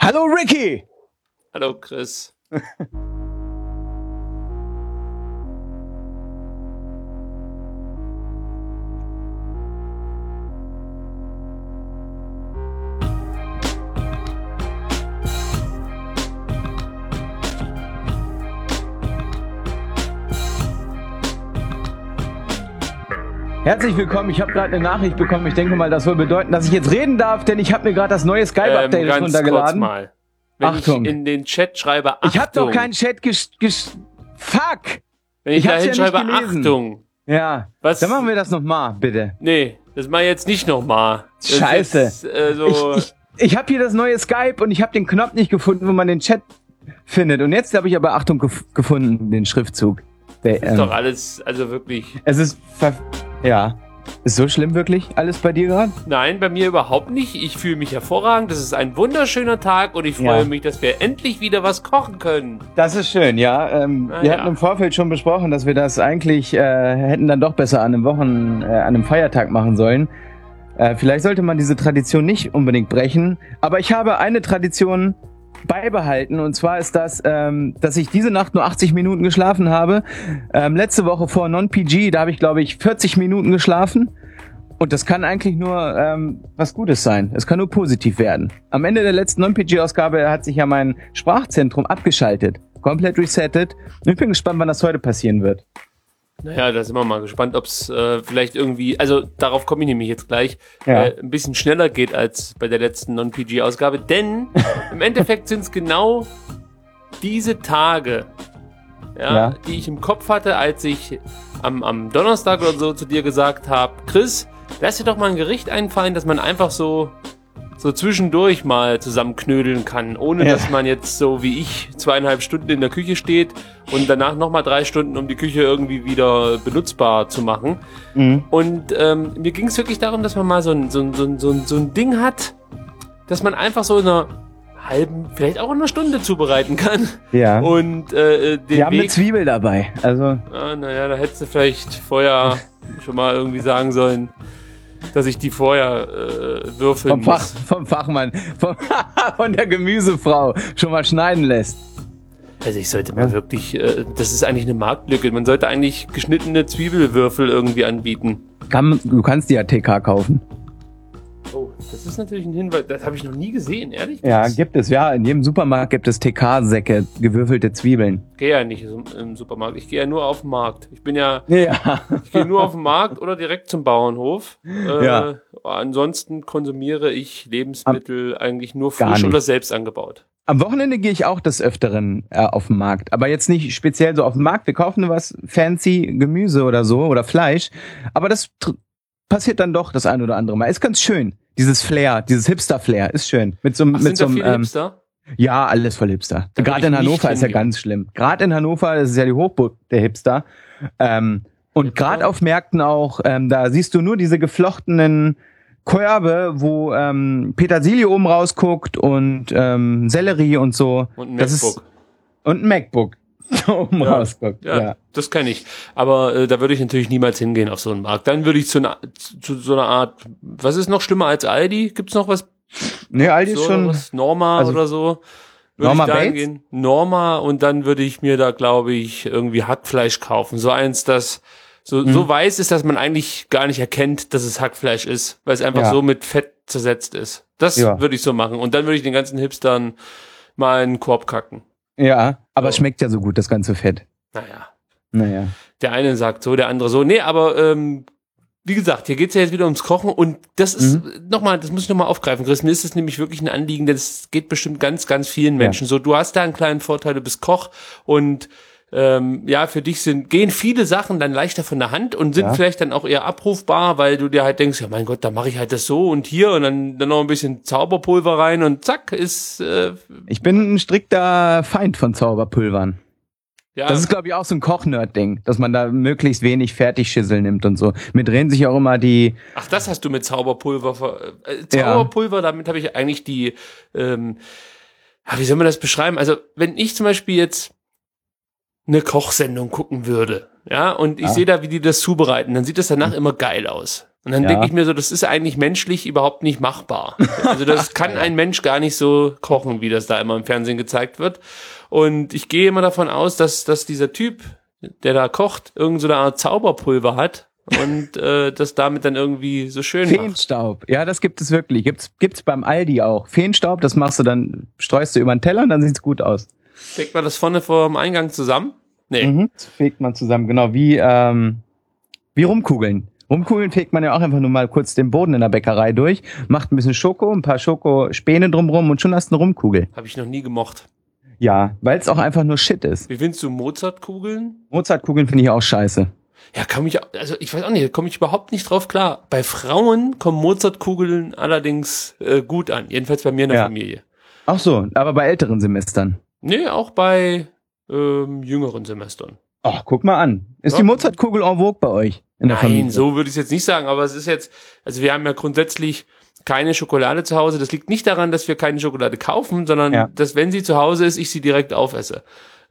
Hallo Ricky! Hallo Chris. Herzlich willkommen, ich habe gerade eine Nachricht bekommen. Ich denke mal, das soll bedeuten, dass ich jetzt reden darf, denn ich habe mir gerade das neue Skype-Update runtergeladen. Kurz mal. Wenn Achtung. ich in den Chat schreibe Achtung. Ich habe doch keinen Chat Fuck! Wenn ich da hab's ja hinschreibe nicht gelesen. Achtung. Ja, Was? dann machen wir das nochmal, bitte. Nee, das mach ich jetzt nicht nochmal. Scheiße. So Ich habe hier das neue Skype und ich habe den Knopf nicht gefunden, wo man den Chat findet. Und jetzt habe ich aber Achtung gefunden, den Schriftzug. Der, ist doch alles, also wirklich. Es ist ja. Ist so schlimm wirklich alles bei dir gerade? Nein, bei mir überhaupt nicht. Ich fühle mich hervorragend. Das ist ein wunderschöner Tag und ich freue mich, dass wir endlich wieder was kochen können. Das ist schön, ja. Wir hatten im Vorfeld schon besprochen, dass wir das eigentlich hätten dann doch besser an einem Feiertag machen sollen. Vielleicht sollte man diese Tradition nicht unbedingt brechen. Aber ich habe eine Tradition beibehalten, und zwar ist das, dass ich diese Nacht nur 80 Minuten geschlafen habe. Letzte Woche vor Non-PG, da habe ich, glaube ich, 40 Minuten geschlafen. Und das kann eigentlich nur was Gutes sein. Es kann nur positiv werden. Am Ende der letzten Non-PG-Ausgabe hat sich ja mein Sprachzentrum abgeschaltet. Komplett resettet. Und ich bin gespannt, wann das heute passieren wird. Naja, da sind wir mal gespannt, ob es vielleicht irgendwie, also darauf komme ich nämlich jetzt gleich, ein bisschen schneller geht als bei der letzten Non-PG-Ausgabe, denn im Endeffekt sind es genau diese Tage, die ich im Kopf hatte, als ich am Donnerstag oder so zu dir gesagt habe, Chris, lass dir doch mal ein Gericht einfallen, dass man einfach so zwischendurch mal zusammenknödeln kann, ohne dass man jetzt so wie ich 2,5 Stunden in der Küche steht und danach nochmal 3 Stunden, um die Küche irgendwie wieder benutzbar zu machen. Mhm. Und mir ging es wirklich darum, dass man mal so ein Ding hat, dass man einfach so in einer halben, vielleicht auch in einer Stunde zubereiten kann. Ja. Und wir haben eine Zwiebel dabei. Also. Naja, da hättest du vielleicht vorher schon mal irgendwie sagen sollen, dass ich die vorher würfeln muss. Vom Fachmann, von der Gemüsefrau schon mal schneiden lässt. Also ich sollte mal wirklich, das ist eigentlich eine Marktlücke, man sollte eigentlich geschnittene Zwiebelwürfel irgendwie anbieten. Du kannst die ja TK kaufen. Oh, das ist natürlich ein Hinweis, das habe ich noch nie gesehen, ehrlich? Ja, gibt es, ja. In jedem Supermarkt gibt es TK-Säcke, gewürfelte Zwiebeln. Ich gehe ja nicht im Supermarkt, ich gehe ja nur auf den Markt. Ich gehe nur auf den Markt oder direkt zum Bauernhof. Ansonsten konsumiere ich Lebensmittel eigentlich nur frisch oder selbst angebaut. Am Wochenende gehe ich auch des Öfteren auf den Markt, aber jetzt nicht speziell so auf den Markt. Wir kaufen was fancy Gemüse oder so oder Fleisch, aber das passiert dann doch das ein oder andere Mal. Ist ganz schön. Dieses Flair, dieses Hipster-Flair ist schön. Sind da viele Hipster? Ja, alles voll Hipster. Gerade in Hannover ist ja ganz schlimm. Gerade in Hannover, das ist ja die Hochburg der Hipster. Und gerade auf Märkten auch, da siehst du nur diese geflochtenen Körbe, wo Petersilie oben rausguckt und Sellerie und so. Und ein MacBook. Und ein MacBook. Oben rausguckt. Ja, das kann ich. Aber da würde ich natürlich niemals hingehen auf so einen Markt. Dann würde ich zu so einer Art, was ist noch schlimmer als Aldi? Gibt's noch was? Nee, Aldi ist schon. Was? Norma oder so? Norma Bates? Gehen. Norma, und dann würde ich mir da, glaube ich, irgendwie Hackfleisch kaufen. So eins, das so weiß ist, dass man eigentlich gar nicht erkennt, dass es Hackfleisch ist, weil es einfach so mit Fett zersetzt ist. Das würde ich so machen. Und dann würde ich den ganzen Hipstern mal in den Korb kacken. Ja, aber es schmeckt ja so gut, das ganze Fett. Naja. Der eine sagt so, der andere so. Nee, aber wie gesagt, hier geht's ja jetzt wieder ums Kochen und das ist nochmal, das muss ich nochmal aufgreifen, Chris. Mir ist es nämlich wirklich ein Anliegen, das geht bestimmt ganz, ganz vielen Menschen so. Du hast da einen kleinen Vorteil, du bist Koch und für dich gehen viele Sachen dann leichter von der Hand und sind vielleicht dann auch eher abrufbar, weil du dir halt denkst, ja mein Gott, da mache ich halt das so und hier und dann noch ein bisschen Zauberpulver rein und zack, ist Ich bin ein strikter Feind von Zauberpulvern. Ja. Das ist, glaube ich, auch so ein Koch-Nerd-Ding, dass man da möglichst wenig Fertigschissel nimmt und so. Mir drehen sich auch immer die... Ach, das hast du mit Zauberpulver... Zauberpulver, damit habe ich eigentlich die... wie soll man das beschreiben? Also, wenn ich zum Beispiel jetzt eine Kochsendung gucken würde, und ich sehe da, wie die das zubereiten, dann sieht das danach immer geil aus. Und dann denke ich mir so, das ist eigentlich menschlich überhaupt nicht machbar. Also das kann ein Mensch gar nicht so kochen, wie das da immer im Fernsehen gezeigt wird. Und ich gehe immer davon aus, dass dieser Typ, der da kocht, irgend so eine Art Zauberpulver hat und das damit dann irgendwie so schön Feenstaub, ja, das gibt es wirklich. Gibt's beim Aldi auch. Feenstaub, das machst du dann, streust du über den Teller und dann sieht's gut aus. Fegt man das vorne vor dem Eingang zusammen? Nee. Das fegt man zusammen, genau, wie Rumkugeln. Rumkugeln fegt man ja auch einfach nur mal kurz den Boden in der Bäckerei durch, macht ein bisschen Schoko, ein paar Schokospäne drumrum und schon hast du eine Rumkugel. Habe ich noch nie gemocht. Ja, weil es auch einfach nur Shit ist. Wie findest du Mozartkugeln? Mozartkugeln finde ich auch scheiße. Ja, ich weiß auch nicht, da komme ich überhaupt nicht drauf klar. Bei Frauen kommen Mozartkugeln allerdings gut an, jedenfalls bei mir in der Familie. Ach so, aber bei älteren Semestern? Nee, auch bei jüngeren Semestern. Ach, guck mal an. Ist die Mozartkugel en vogue bei euch in der Familie? Nein, so würde ich es jetzt nicht sagen, aber es ist jetzt, also wir haben ja grundsätzlich keine Schokolade zu Hause. Das liegt nicht daran, dass wir keine Schokolade kaufen, sondern dass, wenn sie zu Hause ist, ich sie direkt aufesse.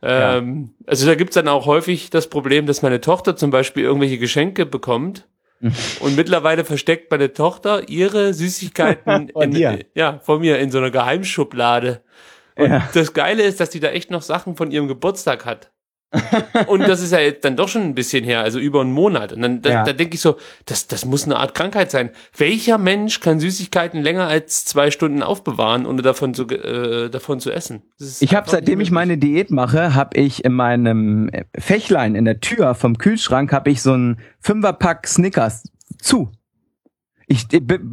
Also da gibt's dann auch häufig das Problem, dass meine Tochter zum Beispiel irgendwelche Geschenke bekommt und mittlerweile versteckt meine Tochter ihre Süßigkeiten von mir in so einer Geheimschublade. Und das Geile ist, dass die da echt noch Sachen von ihrem Geburtstag hat. Und das ist ja jetzt dann doch schon ein bisschen her, also über einen Monat. Und dann da denke ich so, das muss eine Art Krankheit sein. Welcher Mensch kann Süßigkeiten länger als 2 Stunden aufbewahren, ohne davon zu essen? Ich habe, seitdem ich meine Diät mache, habe ich in meinem Fächlein in der Tür vom Kühlschrank habe ich so ein 5er-Pack Snickers zu. Ich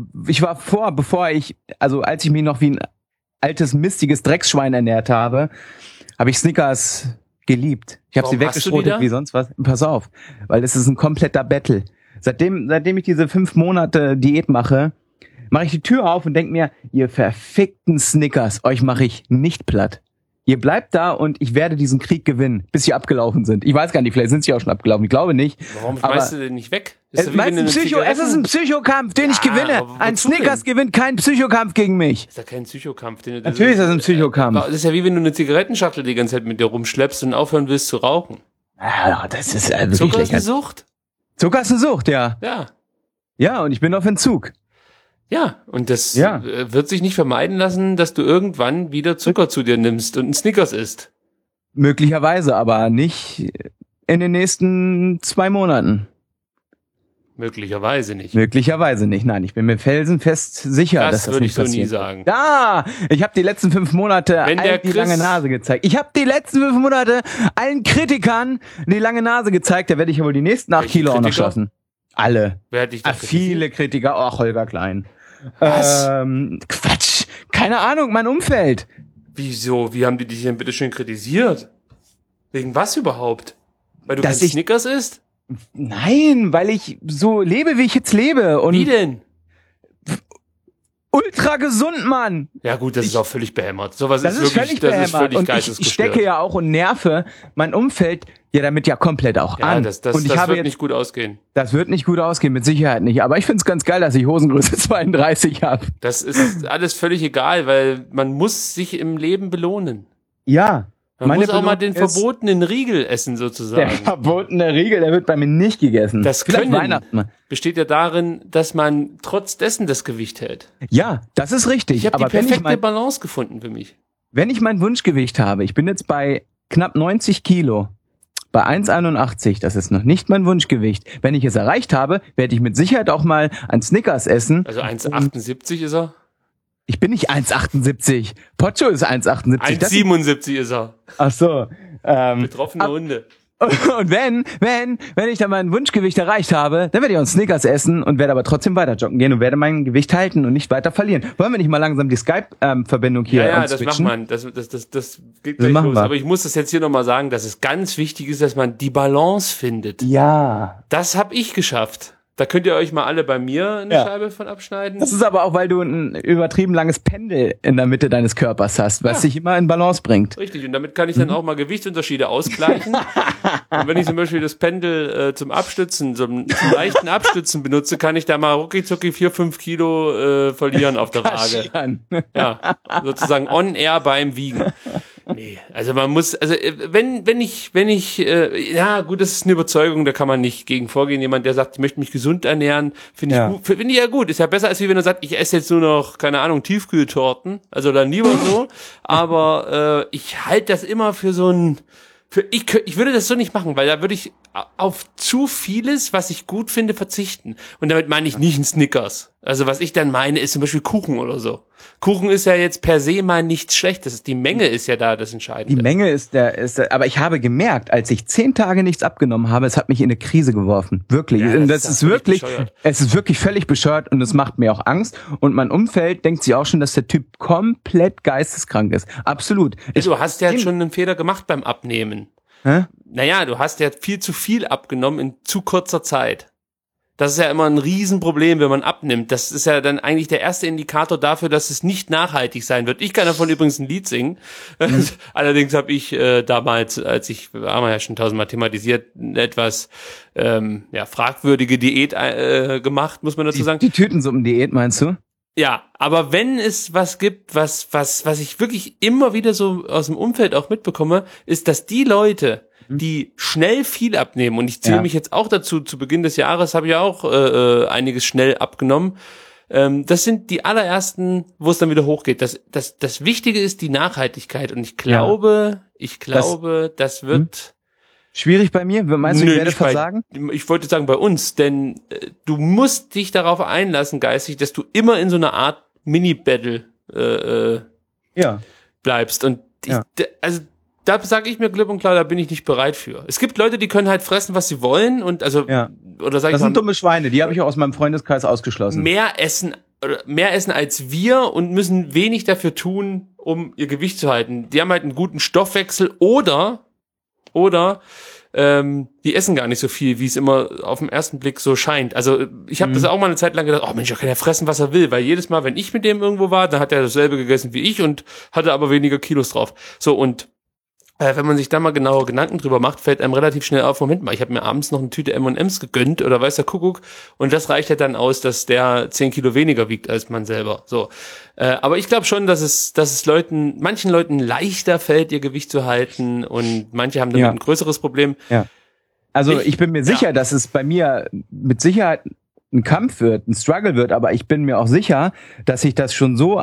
war als ich mich noch wie ein altes, mistiges Drecksschwein ernährt habe ich Snickers geliebt. Ich habe sie weggeschrotet wie sonst was. Pass auf, weil es ist ein kompletter Battle. Seitdem ich diese 5 Monate Diät mache ich die Tür auf und denk mir, ihr verfickten Snickers, euch mache ich nicht platt. Ihr bleibt da und ich werde diesen Krieg gewinnen, bis sie abgelaufen sind. Ich weiß gar nicht, vielleicht sind sie auch schon abgelaufen, ich glaube nicht. Warum schmeißt du den nicht weg? Es ist ein Psychokampf, den ich gewinne. Ein Snickers gewinnt keinen Psychokampf gegen mich. Ist ja kein Psychokampf. Natürlich ist das ein Psychokampf. Das ist ja wie wenn du eine Zigarettenschachtel die ganze Zeit mit dir rumschleppst und aufhören willst zu rauchen. Ja, das ist wirklich Zucker ist eine Sucht. Zucker ist eine Sucht, ja. Ja. Ja, und ich bin auf Entzug. Ja, und das wird sich nicht vermeiden lassen, dass du irgendwann wieder Zucker zu dir nimmst und einen Snickers isst. Möglicherweise, aber nicht in den nächsten 2 Monaten. Möglicherweise nicht. Möglicherweise nicht, nein. Ich bin mir felsenfest sicher, dass das nicht passiert. Das würde ich so nie sagen. Da! Ich habe die letzten 5 Monate allen die lange Nase gezeigt. Ich habe die letzten 5 Monate allen Kritikern die lange Nase gezeigt. Da werde ich ja wohl die nächsten 8 Kilo auch noch schaffen. Alle. Wer hat dich da viele Kritiker. Oh, Holger Klein. Was? Quatsch. Keine Ahnung, mein Umfeld. Wieso? Wie haben die dich denn bitte schön kritisiert? Wegen was überhaupt? Weil du kein Snickers isst? Nein, weil ich so lebe, wie ich jetzt lebe. Und wie denn? Ultra gesund, Mann. Ja gut, das ist auch völlig behämmert. Sowas das ist völlig geistesgestört. Ich stecke ja auch und nerve mein Umfeld damit ja komplett auch an. Das wird nicht gut ausgehen. Das wird nicht gut ausgehen, mit Sicherheit nicht. Aber ich find's ganz geil, dass ich Hosengröße 32 habe. Das ist alles völlig egal, weil man muss sich im Leben belohnen. Ja. Man muss auch mal den verbotenen Riegel essen, sozusagen. Der verbotene Riegel, der wird bei mir nicht gegessen. Das Können besteht ja darin, dass man trotz dessen das Gewicht hält. Ja, das ist richtig. Ich habe die perfekte Balance gefunden für mich. Wenn ich mein Wunschgewicht habe, ich bin jetzt bei knapp 90 Kilo, bei 1,81, das ist noch nicht mein Wunschgewicht. Wenn ich es erreicht habe, werde ich mit Sicherheit auch mal ein Snickers essen. Also 1,78 ist er? Ich bin nicht 1,78. Pocho ist 1,78. 1,77 ist er. Ach so. Betroffene Hunde. Und wenn ich dann mein Wunschgewicht erreicht habe, dann werde ich auch einen Snickers essen und werde aber trotzdem weiter joggen gehen und werde mein Gewicht halten und nicht weiter verlieren. Wollen wir nicht mal langsam die Skype-Verbindung hier switchen? Ja, das macht man. Das geht gleich los. Aber ich muss das jetzt hier nochmal sagen, dass es ganz wichtig ist, dass man die Balance findet. Ja. Das habe ich geschafft. Da könnt ihr euch mal alle bei mir eine Scheibe von abschneiden. Das ist aber auch, weil du ein übertrieben langes Pendel in der Mitte deines Körpers hast, was dich immer in Balance bringt. Richtig, und damit kann ich dann auch mal Gewichtsunterschiede ausgleichen. Und wenn ich zum Beispiel das Pendel zum Abstützen, zum leichten Abstützen benutze, kann ich da mal rucki-zucki 4-5 Kilo verlieren auf der Waage. Ja, sozusagen on air beim Wiegen. Nee, also man muss, also wenn ich, ja gut, das ist eine Überzeugung, da kann man nicht gegen vorgehen. Jemand, der sagt, ich möchte mich gesund ernähren, finde ich gut, finde ich ja gut. Ist ja besser, als wenn er sagt, ich esse jetzt nur noch, keine Ahnung, Tiefkühltorten. Also dann lieber so. Aber ich halte das immer für so ein, ich würde das so nicht machen, weil da würde ich auf zu vieles, was ich gut finde, verzichten. Und damit meine ich nicht einen Snickers. Also was ich dann meine, ist zum Beispiel Kuchen oder so. Kuchen ist ja jetzt per se mal nichts Schlechtes. Die Menge ist ja da das Entscheidende. Die Menge ist aber ich habe gemerkt, als ich 10 Tage nichts abgenommen habe, es hat mich in eine Krise geworfen. Wirklich. Ja, das ist wirklich, es ist wirklich völlig bescheuert und es macht mir auch Angst. Und mein Umfeld denkt sich auch schon, dass der Typ komplett geisteskrank ist. Absolut. Du hast ja schon einen Fehler gemacht beim Abnehmen. Hä? Naja, du hast ja viel zu viel abgenommen in zu kurzer Zeit. Das ist ja immer ein Riesenproblem, wenn man abnimmt. Das ist ja dann eigentlich der erste Indikator dafür, dass es nicht nachhaltig sein wird. Ich kann davon übrigens ein Lied singen. Mhm. Allerdings habe ich damals, haben wir ja schon 1000-mal thematisiert, eine etwas fragwürdige Diät gemacht, muss man dazu sagen. Die Tütensuppendiät meinst du? Ja, aber wenn es was gibt, was ich wirklich immer wieder so aus dem Umfeld auch mitbekomme, ist, dass die Leute, die schnell viel abnehmen, und ich zähle mich jetzt auch dazu, zu Beginn des Jahres habe ich ja auch einiges schnell abgenommen, das sind die allerersten, wo es dann wieder hochgeht. Das Wichtige ist die Nachhaltigkeit, und ich glaube, das wird schwierig bei mir? Meinst du, ich werde versagen? Ich wollte sagen bei uns, denn du musst dich darauf einlassen, geistig, dass du immer in so einer Art Mini-Battle bleibst. Und da sage ich mir klipp und klar, da bin ich nicht bereit für. Es gibt Leute, die können halt fressen, was sie wollen, und oder sag das ich mal, sind dumme Schweine, die habe ich auch aus meinem Freundeskreis ausgeschlossen. Mehr essen als wir und müssen wenig dafür tun, um ihr Gewicht zu halten. Die haben halt einen guten Stoffwechsel oder die essen gar nicht so viel, wie es immer auf den ersten Blick so scheint. Also ich habe das auch mal eine Zeit lang gedacht, oh Mensch, er kann ja fressen, was er will, weil jedes Mal, wenn ich mit dem irgendwo war, dann hat er dasselbe gegessen wie ich und hatte aber weniger Kilos drauf. So, und wenn man sich da mal genauer Gedanken drüber macht, fällt einem relativ schnell auf, Moment mal, ich habe mir abends noch eine Tüte M&M's gegönnt oder weiß der Kuckuck, und das reicht ja dann aus, dass der 10 Kilo weniger wiegt als man selber. So, aber ich glaube schon, dass es manchen Leuten leichter fällt, ihr Gewicht zu halten, und manche haben damit ein größeres Problem. Ja. Also ich bin mir sicher, dass es bei mir mit Sicherheit ein Kampf wird, ein Struggle wird, aber ich bin mir auch sicher, dass sich das schon so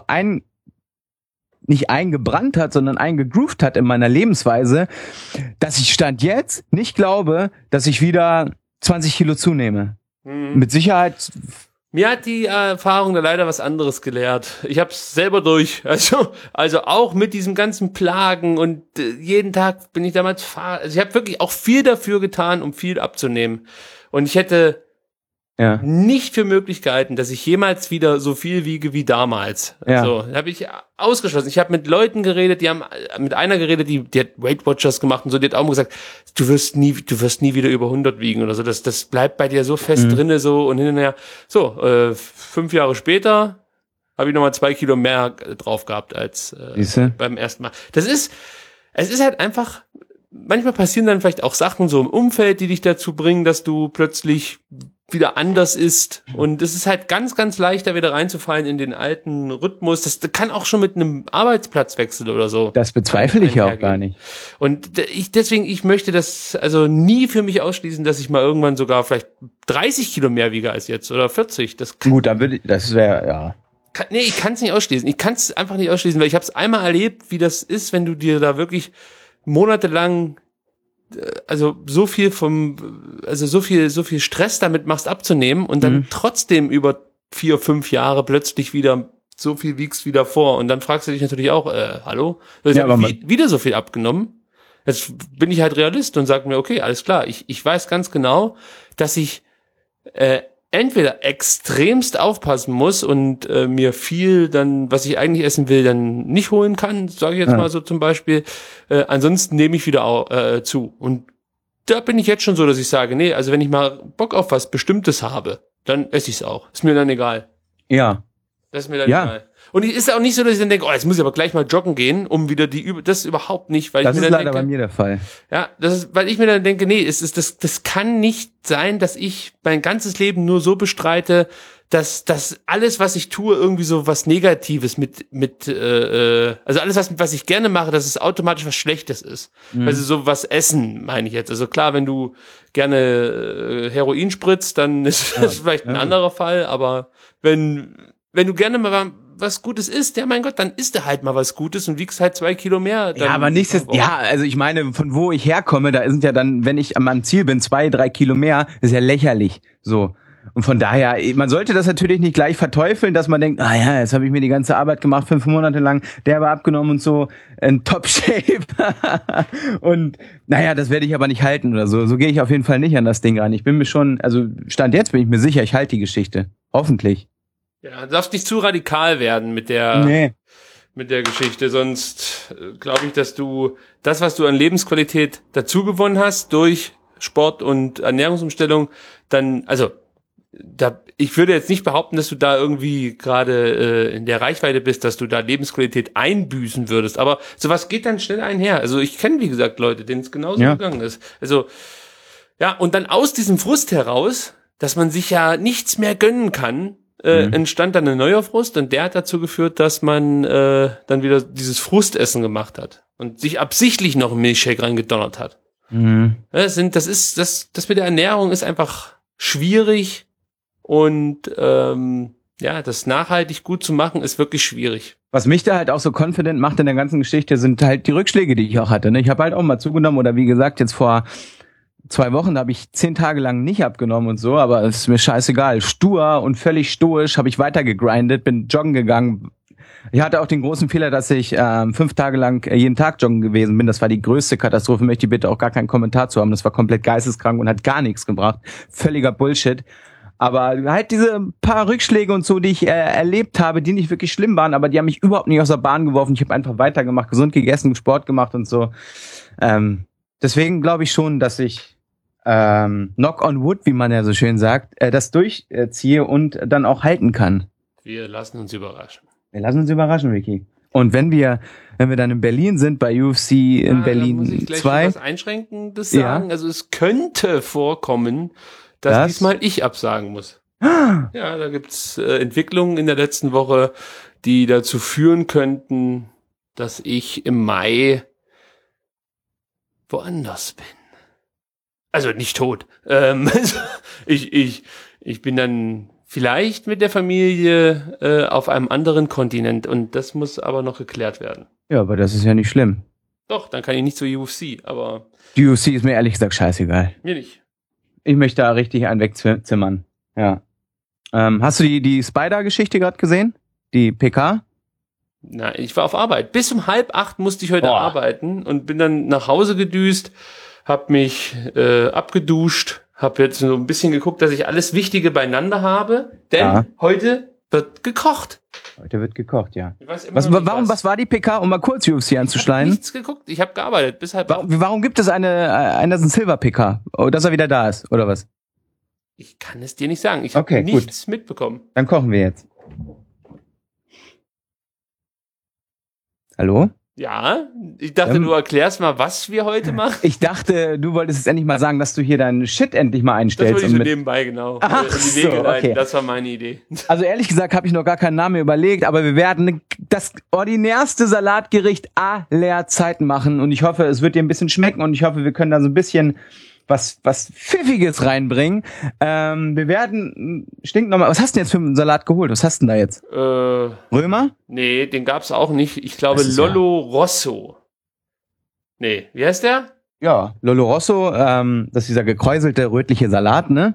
nicht eingebrannt hat, sondern eingegroovt hat in meiner Lebensweise, dass ich Stand jetzt nicht glaube, dass ich wieder 20 Kilo zunehme. Mit Sicherheit. Mir hat die Erfahrung da leider was anderes gelehrt. Ich hab's selber durch. Also auch mit diesem ganzen Plagen, und jeden Tag bin ich damals also ich habe wirklich auch viel dafür getan, um viel abzunehmen. Und ich hätte nicht für möglich gehalten, dass ich jemals wieder so viel wiege wie damals. Ja. So, habe ich ausgeschlossen. Ich habe mit Leuten geredet, die haben mit einer geredet, die hat Weight Watchers gemacht und so, die hat auch gesagt, du wirst nie wieder über 100 wiegen oder so. Das bleibt bei dir so fest drinne, so, und hin und her. So, 5 Jahre später habe ich nochmal 2 Kilo mehr drauf gehabt als beim ersten Mal. Es ist halt einfach, manchmal passieren dann vielleicht auch Sachen so im Umfeld, die dich dazu bringen, dass du plötzlich wieder anders ist, und es ist halt ganz, ganz leicht, da wieder reinzufallen in den alten Rhythmus. Das kann auch schon mit einem Arbeitsplatzwechsel oder so. Das bezweifle ich ja auch gar nicht. Und ich möchte das also nie für mich ausschließen, dass ich mal irgendwann sogar vielleicht 30 Kilo mehr wiege als jetzt oder 40. Gut, das wäre, ich kann es nicht ausschließen. Ich kann es einfach nicht ausschließen, weil ich habe es einmal erlebt, wie das ist, wenn du dir da wirklich monatelang so viel Stress damit machst abzunehmen und dann trotzdem über 4-5 Jahre plötzlich wieder so viel wiegst wie davor, und dann fragst du dich natürlich auch, hallo? Ich habe wieder so viel abgenommen. Jetzt bin ich halt Realist und sage mir, okay, alles klar, ich weiß ganz genau, dass ich entweder extremst aufpassen muss und mir viel dann, was ich eigentlich essen will, dann nicht holen kann, sage ich jetzt mal so zum Beispiel. Ansonsten nehme ich wieder zu. Und da bin ich jetzt schon so, dass ich sage, nee, also wenn ich mal Bock auf was Bestimmtes habe, dann esse ich es auch. Ist mir dann egal. Ja. Das ist mir dann egal. Und es ist auch nicht so, dass ich dann denke, oh, jetzt muss ich aber gleich mal joggen gehen, um wieder das überhaupt nicht, weil das ich mir ist dann leider bei mir der Fall. Ja, weil ich mir dann denke, nee, das kann nicht sein, dass ich mein ganzes Leben nur so bestreite, dass alles, was ich tue, irgendwie so was Negatives also alles, was ich gerne mache, dass es automatisch was Schlechtes ist. Also so was Essen, meine ich jetzt. Also klar, wenn du gerne Heroin spritzt, dann ist das vielleicht ein anderer Fall, aber wenn du gerne mal was Gutes isst, ja mein Gott, dann isst du halt mal was Gutes und wiegst halt 2 Kilo mehr. Ja, aber also ich meine, von wo ich herkomme, da sind ja dann, wenn ich am Ziel bin, 2-3 Kilo mehr, ist ja lächerlich, so. Und von daher, man sollte das natürlich nicht gleich verteufeln, dass man denkt, jetzt habe ich mir die ganze Arbeit gemacht, 5 Monate lang, derbe abgenommen und so, in Top-Shape. Und das werde ich aber nicht halten oder so. So gehe ich auf jeden Fall nicht an das Ding ran. Ich bin mir schon, also Stand jetzt bin ich mir sicher, ich halte die Geschichte. Hoffentlich. Ja, du darfst nicht zu radikal werden mit der Geschichte, sonst glaube ich, dass du das, was du an Lebensqualität dazu gewonnen hast durch Sport und Ernährungsumstellung, dann, ich würde jetzt nicht behaupten, dass du da irgendwie gerade in der Reichweite bist, dass du da Lebensqualität einbüßen würdest, aber sowas geht dann schnell einher. Also ich kenne, wie gesagt, Leute, denen es genauso gegangen ist. Also, ja, und dann aus diesem Frust heraus, dass man sich ja nichts mehr gönnen kann, entstand dann ein neuer Frust und der hat dazu geführt, dass man dann wieder dieses Frustessen gemacht hat und sich absichtlich noch einen Milchshake reingedonnert hat. Das mit der Ernährung ist einfach schwierig und das nachhaltig gut zu machen ist wirklich schwierig. Was mich da halt auch so confident macht in der ganzen Geschichte, sind halt die Rückschläge, die ich auch hatte. Ne? Ich habe halt auch mal zugenommen oder wie gesagt, jetzt vor 2 Wochen habe ich 10 Tage lang nicht abgenommen und so, aber es ist mir scheißegal. Stur und völlig stoisch habe ich weiter gegrindet, bin joggen gegangen. Ich hatte auch den großen Fehler, dass ich 5 Tage lang jeden Tag joggen gewesen bin. Das war die größte Katastrophe. Möchte ich bitte auch gar keinen Kommentar zu haben. Das war komplett geisteskrank und hat gar nichts gebracht. Völliger Bullshit. Aber halt diese paar Rückschläge und so, die ich erlebt habe, die nicht wirklich schlimm waren, aber die haben mich überhaupt nicht aus der Bahn geworfen. Ich habe einfach weitergemacht, gesund gegessen, Sport gemacht und so. Deswegen glaube ich schon, dass ich knock on wood, wie man ja so schön sagt, das durchziehe und dann auch halten kann. Wir lassen uns überraschen. Wir lassen uns überraschen, Ricky. Und wenn wir dann in Berlin sind, bei UFC in Berlin 2. Muss ich gleich was Einschränkendes sagen. Also es könnte vorkommen, dass diesmal ich absagen muss. Ja, da gibt's Entwicklungen in der letzten Woche, die dazu führen könnten, dass ich im Mai woanders bin. Also nicht tot. Ich bin dann vielleicht mit der Familie auf einem anderen Kontinent und das muss aber noch geklärt werden. Ja, aber das ist ja nicht schlimm. Doch, dann kann ich nicht zur UFC, aber... Die UFC ist mir ehrlich gesagt scheißegal. Mir nicht. Ich möchte da richtig einen wegzimmern. Ja. Hast du die Spider-Geschichte gerade gesehen? Die PK? Na, ich war auf Arbeit. Bis um 7:30 musste ich heute arbeiten und bin dann nach Hause gedüst, hab mich abgeduscht, hab jetzt so ein bisschen geguckt, dass ich alles Wichtige beieinander habe, denn heute wird gekocht. Heute wird gekocht, ja. Was war die PK, um mal kurz UFC anzuschneiden? Ich hab nichts geguckt, ich habe gearbeitet bis 7:30. Warum gibt es eine Silver PK? Oh, dass er wieder da ist, oder was? Ich kann es dir nicht sagen, ich habe nichts mitbekommen. Dann kochen wir jetzt. Hallo? Ja, ich dachte, du erklärst mal, was wir heute machen. Ich dachte, du wolltest jetzt endlich mal sagen, dass du hier deinen Shit endlich mal einstellst. Das wollte ich so nebenbei, genau. Ach die Wege leiten. Okay. Das war meine Idee. Also ehrlich gesagt habe ich noch gar keinen Namen überlegt, aber wir werden das ordinärste Salatgericht aller Zeiten machen und ich hoffe, es wird dir ein bisschen schmecken und ich hoffe, wir können da so ein bisschen was Pfiffiges reinbringen. Wir werden stinknormal. Was hast du denn jetzt für einen Salat geholt? Was hast du denn da jetzt? Römer? Nee, den gab's auch nicht. Ich glaube Lollo Rosso. Nee, wie heißt der? Ja, Lollo Rosso, das ist dieser gekräuselte rötliche Salat, ne?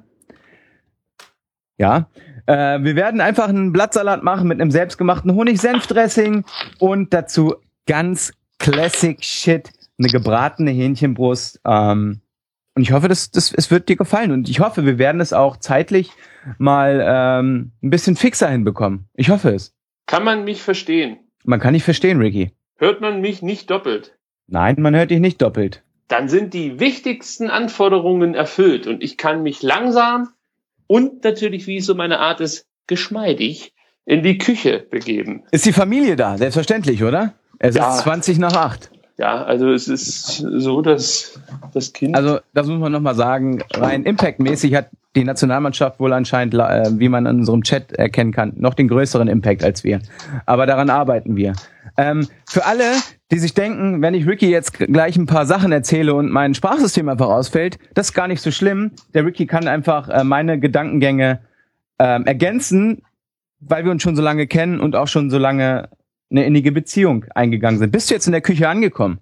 Ja. Wir werden einfach einen Blattsalat machen mit einem selbstgemachten Honig-Senf-Dressing und dazu ganz Classic Shit, eine gebratene Hähnchenbrust. Und ich hoffe, es wird dir gefallen. Und ich hoffe, wir werden es auch zeitlich mal ein bisschen fixer hinbekommen. Ich hoffe es. Kann man mich verstehen? Man kann dich verstehen, Ricky. Hört man mich nicht doppelt? Nein, man hört dich nicht doppelt. Dann sind die wichtigsten Anforderungen erfüllt. Und ich kann mich langsam und natürlich, wie es so meine Art ist, geschmeidig in die Küche begeben. Ist die Familie da? Selbstverständlich, oder? Es ist 7:20. Ja, also es ist so, dass das Kind... Also das muss man nochmal sagen, rein impactmäßig hat die Nationalmannschaft wohl anscheinend, wie man in unserem Chat erkennen kann, noch den größeren Impact als wir. Aber daran arbeiten wir. Für alle, die sich denken, wenn ich Ricky jetzt gleich ein paar Sachen erzähle und mein Sprachsystem einfach ausfällt, das ist gar nicht so schlimm. Der Ricky kann einfach meine Gedankengänge ergänzen, weil wir uns schon so lange kennen und auch schon so lange eine innige Beziehung eingegangen sind. Bist du jetzt in der Küche angekommen?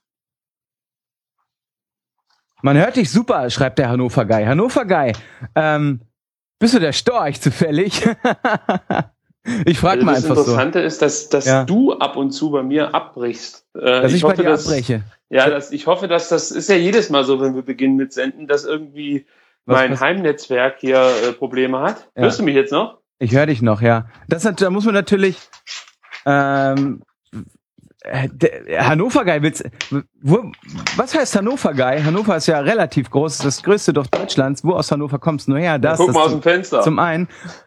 Man hört dich super, schreibt der Hannover Guy. Hannover Guy, bist du der Storch zufällig? Ich frage mal einfach so. Das Interessante ist, dass du ab und zu bei mir abbrichst. Dass ich bei dir abbreche? Ja, ich hoffe, dass das ist ja jedes Mal so, wenn wir beginnen mit Senden, dass irgendwie mein Heimnetzwerk hier Probleme hat. Ja. Hörst du mich jetzt noch? Ich höre dich noch, ja. Da muss man natürlich Hannover Guy was heißt Hannover Guy? Hannover ist ja relativ groß, das größte Dorf Deutschlands. Wo aus Hannover kommst du nur her? Guck mal aus dem Fenster. Zum einen.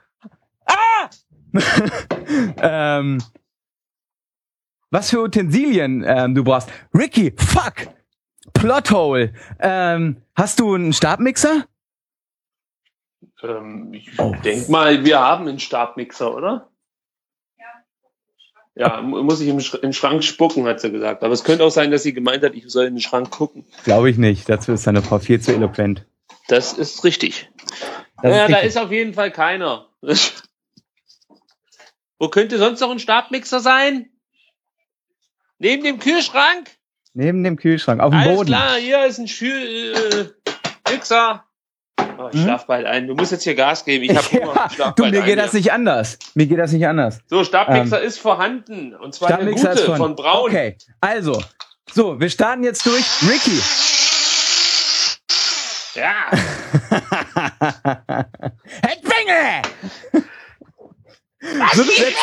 Was für Utensilien du brauchst. Ricky, fuck! Plothole. Hast du einen Stabmixer? Ich denk mal, wir haben einen Stabmixer, oder? Ja, muss ich in den Schrank spucken, hat sie gesagt. Aber es könnte auch sein, dass sie gemeint hat, ich soll in den Schrank gucken. Glaube ich nicht. Dazu ist deine Frau viel zu eloquent. Das ist richtig. Da ist auf jeden Fall keiner. Wo könnte sonst noch ein Stabmixer sein? Neben dem Kühlschrank? Neben dem Kühlschrank, auf dem Boden. Alles klar, hier ist ein Mixer. Oh, ich schlaf bald ein. Du musst jetzt hier Gas geben. Ich hab Hunger. Mir geht das nicht anders. So, Stabmixer ist vorhanden. Und zwar eine gute von Braun. Okay, also. So, wir starten jetzt durch. Ricky. Ja. Hedwinge! Was so, geht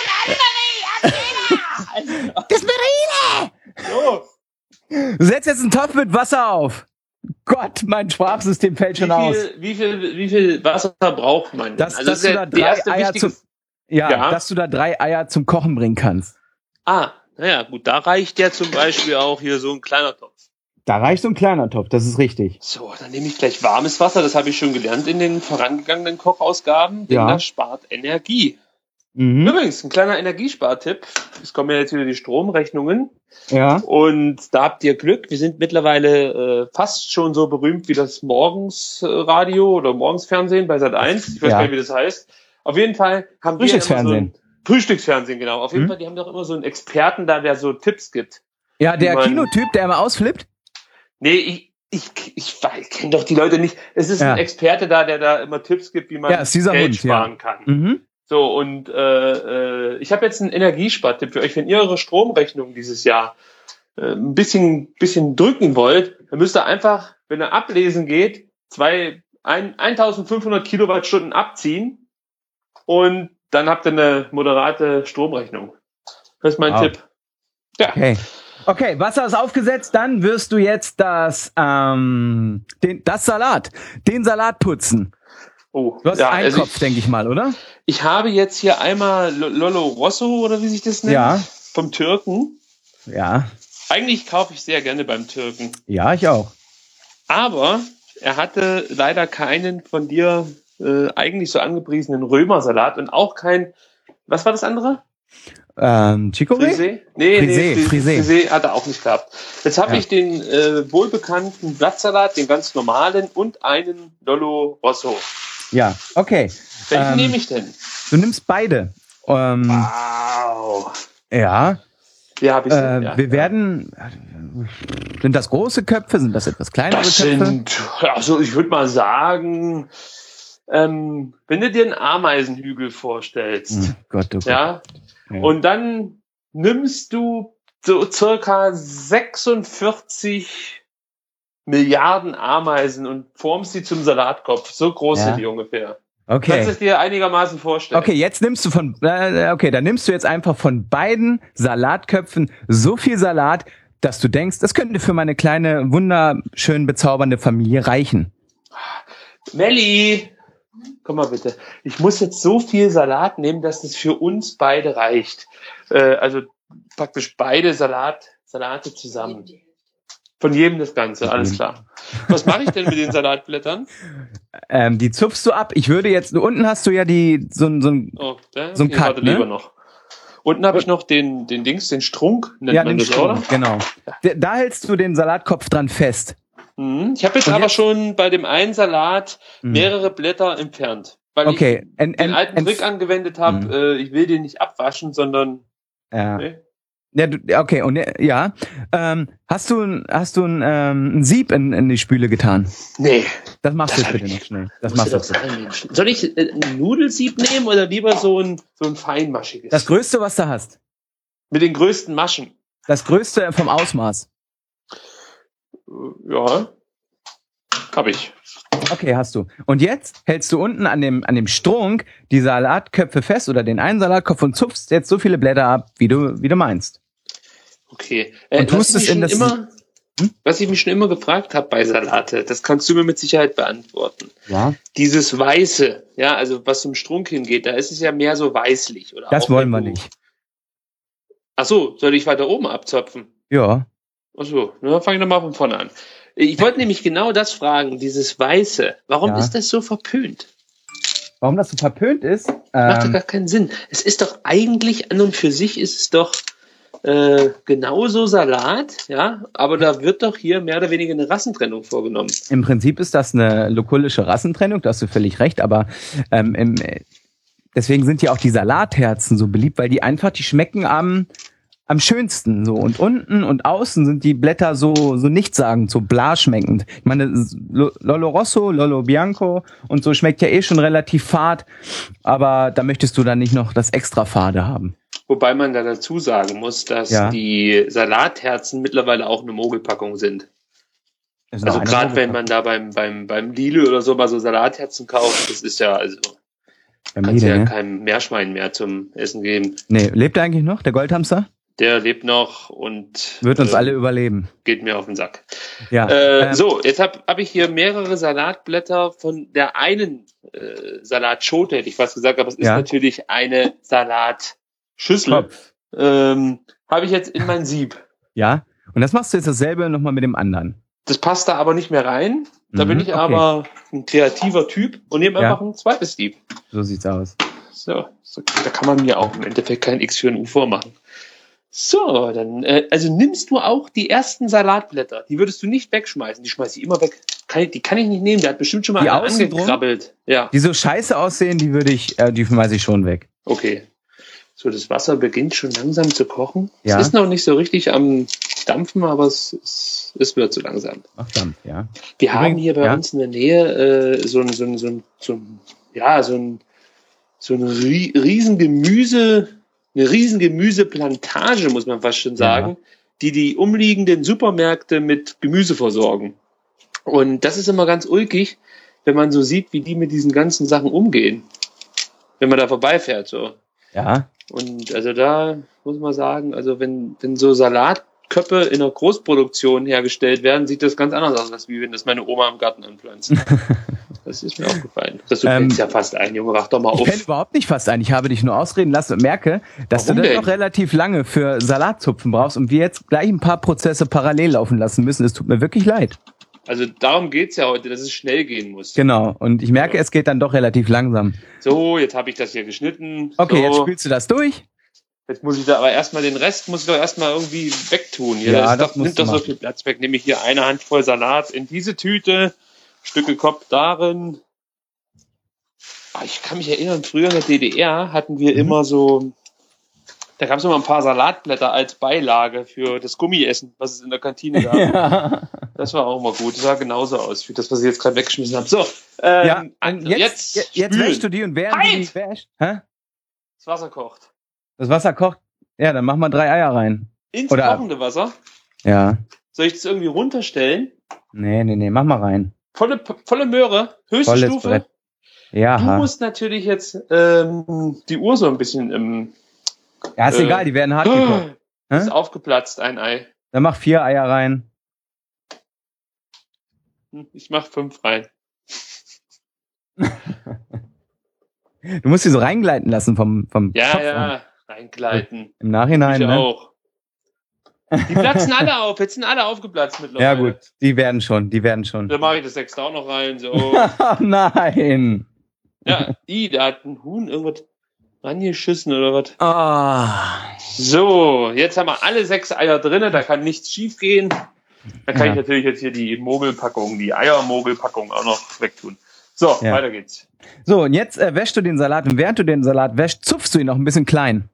das Berine! So. Du setzt jetzt einen Topf mit Wasser auf. Gott, mein Sprachsystem fällt schon aus. Wie viel Wasser braucht man? Dass du da 3 Eier dass du da 3 Eier zum Kochen bringen kannst. Naja, gut, da reicht ja zum Beispiel auch hier so ein kleiner Topf. Da reicht so ein kleiner Topf, das ist richtig. So, dann nehme ich gleich warmes Wasser, das habe ich schon gelernt in den vorangegangenen Kochausgaben, denn das spart Energie. Mhm. Übrigens, ein kleiner Energiespartipp. Es kommen ja jetzt wieder die Stromrechnungen. Ja. Und da habt ihr Glück. Wir sind mittlerweile fast schon so berühmt wie das Morgensradio oder Morgensfernsehen bei Sat.1. Ich weiß gar nicht, wie das heißt. Auf jeden Fall haben wir Frühstücksfernsehen. Frühstücksfernsehen, genau. Auf jeden Fall, die haben doch immer so einen Experten da, der so Tipps gibt. Ja, der Kinotyp, der immer ausflippt? Nee, ich kenne doch die Leute nicht. Es ist ein Experte da, der da immer Tipps gibt, wie man Geld sparen kann. Mhm. So, und ich habe jetzt einen Energiespartipp für euch. Wenn ihr eure Stromrechnung dieses Jahr ein bisschen drücken wollt, dann müsst ihr einfach, wenn ihr ablesen geht, 1500 Kilowattstunden abziehen und dann habt ihr eine moderate Stromrechnung. Das ist mein Tipp. Ja. Okay, Wasser ist aufgesetzt, dann wirst du jetzt den Salat putzen. Oh, du hast einen Kopf, denke ich mal, oder? Ich habe jetzt hier einmal Lollo Rosso, oder wie sich das nennt, vom Türken. Ja. Eigentlich kaufe ich sehr gerne beim Türken. Ja, ich auch. Aber er hatte leider keinen von dir eigentlich so angepriesenen Römersalat und auch kein, was war das andere? Chicorée? Frisee hat er auch nicht gehabt. Jetzt habe ich den wohlbekannten Blattsalat, den ganz normalen und einen Lollo Rosso. Ja, okay. Welchen nehme ich denn? Du nimmst beide. Wow. Ja. Ja, habe ich. Wir werden. Sind das große Köpfe? Sind das etwas kleinere Köpfe? Also ich würde mal sagen, wenn du dir einen Ameisenhügel vorstellst, Gott. Ja, und dann nimmst du so circa 46 Milliarden Ameisen und formst sie zum Salatkopf. So groß sind die ungefähr. Okay. Kannst du es dir einigermaßen vorstellen? Okay, jetzt nimmst du dann nimmst du jetzt einfach von beiden Salatköpfen so viel Salat, dass du denkst, das könnte für meine kleine, wunderschön bezaubernde Familie reichen. Melli, komm mal bitte. Ich muss jetzt so viel Salat nehmen, dass das für uns beide reicht. Also praktisch beide Salate zusammen. Von jedem das Ganze, alles klar. Was mache ich denn mit den Salatblättern? Die zupfst du ab. Ich würde jetzt, unten hast du ja so ein Cut, warte, lieber noch. Unten habe ich noch den Strunk, nennt man das, Strunk, oder? Genau. Da hältst du den Salatkopf dran fest. Ich habe jetzt schon bei dem einen Salat mehrere Blätter entfernt, weil ich den alten Trick angewendet habe. Ich will den nicht abwaschen, sondern Nee? Ja, okay, und hast du ein Sieb in die Spüle getan? Nee. Das machst du jetzt bitte noch schnell. Das machst du. Soll ich ein Nudelsieb nehmen oder lieber so ein feinmaschiges? Das Größte, was du hast. Mit den größten Maschen. Das Größte vom Ausmaß. Ja. Hab ich. Okay, hast du. Und jetzt hältst du unten an dem Strunk die Salatköpfe fest oder den einen Salatkopf und zupfst jetzt so viele Blätter ab, wie du meinst. Okay. Und tust es in das... Was ich mich schon immer gefragt habe bei Salate, das kannst du mir mit Sicherheit beantworten. Ja. Dieses Weiße, ja, also was zum Strunk hingeht, da ist es ja mehr so weißlich. Oder das wollen wir nicht. Ach so, soll ich weiter oben abzapfen? Ja. Ach so, dann fange ich nochmal von vorne an. Ich wollte nämlich genau das fragen, dieses Weiße. Warum ist das so verpönt? Warum das so verpönt ist? Macht doch gar keinen Sinn. Es ist doch eigentlich, an und für sich ist es doch genauso Salat, ja, aber da wird doch hier mehr oder weniger eine Rassentrennung vorgenommen. Im Prinzip ist das eine lokulische Rassentrennung, da hast du völlig recht, aber deswegen sind ja auch die Salatherzen so beliebt, weil die schmecken am schönsten, so. Und unten und außen sind die Blätter so nichtssagend, so bla schmeckend. Ich meine, Lollo Rosso, Lollo Bianco und so schmeckt ja schon relativ fad, aber da möchtest du dann nicht noch das extra Fade haben. Wobei man da dazu sagen muss, dass die Salatherzen mittlerweile auch eine Mogelpackung sind. Also gerade wenn man da beim Lidl oder so mal so Salatherzen kauft, das ist ja, also kannst ja keinem Meerschwein mehr zum Essen geben. Nee, lebt er eigentlich noch, der Goldhamster? Der lebt noch und wird uns alle überleben. Geht mir auf den Sack. Ja. So, jetzt hab ich hier mehrere Salatblätter von der einen Salatschote, hätte ich fast gesagt, aber es ist natürlich eine Salatschüssel. Habe ich jetzt in mein Sieb. Ja, und das machst du jetzt dasselbe nochmal mit dem anderen. Das passt da aber nicht mehr rein. Da bin ich aber ein kreativer Typ und nehme einfach ein zweites Sieb. So sieht's aus. So, da kann man mir auch im Endeffekt kein X für ein U vormachen. So, dann, also nimmst du auch die ersten Salatblätter, die würdest du nicht wegschmeißen, die schmeiß ich immer weg. Die kann ich nicht nehmen, der hat bestimmt schon mal angekrabbelt. Ja. Die so scheiße aussehen, die schmeiße ich schon weg. Okay. So, das Wasser beginnt schon langsam zu kochen. Ja. Es ist noch nicht so richtig am Dampfen, aber es wird so langsam. Ach, Dampf, ja. Wir haben hier bei uns in der Nähe so eine riesen Gemüseplantage, muss man fast schon sagen, die umliegenden Supermärkte mit Gemüse versorgen. Und das ist immer ganz ulkig, wenn man so sieht, wie die mit diesen ganzen Sachen umgehen. Wenn man da vorbeifährt, so. Ja. Und also da muss man sagen, also wenn so Salatköpfe in der Großproduktion hergestellt werden, sieht das ganz anders aus, als wie wenn das meine Oma im Garten anpflanzt. Das ist mir aufgefallen. Du kennst ja fast einen, Junge, wach doch mal auf. Ich kenne überhaupt nicht fast einen. Ich habe dich nur ausreden lassen und merke, dass du dann noch relativ lange für Salatzupfen brauchst und wir jetzt gleich ein paar Prozesse parallel laufen lassen müssen. Es tut mir wirklich leid. Also darum geht's ja heute, dass es schnell gehen muss. Genau. Und ich merke, es geht dann doch relativ langsam. So, jetzt habe ich das hier geschnitten. Okay, so. Jetzt spielst du das durch. Jetzt muss ich da aber erstmal den Rest irgendwie wegtun. Hier, nimmt doch so viel Platz weg. Nehme ich hier eine Handvoll Salat in diese Tüte, Stücke Kopf darin. Ich kann mich erinnern, früher in der DDR hatten wir immer so, da gab es immer ein paar Salatblätter als Beilage für das Gummiessen, was es in der Kantine gab. Ja. Das war auch immer gut. Das sah genauso aus wie das, was ich jetzt gerade weggeschmissen habe. So, jetzt wäschst du die und während du die wäschst. Das Wasser kocht. Das Wasser kocht? Ja, dann mach mal 3 Eier rein. Ins kochende Wasser? Ja. Soll ich das irgendwie runterstellen? Nee, mach mal rein. Volle Möhre, höchste Volles Stufe. Brett. Ja. Du musst natürlich jetzt die Uhr so ein bisschen ja, ist egal, die werden hart gekocht. Ist aufgeplatzt, ein Ei. Dann mach 4 Eier rein. Ich mach 5 rein. Du musst die so reingleiten lassen vom Kopf Ja, an. Eingleiten. Im Nachhinein, ich ne? auch. Die platzen alle auf. Jetzt sind alle aufgeplatzt mittlerweile. Ja gut, die werden schon. Da mache ich das 6. auch noch rein. So. Nein. Ja, da hat ein Huhn irgendwas rangeschissen oder was. Ah. So, jetzt haben wir alle 6 Eier drinne. Da kann nichts schief gehen. Da kann ich natürlich jetzt hier die Mogelpackung, die Eiermogelpackung auch noch wegtun. So, weiter geht's. So, und jetzt wäschst du den Salat. Und während du den Salat wäschst, zupfst du ihn noch ein bisschen klein.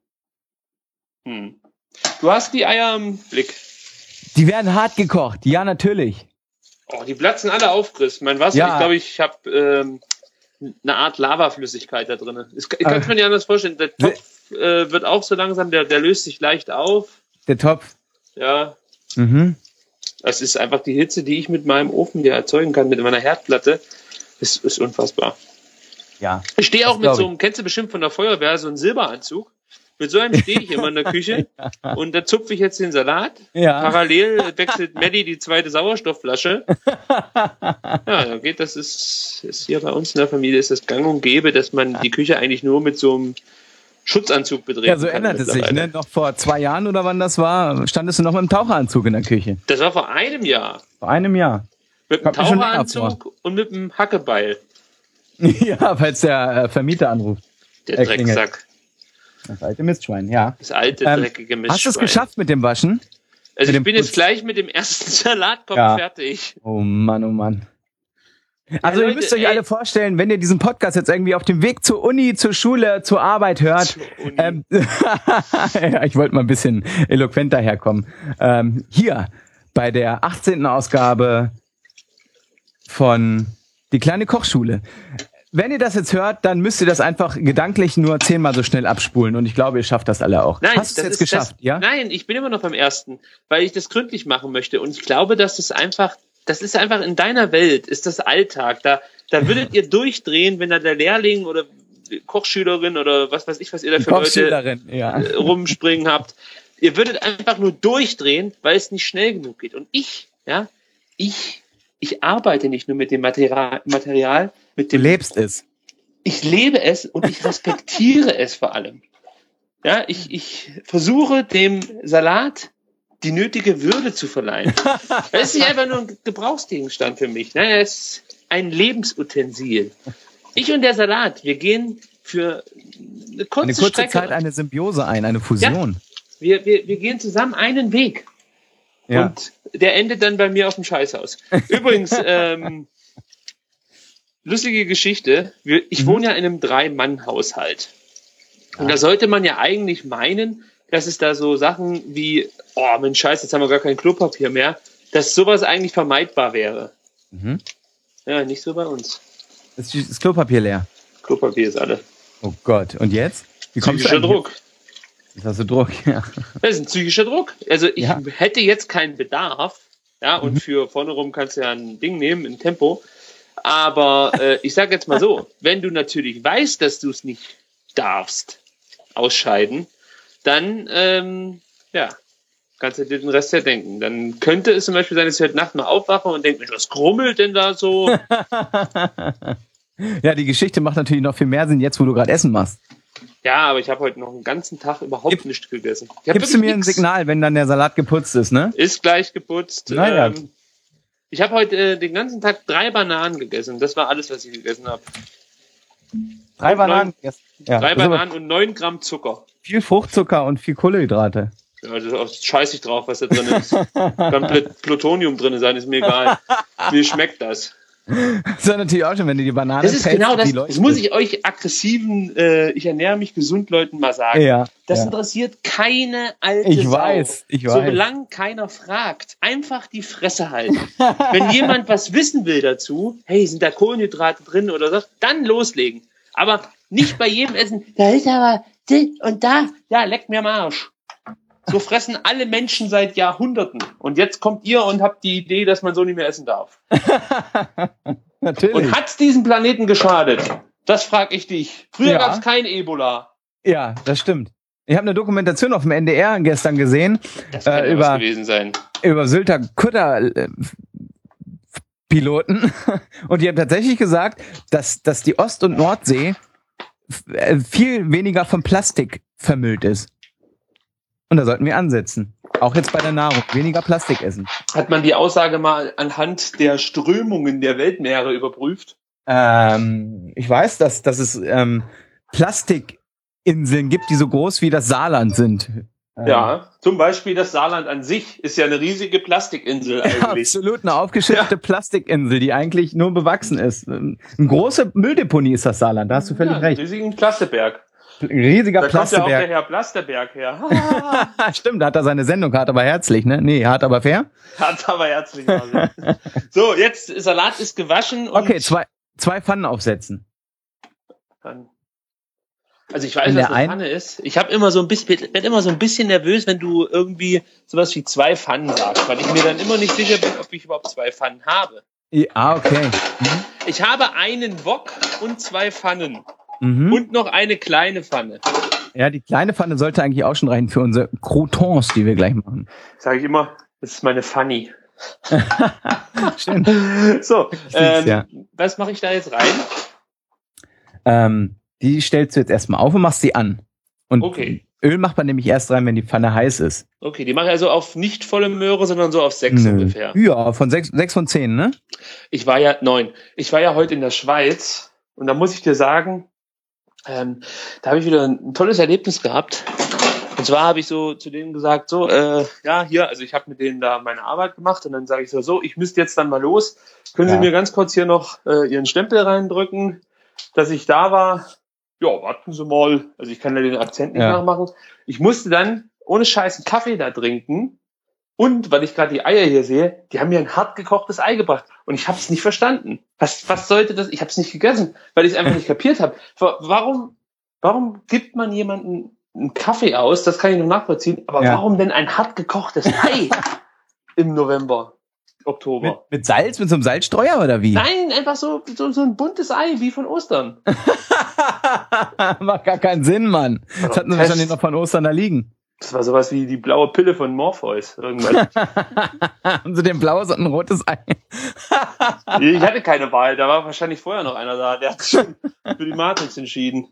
Du hast die Eier im Blick. Die werden hart gekocht. Ja, natürlich. Oh, die platzen alle auf, Chris. Mein Wasser, Ja. ich glaube, ich habe eine Art Lavaflüssigkeit da drin. Ich kann es mir nicht anders vorstellen. Der Topf wird auch so langsam, der löst sich leicht auf. Der Topf. Ja. Mhm. Das ist einfach die Hitze, die ich mit meinem Ofen hier erzeugen kann, mit meiner Herdplatte. Das ist unfassbar. Ja. Ich stehe auch mit so einem, kennst du bestimmt von der Feuerwehr, so einen Silberanzug. Mit so einem stehe ich immer in der Küche und da zupfe ich jetzt den Salat. Ja. Parallel wechselt Maddie die zweite Sauerstoffflasche. Ja, da geht das ist hier bei uns in der Familie ist das gang und gäbe, dass man die Küche eigentlich nur mit so einem Schutzanzug betreten kann. Ja, so ändert es sich, ne? Noch vor 2 Jahren oder wann das war, standest du noch mit einem Taucheranzug in der Küche. Das war vor einem Jahr. Vor einem Jahr. Mit einem Kommt mir schon länger Taucheranzug und mit einem Hackebeil. Ja, falls der Vermieter anruft. Der Drecksack. Das alte Mistschwein, ja. Das alte, dreckige Mistschwein. Hast du es geschafft mit dem Waschen? Also ich bin jetzt gleich mit dem ersten Salatkopf fertig. Oh Mann, oh Mann. Also Leute, ihr müsst euch alle vorstellen, wenn ihr diesen Podcast jetzt irgendwie auf dem Weg zur Uni, zur Schule, zur Arbeit hört. Ja, ich wollte mal ein bisschen eloquent daherkommen. Hier bei der 18. Ausgabe von Die kleine Kochschule. Wenn ihr das jetzt hört, dann müsst ihr das einfach gedanklich nur 10-mal so schnell abspulen. Und ich glaube, ihr schafft das alle auch. Nein, hast du es jetzt geschafft? Ja? Nein, ich bin immer noch beim ersten, weil ich das gründlich machen möchte. Und ich glaube, das ist einfach in deiner Welt, ist das Alltag. Da würdet ihr durchdrehen, wenn da der Lehrling oder Kochschülerin oder was weiß ich, was ihr da für Leute rumspringen habt. Ihr würdet einfach nur durchdrehen, weil es nicht schnell genug geht. Und ich arbeite nicht nur mit dem Material, mit dem. Du lebst es. Ich lebe es und ich respektiere es vor allem. Ja, ich versuche dem Salat die nötige Würde zu verleihen. Das ist nicht einfach nur ein Gebrauchsgegenstand für mich. Nein, es ist ein Lebensutensil. Ich und der Salat, wir gehen für eine kurze Strecke. Zeit eine Symbiose ein, eine Fusion. Ja, wir gehen zusammen einen Weg. Ja. Und der endet dann bei mir auf dem Scheißhaus. Übrigens, lustige Geschichte. Ich wohne ja in einem 3-Mann-Haushalt. Ja. Und da sollte man ja eigentlich meinen, dass es da so Sachen wie, oh Mensch, Scheiße, jetzt haben wir gar kein Klopapier mehr, dass sowas eigentlich vermeidbar wäre. Mhm. Ja, nicht so bei uns. Ist das Klopapier leer? Klopapier ist alle. Oh Gott, und jetzt? Wie kommst psychischer Druck. Jetzt hast du Druck, ja. Das ist ein psychischer Druck. Also ich hätte jetzt keinen Bedarf, ja, und für vorne rum kannst du ja ein Ding nehmen, ein Tempo. Aber ich sage jetzt mal so, wenn du natürlich weißt, dass du es nicht darfst, ausscheiden, dann, kannst du dir den Rest ja denken. Dann könnte es zum Beispiel sein, dass ich heute Nacht mal aufwache und denke, was grummelt denn da so? Ja, die Geschichte macht natürlich noch viel mehr Sinn, jetzt wo du gerade Essen machst. Ja, aber ich habe heute noch einen ganzen Tag überhaupt nichts gegessen. Gibst du mir ein Signal, wenn dann der Salat geputzt ist, ne? Ist gleich geputzt. Naja. Ich habe heute den ganzen Tag 3 Bananen gegessen. Das war alles, was ich gegessen habe. 3 Bananen? 3 Bananen und 9 Gramm Zucker. Viel Fruchtzucker und viel Kohlenhydrate. Ja, das scheiß ich drauf, was da drin ist. Kann Plutonium drin sein, ist mir egal. Mir schmeckt das. Das ist natürlich auch schon, wenn du die Banane das ist genau das. Das muss ich euch aggressiven, ich ernähre mich gesund Leuten mal sagen. Ja, das interessiert keine alte Ich Sau. weiß. Solange keiner fragt, einfach die Fresse halten. Wenn jemand was wissen will dazu, hey, sind da Kohlenhydrate drin oder so, dann loslegen. Aber nicht bei jedem Essen, da ist aber und da, ja, leckt mir am Arsch. So fressen alle Menschen seit Jahrhunderten. Und jetzt kommt ihr und habt die Idee, dass man so nicht mehr essen darf. Natürlich. Und hat's diesem Planeten geschadet? Das frage ich dich. Früher gab's kein Ebola. Ja, das stimmt. Ich habe eine Dokumentation auf dem NDR gestern gesehen. Das kann ja was gewesen sein. Über Sylter Kutter Piloten. Und die haben tatsächlich gesagt, dass die Ost- und Nordsee viel weniger von Plastik vermüllt ist. Und da sollten wir ansetzen. Auch jetzt bei der Nahrung. Weniger Plastik essen. Hat man die Aussage mal anhand der Strömungen der Weltmeere überprüft? Ich weiß, dass es Plastikinseln gibt, die so groß wie das Saarland sind. Ja, zum Beispiel das Saarland an sich ist ja eine riesige Plastikinsel eigentlich. Ja, absolut, eine aufgeschichtete Plastikinsel, die eigentlich nur bewachsen ist. Eine große Mülldeponie ist das Saarland, da hast du völlig recht. Ein riesiger Plasteberg. Riesiger da Plasteberg. Da kommt ja auch der Herr Plasterberg her. Stimmt, da hat er seine Sendung, hart aber herzlich, ne? Nee, hart aber fair. Hart aber herzlich. So, jetzt, Salat ist gewaschen. Und okay, zwei Pfannen aufsetzen. Also ich weiß, was eine Pfanne ist. Ich habe immer so ein bisschen, bin immer so ein bisschen nervös, wenn du irgendwie sowas wie 2 Pfannen sagst, weil ich mir dann immer nicht sicher bin, ob ich überhaupt 2 Pfannen habe. Ja, okay. Ich habe einen Wok und 2 Pfannen. Und noch eine kleine Pfanne. Ja, die kleine Pfanne sollte eigentlich auch schon reichen für unsere Croutons, die wir gleich machen. Sage ich immer, das ist meine Fanny. Stimmt. So, was mache ich da jetzt rein? Die stellst du jetzt erstmal auf und machst sie an. Und okay. Öl macht man nämlich erst rein, wenn die Pfanne heiß ist. Okay, die mache ich also auf nicht volle Möhre, sondern so auf 6 ungefähr. Ja, von 6 von 10, ne? 9. Ich war ja heute in der Schweiz und da muss ich dir sagen, da habe ich wieder ein tolles Erlebnis gehabt. Und zwar habe ich so zu denen gesagt, also ich habe mit denen da meine Arbeit gemacht und dann sage ich so, ich müsste jetzt dann mal los. Können Sie mir ganz kurz hier noch Ihren Stempel reindrücken, dass ich da war? Ja, warten Sie mal. Also ich kann ja den Akzent nicht nachmachen. Ich musste dann ohne Scheiß einen Kaffee da trinken. Und, weil ich gerade die Eier hier sehe, die haben mir ein hart gekochtes Ei gebracht. Und ich habe es nicht verstanden. Was sollte das? Ich habe es nicht gegessen, weil ich es einfach nicht kapiert habe. Warum gibt man jemandem einen Kaffee aus? Das kann ich noch nachvollziehen. Aber warum denn ein hart gekochtes Ei im November, Oktober? Mit Salz? Mit so einem Salzstreuer oder wie? Nein, einfach so ein buntes Ei, wie von Ostern. Macht gar keinen Sinn, Mann. Das hatten wir wahrscheinlich noch von Ostern da liegen. Das war sowas wie die blaue Pille von Morpheus. Irgendwann. Haben sie den blaues und ein rotes Ei? Ich hatte keine Wahl. Da war wahrscheinlich vorher noch einer da. Der hat schon für die Matrix entschieden.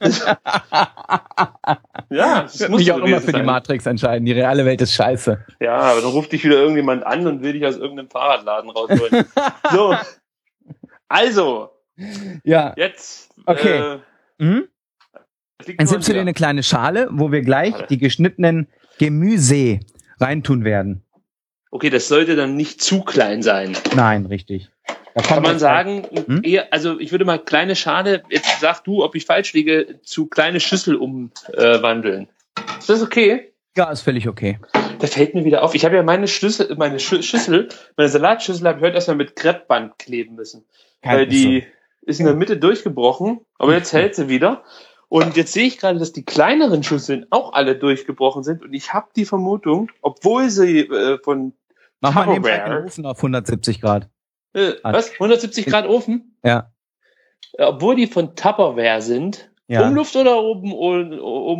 Ja, das muss mich auch immer für die Matrix entscheiden. Die reale Welt ist scheiße. Ja, aber dann ruft dich wieder irgendjemand an und will dich aus irgendeinem Fahrradladen rausholen. So. Also. Ja. Jetzt. Okay. Jetzt nimmst du dir eine kleine Schale, wo wir gleich die geschnittenen Gemüse reintun werden. Okay, das sollte dann nicht zu klein sein. Nein, richtig. Da kann man sagen, eher, also ich würde mal kleine Schale, jetzt sag du, ob ich falsch liege, zu kleine Schüssel umwandeln. Ist das okay? Ja, ist völlig okay. Da fällt mir wieder auf, ich habe ja meine Salatschüssel habe ich heute erstmal mit Kreppband kleben müssen. Weil die ist in der Mitte durchgebrochen, aber jetzt hält sie wieder. Und jetzt sehe ich gerade, dass die kleineren Schüsseln auch alle durchgebrochen sind. Und ich habe die Vermutung, obwohl sie von Mach mal nebenbei den Ofen auf 170 Grad. Was? 170 Grad Ofen? Ja. Obwohl die von Tupperware sind. Ja. Umluft oder oben ohne?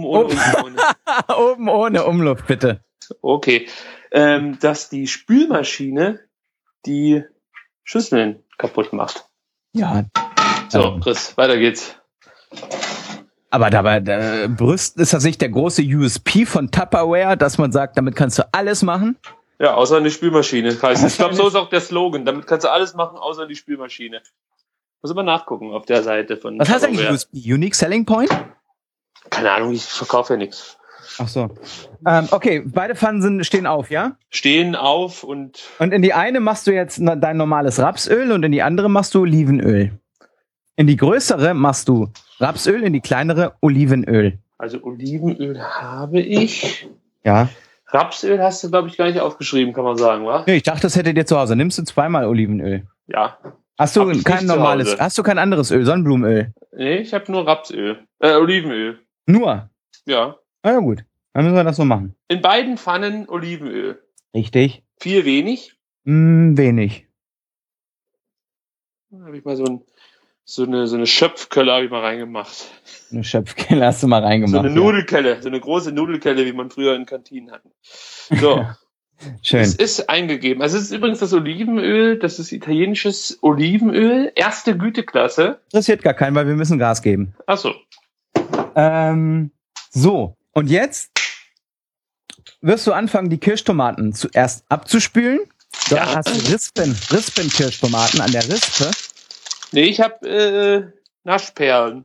Oben ohne Umluft, bitte. Okay. Dass die Spülmaschine die Schüsseln kaputt macht. Ja. So, Chris, weiter geht's. Aber dabei, ist das nicht der große USP von Tupperware, dass man sagt, damit kannst du alles machen? Ja, außer eine Spülmaschine. Ich glaube, so ist auch der Slogan. Damit kannst du alles machen, außer die Spülmaschine. Muss aber nachgucken auf der Seite von Was heißt eigentlich USP? Unique Selling Point? Keine Ahnung, ich verkaufe ja nichts. Ach so. Okay, beide Pfannen stehen auf, ja? Stehen auf und... Und in die eine machst du jetzt dein normales Rapsöl und in die andere machst du Olivenöl. In die größere machst du Rapsöl, in die kleinere Olivenöl. Also Olivenöl habe ich. Ja. Rapsöl hast du, glaube ich, gar nicht aufgeschrieben, kann man sagen, wa? Nee, ich dachte, das hättet ihr zu Hause. Nimmst du 2-mal Olivenöl? Ja. Hast du kein normales, hast du kein anderes Öl, Sonnenblumenöl? Nee, ich habe nur Rapsöl. Olivenöl. Nur? Ja. Na ja, gut. Dann müssen wir das so machen. In beiden Pfannen Olivenöl. Richtig. Viel wenig? Wenig. Da habe ich mal so eine Schöpfkelle habe ich mal reingemacht. Eine Schöpfkelle hast du mal reingemacht. So eine Nudelkelle, so eine große Nudelkelle, wie man früher in Kantinen hatte. So. Schön. Es ist eingegeben. Also es ist übrigens das Olivenöl, das ist italienisches Olivenöl, erste Güteklasse. Interessiert gar keinen, weil wir müssen Gas geben. Ach so. So. Und jetzt wirst du anfangen, die Kirschtomaten zuerst abzuspülen. Du hast Rispen-Kirschtomaten an der Rispe. Nee, ich habe Naschperlen.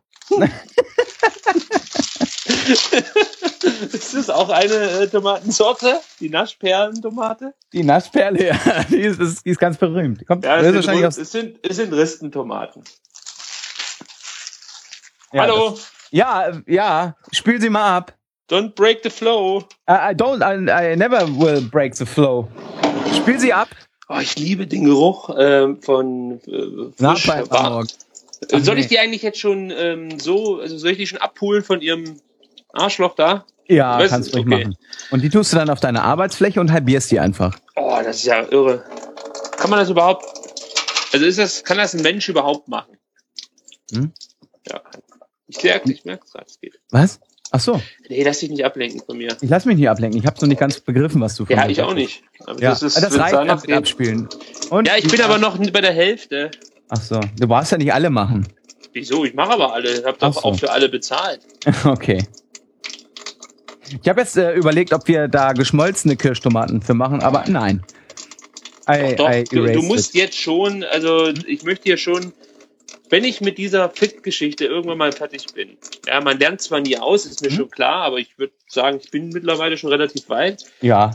Ist das auch eine Tomatensorte? Die Naschperlentomate? Die Naschperle, ja, die ist ganz berühmt. Es sind Ristentomaten. Ja, Hallo? Ja, spül sie mal ab. Don't break the flow. I never will break the flow. Spül sie ab. Oh, ich liebe den Geruch von frisch warm. Soll ich die eigentlich jetzt schon soll ich die schon abholen von ihrem Arschloch da? Ja, kannst du ruhig machen. Und die tust du dann auf deine Arbeitsfläche und halbierst die einfach. Oh, das ist ja irre. Kann man das überhaupt, kann das ein Mensch überhaupt machen? Hm? Ja, ich merke es gerade, es geht. Was? Ach so. Nee, lass dich nicht ablenken von mir. Ich lass mich nicht ablenken. Ich habe noch nicht ganz begriffen, was du von mir ich auch nicht. Aber ja. Das reicht mit abspielen. Und ja, ich bin aber noch bei der Hälfte. Ach so. Du brauchst ja nicht alle machen. Wieso? Ich mache aber alle. Ich habe doch auch für alle bezahlt. Okay. Ich habe jetzt überlegt, ob wir da geschmolzene Kirschtomaten für machen, aber nein. Du musst jetzt schon, ich möchte ja schon, wenn ich mit dieser Fit-Geschichte irgendwann mal fertig bin. Ja, man lernt zwar nie aus, ist mir schon klar, aber ich würde sagen, ich bin mittlerweile schon relativ weit. Ja.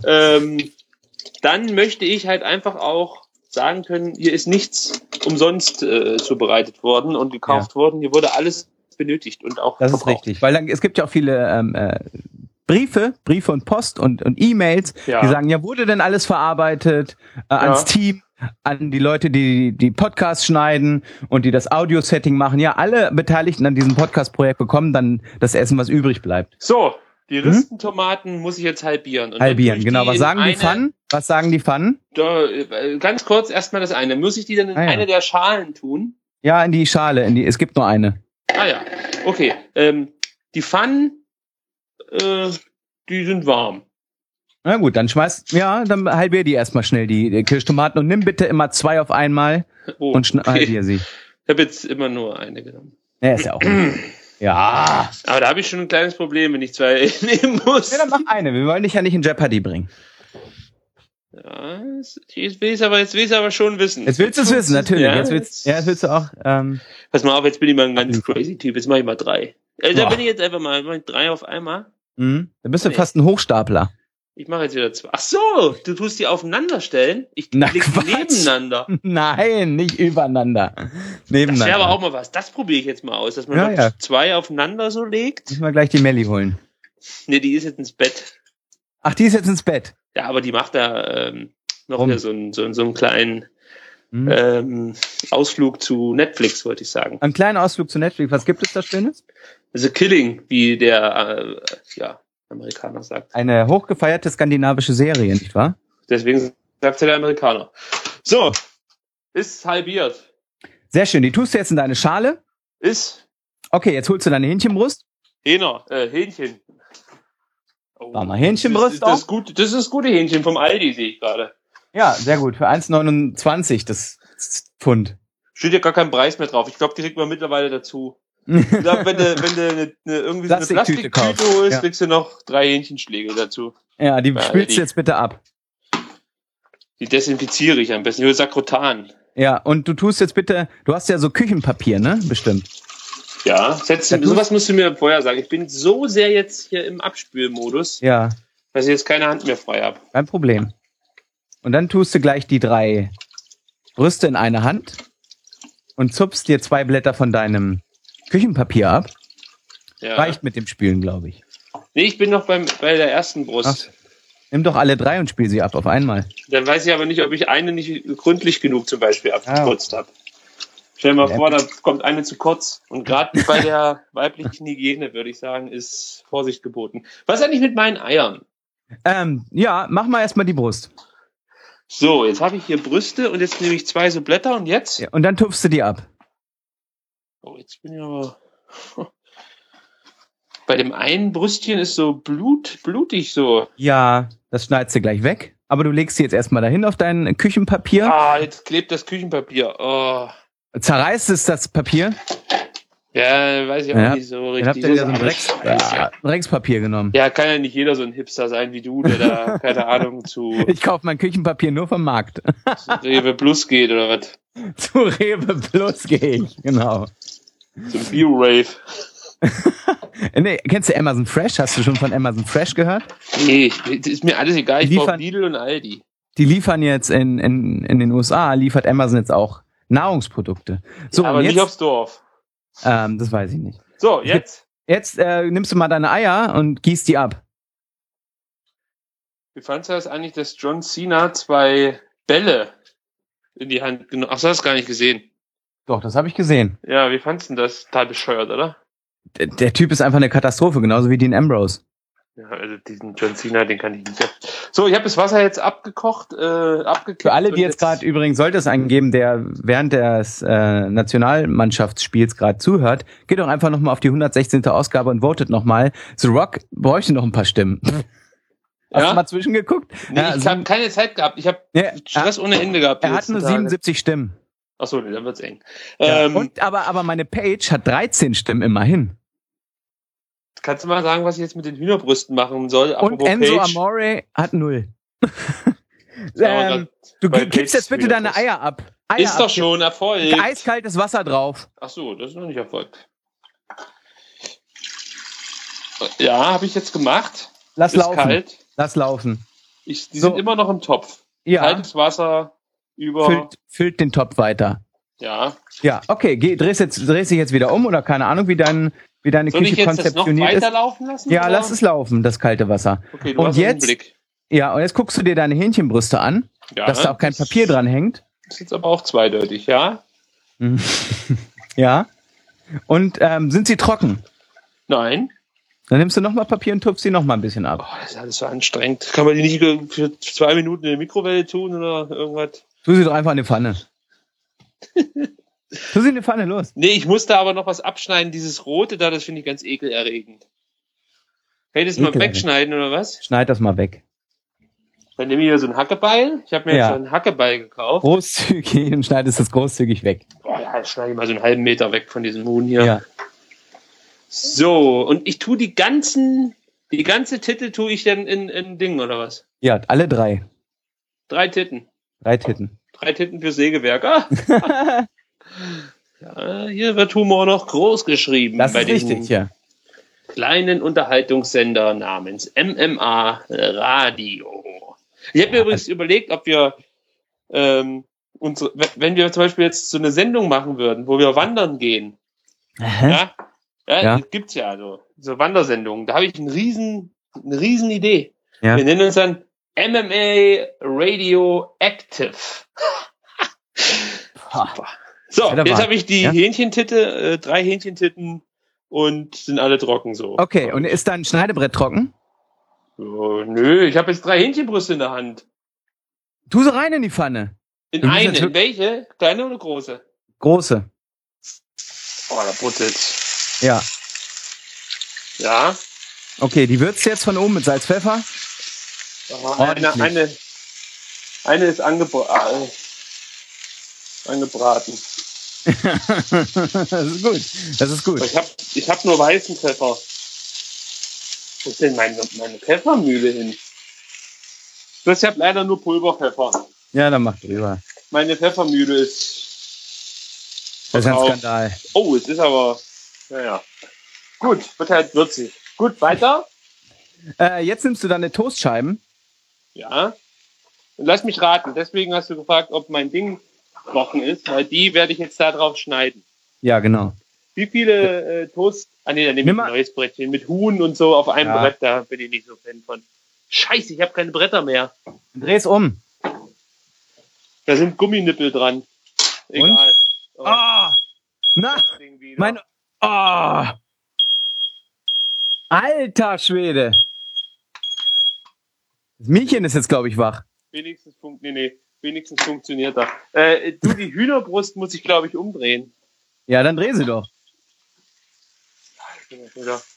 Dann möchte ich halt einfach auch sagen können, hier ist nichts umsonst zubereitet worden und gekauft worden. Hier wurde alles benötigt und auch das verbraucht. Ist richtig, weil es gibt ja auch viele Briefe und Post und E-Mails, die sagen, ja, wurde denn alles verarbeitet ans Team, an die Leute, die Podcasts schneiden und die das Audio-Setting machen. Ja, alle Beteiligten an diesem Podcast-Projekt bekommen dann das Essen, was übrig bleibt. So, die Ristentomaten muss ich jetzt halbieren. Und genau. Was sagen die Pfannen? Was sagen die Pfannen? Ganz kurz erstmal das eine. Muss ich die dann in eine der Schalen tun? Ja, in die Schale. Es gibt nur eine. Ah ja, okay. Die Pfannen, die sind warm. Na gut, dann dann halbier die erstmal schnell, die Kirschtomaten, und nimm bitte immer 2 auf einmal und halbier sie. Ich habe jetzt immer nur eine genommen. Ja, ist ja auch nicht. Ja. Aber da habe ich schon ein kleines Problem, wenn ich 2 nehmen muss. Ja, dann mach eine. Wir wollen dich ja nicht in Jeopardy bringen. Ja, jetzt will ich es aber schon wissen. Jetzt willst du es wissen, natürlich. Ja, jetzt willst du auch. Pass mal auf, jetzt bin ich mal ein ganz crazy Typ. Jetzt mache ich mal 3. Da bin ich jetzt einfach mal 3 auf einmal. Mhm. Dann bist du fast ein Hochstapler. Ich mache jetzt wieder 2. Ach so, du tust die aufeinander stellen? Ich leg die nebeneinander. Nein, nicht übereinander. Nebeneinander. Das wäre aber auch mal was. Das probiere ich jetzt mal aus, dass man 2 aufeinander so legt. Müssen wir gleich die Melli holen. Nee, die ist jetzt ins Bett. Ach, die ist jetzt ins Bett? Ja, aber die macht da noch wieder so einen kleinen Ausflug zu Netflix, wollte ich sagen. Ein kleiner Ausflug zu Netflix. Was gibt es da Schönes? The Killing, wie der Amerikaner sagt. Eine hochgefeierte skandinavische Serie, nicht wahr? Deswegen sagt ja der Amerikaner. So, ist halbiert. Sehr schön, die tust du jetzt in deine Schale. Okay, jetzt holst du deine Hähnchenbrust. Hähnchen. Oh, war mal Hähnchenbrust auch? Das ist das gute Hähnchen vom Aldi, sehe ich gerade. Ja, sehr gut. Für 1,29 das Pfund. Steht ja gar kein Preis mehr drauf. Ich glaube, die kriegt man mittlerweile dazu. Ich glaube, wenn du irgendwie so eine Plastiktüte holst, kriegst du noch 3 Hähnchenschläge dazu. Ja, die spülst du jetzt bitte ab. Die desinfiziere ich am besten. Ich hole Sakrotan. Ja, und du tust jetzt bitte, du hast ja so Küchenpapier, ne? Bestimmt. Ja, sowas musst du mir vorher sagen. Ich bin so sehr jetzt hier im Abspülmodus, dass ich jetzt keine Hand mehr frei habe. Kein Problem. Und dann tust du gleich die 3 Brüste in eine Hand und zupfst dir 2 Blätter von deinem Küchenpapier ab. Ja. Reicht mit dem Spülen, glaube ich. Nee, ich bin noch bei der ersten Brust. Ach, nimm doch alle 3 und spiel sie ab auf einmal. Dann weiß ich aber nicht, ob ich eine nicht gründlich genug zum Beispiel abgeputzt habe. Stell dir mal vor, da kommt eine zu kurz. Und gerade bei der weiblichen Hygiene, würde ich sagen, ist Vorsicht geboten. Was ist eigentlich mit meinen Eiern? Mach mal erstmal die Brust. So, jetzt habe ich hier Brüste und jetzt nehme ich 2 so Blätter und jetzt? Ja, und dann tupfst du die ab. Oh, jetzt bin ich aber... Bei dem einen Brüstchen ist so blutig so. Ja, das schneidest du gleich weg. Aber du legst sie jetzt erstmal dahin auf dein Küchenpapier. Ah, jetzt klebt das Küchenpapier. Oh. Zerreißt es das Papier? Ja, weiß ich auch nicht so richtig. Dann habt ihr wieder so ein Dreckspapier genommen. Ja, kann ja nicht jeder so ein Hipster sein wie du, der da, keine Ahnung, Ich kaufe mein Küchenpapier nur vom Markt. Zu Rewe Plus geht, oder was? Zu Rewe Plus gehe ich, genau. Zum Bio-Rave. Nee, kennst du Amazon Fresh? Hast du schon von Amazon Fresh gehört? Nee, das ist mir alles egal. Ich brauche Lidl und Aldi. Die liefern jetzt in den USA, liefert Amazon jetzt auch Nahrungsprodukte. So, ja, aber jetzt, nicht aufs Dorf. Das weiß ich nicht. So, jetzt. Jetzt nimmst du mal deine Eier und gießt die ab. Wie fandst du das eigentlich, dass John Cena 2 Bälle in die Hand genommen? Ach, du hast gar nicht gesehen. Doch, das habe ich gesehen. Ja, wie fandst du das? Total bescheuert, oder? Der Typ ist einfach eine Katastrophe, genauso wie Dean Ambrose. Ja, also diesen John Cena, den kann ich nicht. So, ich habe das Wasser jetzt abgekippt. Für alle, die jetzt gerade übrigens, sollte es einen geben, der während des Nationalmannschaftsspiels gerade zuhört, geht doch einfach nochmal auf die 116. Ausgabe und votet nochmal. The Rock bräuchte noch ein paar Stimmen. Hast du mal zwischengeguckt? Nee, ja, ich habe keine Zeit gehabt. Ich habe Stress ohne Ende gehabt. Er hat nur 77 Stimmen. Ach so, nee, dann wird's eng. Ja, aber meine Page hat 13 Stimmen immerhin. Kannst du mal sagen, was ich jetzt mit den Hühnerbrüsten machen soll? Und Enzo Amore hat 0. Du gibst jetzt bitte deine Eier ab. Ist doch schon Erfolg. Eiskaltes Wasser drauf. Ach so, das ist noch nicht Erfolg. Ja, habe ich jetzt gemacht. Lass ist laufen. Kalt. Lass laufen. Die sind immer noch im Topf. Ja. Kaltes Wasser über... Füllt den Topf weiter. Ja. Ja, okay. Drehst dich jetzt wieder um oder keine Ahnung, wie deine Küche konzeptioniert ist. Soll ich jetzt das noch weiterlaufen lassen? Ja, oder? Lass es laufen, das kalte Wasser. Okay, du hast einen Blick. Ja, und jetzt guckst du dir deine Hähnchenbrüste an, dass da auch kein Papier dran hängt. Das ist jetzt aber auch zweideutig, ja? Ja. Und sind sie trocken? Nein. Dann nimmst du nochmal Papier und tupfst sie nochmal ein bisschen ab. Oh, das ist alles so anstrengend. Kann man die nicht für 2 Minuten in der Mikrowelle tun oder irgendwas? Tu sie doch einfach in die Pfanne. Tu sie in die Pfanne, los. Nee, ich musste aber noch was abschneiden. Dieses Rote da, das finde ich ganz ekelerregend. Kann ich das mal wegschneiden oder was? Schneid das mal weg. Dann nehme ich hier so ein Hackebeil. Ich habe mir jetzt so ein Hackebeil gekauft. Großzügig und schneidest das großzügig weg. Boah, ja, ich schneide mal so einen halben Meter weg von diesem Huhn hier. Ja. So, und ich tue die ganze Titte tue ich dann in Ding, oder was? Ja, alle 3. 3 Titten. 3 Titten. 3 Titten für Sägewerk. Ah. Ja, hier wird Humor noch groß geschrieben. Das ist richtig, ja. Kleinen Unterhaltungssender namens MMA Radio. Ich habe mir übrigens überlegt, ob wir wenn wir zum Beispiel jetzt so eine Sendung machen würden, wo wir wandern gehen. Ja, gibt's ja so Wandersendungen. Da habe ich eine riesen Idee. Ja. Wir nennen uns dann MMA Radio Active. Super. So, jetzt habe ich die Hähnchentitte, 3 Hähnchentitten und sind alle trocken so. Okay, und ist dein Schneidebrett trocken? Oh, nö, ich habe jetzt 3 Hähnchenbrüste in der Hand. Tu sie rein in die Pfanne. In eine? In welche? Kleine oder große? Große. Oh, da bruttelt's. Ja. Ja. Okay, die würzt jetzt von oben mit Salz, Pfeffer. Oh, eine ist angebraten. Das ist gut. Das ist gut. Ich hab nur weißen Pfeffer. Wo ist denn meine Pfeffermühle hin? Ich habe leider nur Pulverpfeffer. Ja, dann mach drüber. Meine Pfeffermühle ist... Das ist ein Skandal. Oh, es ist aber... Naja. Gut, wird halt würzig. Gut, weiter. Jetzt nimmst du deine Toastscheiben. Ja. Und lass mich raten. Deswegen hast du gefragt, ob mein Ding trocken ist, weil die werde ich jetzt da drauf schneiden. Ja, genau. Wie viele Toast... Ah nee, dann nehme ich ein neues Brettchen mit Huhn und so auf einem Brett. Da bin ich nicht so Fan von. Scheiße, ich habe keine Bretter mehr. Dreh's um. Da sind Gumminippel dran. Egal. Oh. Na, mein... Oh. Alter Schwede. Das Mädchen ist jetzt, glaube ich, wach. Wenigstens funktioniert das. Die Hühnerbrust muss ich, glaube ich, umdrehen. Ja, dann dreh sie doch. Ich bin jetzt wieder...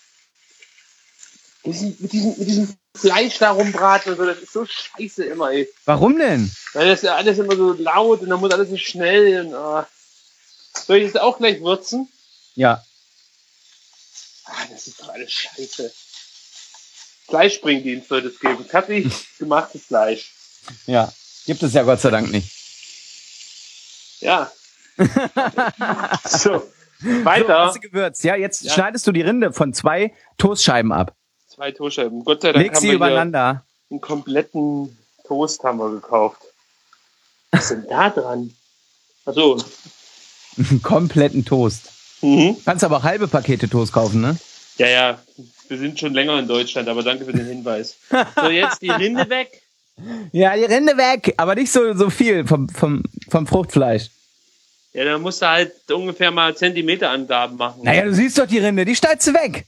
Mit diesem Fleisch da rumbraten und so, das ist so scheiße immer, ey. Warum denn? Weil das ist ja alles immer so laut und dann muss alles so schnell und... Soll ich das auch gleich würzen? Ja. Das ist doch alles scheiße. Fleischspringdienst sollte es geben. Fertig gemachtes Fleisch. Ja, gibt es ja Gott sei Dank nicht. Ja. So, weiter. So, hast du gewürzt. Ja, jetzt schneidest du die Rinde von 2 Toastscheiben ab. 2 Toastscheiben. Gott sei Dank leg sie übereinander. Einen kompletten Toast haben wir gekauft. Was ist denn da dran? Achso. Einen kompletten Toast. Mhm. Kannst aber auch halbe Pakete Toast kaufen, ne? Ja. Wir sind schon länger in Deutschland, aber danke für den Hinweis. So, jetzt die Rinde weg. Ja, die Rinde weg, aber nicht so viel vom Fruchtfleisch. Ja, dann musst du halt ungefähr mal Zentimeterangaben machen. Naja, du siehst doch die Rinde, die schneidest du weg.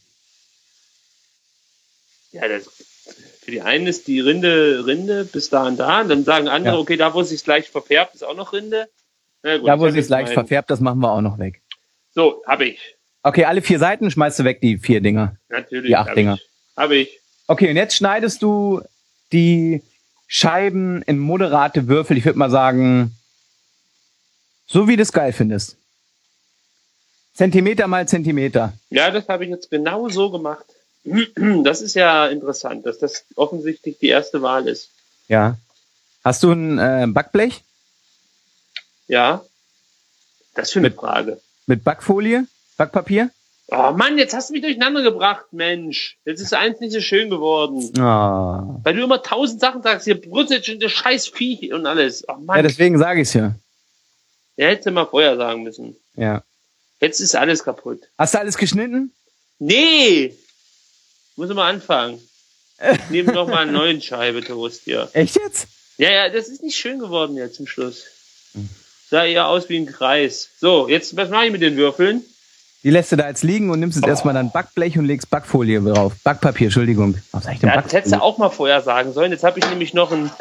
Ja, für die einen ist die Rinde bis da und da. Und dann sagen andere, okay, da wo es sich leicht verfärbt, ist auch noch Rinde. Na gut, da wo es sich leicht verfärbt, das machen wir auch noch weg. So, habe ich. Okay, alle 4 Seiten schmeißt du weg, die 4 Dinger. Natürlich. Die 8 Dinger. Habe ich. Okay, und jetzt schneidest du die Scheiben in moderate Würfel. Ich würde mal sagen, so wie du es geil findest. Zentimeter mal Zentimeter. Ja, das habe ich jetzt genau so gemacht. Das ist ja interessant, dass das offensichtlich die erste Wahl ist. Ja. Hast du ein Backblech? Ja. Das für eine Frage. Mit Backfolie? Backpapier? Oh Mann, jetzt hast du mich durcheinander gebracht, Mensch. Jetzt ist eins nicht so schön geworden. Oh. Weil du immer 1000 Sachen sagst, hier brütet schon der scheiß Vieh und alles. Oh Mann. Ja, deswegen sage ich's ja. Ja, hättest du mal vorher sagen müssen. Ja. Jetzt ist alles kaputt. Hast du alles geschnitten? Nee! Muss mal anfangen. Ich nehme noch mal eine neue Scheibe Toast hier. Echt jetzt? Ja, das ist nicht schön geworden jetzt zum Schluss. Sah eher aus wie ein Kreis. So, jetzt, was mache ich mit den Würfeln? Die lässt du da jetzt liegen und nimmst jetzt erstmal dann Backblech und legst Backfolie drauf. Backpapier, Entschuldigung. Was sag ich denn? Das hättest du auch mal vorher sagen sollen. Jetzt habe ich nämlich noch einen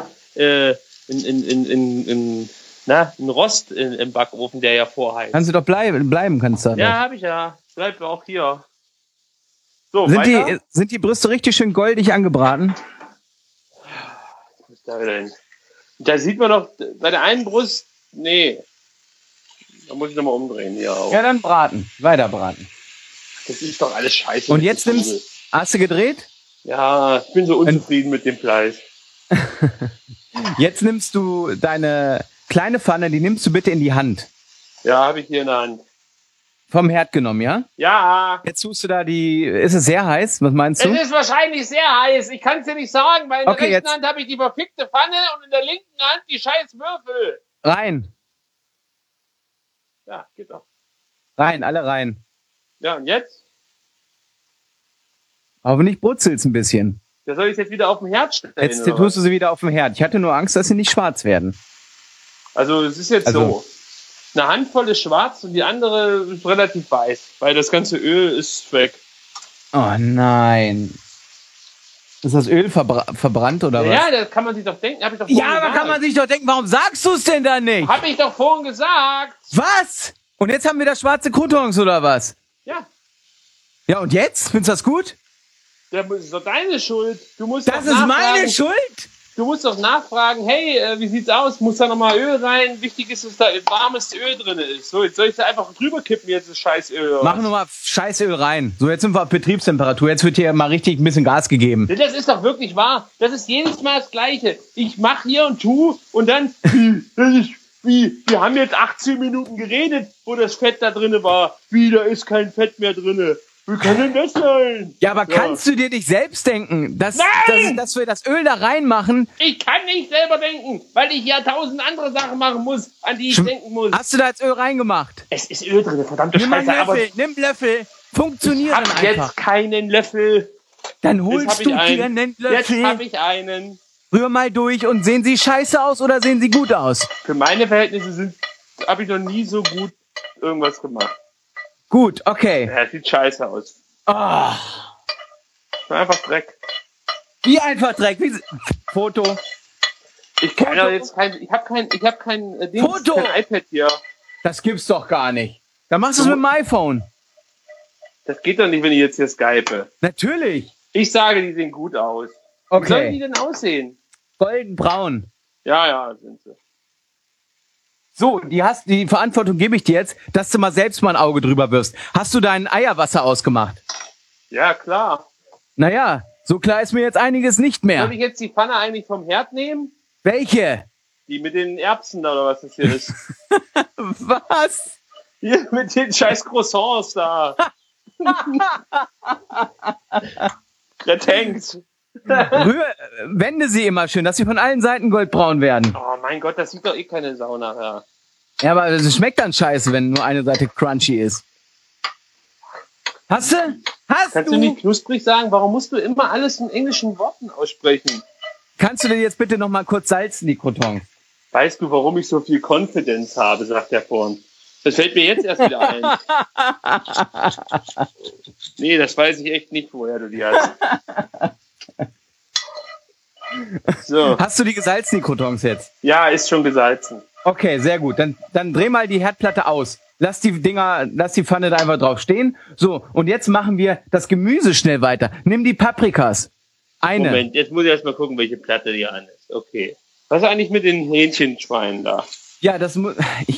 Rost im Backofen, der ja vorheizt. Kannst du doch bleiben kannst du. Ja, habe ich ja. Bleibt auch hier. So, sind die Brüste richtig schön goldig angebraten? Was ist da denn? Da sieht man doch bei der einen Brust, nee. Da muss ich nochmal umdrehen hier auch. Ja, dann weiter braten. Das ist doch alles scheiße. Und jetzt hast du gedreht? Ja, ich bin so unzufrieden mit dem Fleisch. Jetzt nimmst du deine kleine Pfanne, die nimmst du bitte in die Hand. Ja, habe ich hier in der Hand. Vom Herd genommen, ja? Ja. Jetzt tust du da ist es sehr heiß? Was meinst du? Es ist wahrscheinlich sehr heiß. Ich kann es dir nicht sagen, weil in der rechten Hand habe ich die verfickte Pfanne und in der linken Hand die scheiß Würfel. Rein. Ja, geht doch. Rein, alle rein. Ja, und jetzt? Aber nicht brutzelst ein bisschen. Da soll ich jetzt wieder auf den Herd stellen. Jetzt tust du sie wieder auf dem Herd. Ich hatte nur Angst, dass sie nicht schwarz werden. Also es ist jetzt so. Eine Handvoll ist schwarz und die andere ist relativ weiß, weil das ganze Öl ist weg. Oh nein. Ist das Öl verbrannt oder was? Ja, das kann man sich doch denken. Hab ich doch vorhin gesagt. Aber kann man sich doch denken, warum sagst du es denn dann nicht? Hab ich doch vorhin gesagt. Was? Und jetzt haben wir da schwarze Croutons oder was? Ja. Ja, und jetzt? Findest du das gut? Das ist doch deine Schuld. Das ist meine Schuld? Du musst doch nachfragen, hey, wie sieht's aus? Muss da nochmal Öl rein? Wichtig ist, dass da warmes Öl drin ist. So, jetzt soll ich da einfach drüber kippen, jetzt das Scheißöl. Mach nur mal Scheißöl rein. So, jetzt sind wir auf Betriebstemperatur. Jetzt wird hier mal richtig ein bisschen Gas gegeben. Das ist doch wirklich wahr. Das ist jedes Mal das Gleiche. Ich mach hier und tu und dann, wir haben jetzt 18 Minuten geredet, wo das Fett da drinne war. Da ist kein Fett mehr drinne. Wie kann denn das sein? Ja, aber kannst du dir nicht selbst denken, dass wir das Öl da reinmachen? Ich kann nicht selber denken, weil ich ja 1000 andere Sachen machen muss, an die ich denken muss. Hast du da jetzt Öl reingemacht? Es ist Öl drin, verdammte Scheiße. Nimm Löffel, funktionieren einfach. Ich hab jetzt keinen Löffel. Dann holst du dir einen Löffel. Jetzt hab ich einen. Rühr mal durch und sehen sie scheiße aus oder sehen sie gut aus? Für meine Verhältnisse habe ich noch nie so gut irgendwas gemacht. Gut, okay. Ja, sieht scheiße aus. Oh. Einfach Dreck. Wie einfach Dreck? Foto. Ich kann ja jetzt ich hab kein Ding, Foto. Kein iPad hier. Das gibt's doch gar nicht. Dann machst du es mit dem iPhone. Das geht doch nicht, wenn ich jetzt hier skype. Natürlich. Ich sage, die sehen gut aus. Okay. Wie sollen die denn aussehen? Goldenbraun. Ja, sind sie. So, die Verantwortung gebe ich dir jetzt, dass du selbst mal ein Auge drüber wirfst. Hast du dein Eierwasser ausgemacht? Ja, klar. Naja, so klar ist mir jetzt einiges nicht mehr. Soll ich jetzt die Pfanne eigentlich vom Herd nehmen? Welche? Die mit den Erbsen da, oder was das hier ist. Was? Hier mit den scheiß Croissants da. Kretenks. Wende sie immer schön, dass sie von allen Seiten goldbraun werden. Oh mein Gott, das sieht doch keine Sau nachher. Ja, aber es schmeckt dann scheiße, wenn nur eine Seite crunchy ist. Hast du? Kannst du nicht knusprig sagen? Warum musst du immer alles in englischen Worten aussprechen? Kannst du denn jetzt bitte noch mal kurz salzen, die Crotons? Weißt du, warum ich so viel Confidence habe, sagt der vorhin. Das fällt mir jetzt erst wieder ein. Nee, das weiß ich echt nicht, woher du die hast. So. Hast du die gesalzen, die Crotons jetzt? Ja, ist schon gesalzen. Okay, sehr gut. Dann dreh mal die Herdplatte aus. Lass die Pfanne da einfach drauf stehen. So, und jetzt machen wir das Gemüse schnell weiter. Nimm die Paprikas. Eine. Moment, jetzt muss ich erst mal gucken, welche Platte die an ist. Okay. Was ist eigentlich mit den Hähnchenschweinen da? Ja, das muss...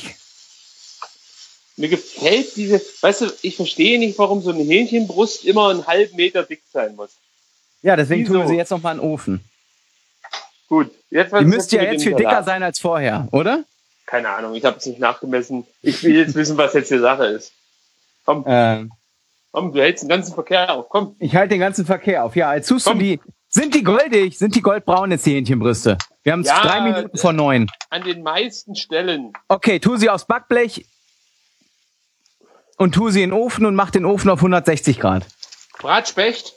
Mir gefällt diese... Weißt du, ich verstehe nicht, warum so eine Hähnchenbrust immer einen halben Meter dick sein muss. Ja, deswegen Wieso? tun wir sie jetzt noch mal in den Ofen. Gut. Jetzt, Die müsste ja jetzt viel dicker sein als vorher, oder? Keine Ahnung, ich habe es nicht nachgemessen. Ich will jetzt wissen, was jetzt die Sache ist. Komm, komm, du hältst den ganzen Verkehr auf, komm. Ich halte den ganzen Verkehr auf. Ja, jetzt tust du die... Sind die goldig? Sind die goldbraun jetzt, die Hähnchenbrüste? Wir haben es 3 Minuten vor 9. An den meisten Stellen. Okay, tu sie aufs Backblech und tu sie in den Ofen und mach den Ofen auf 160 Grad. Bratspecht.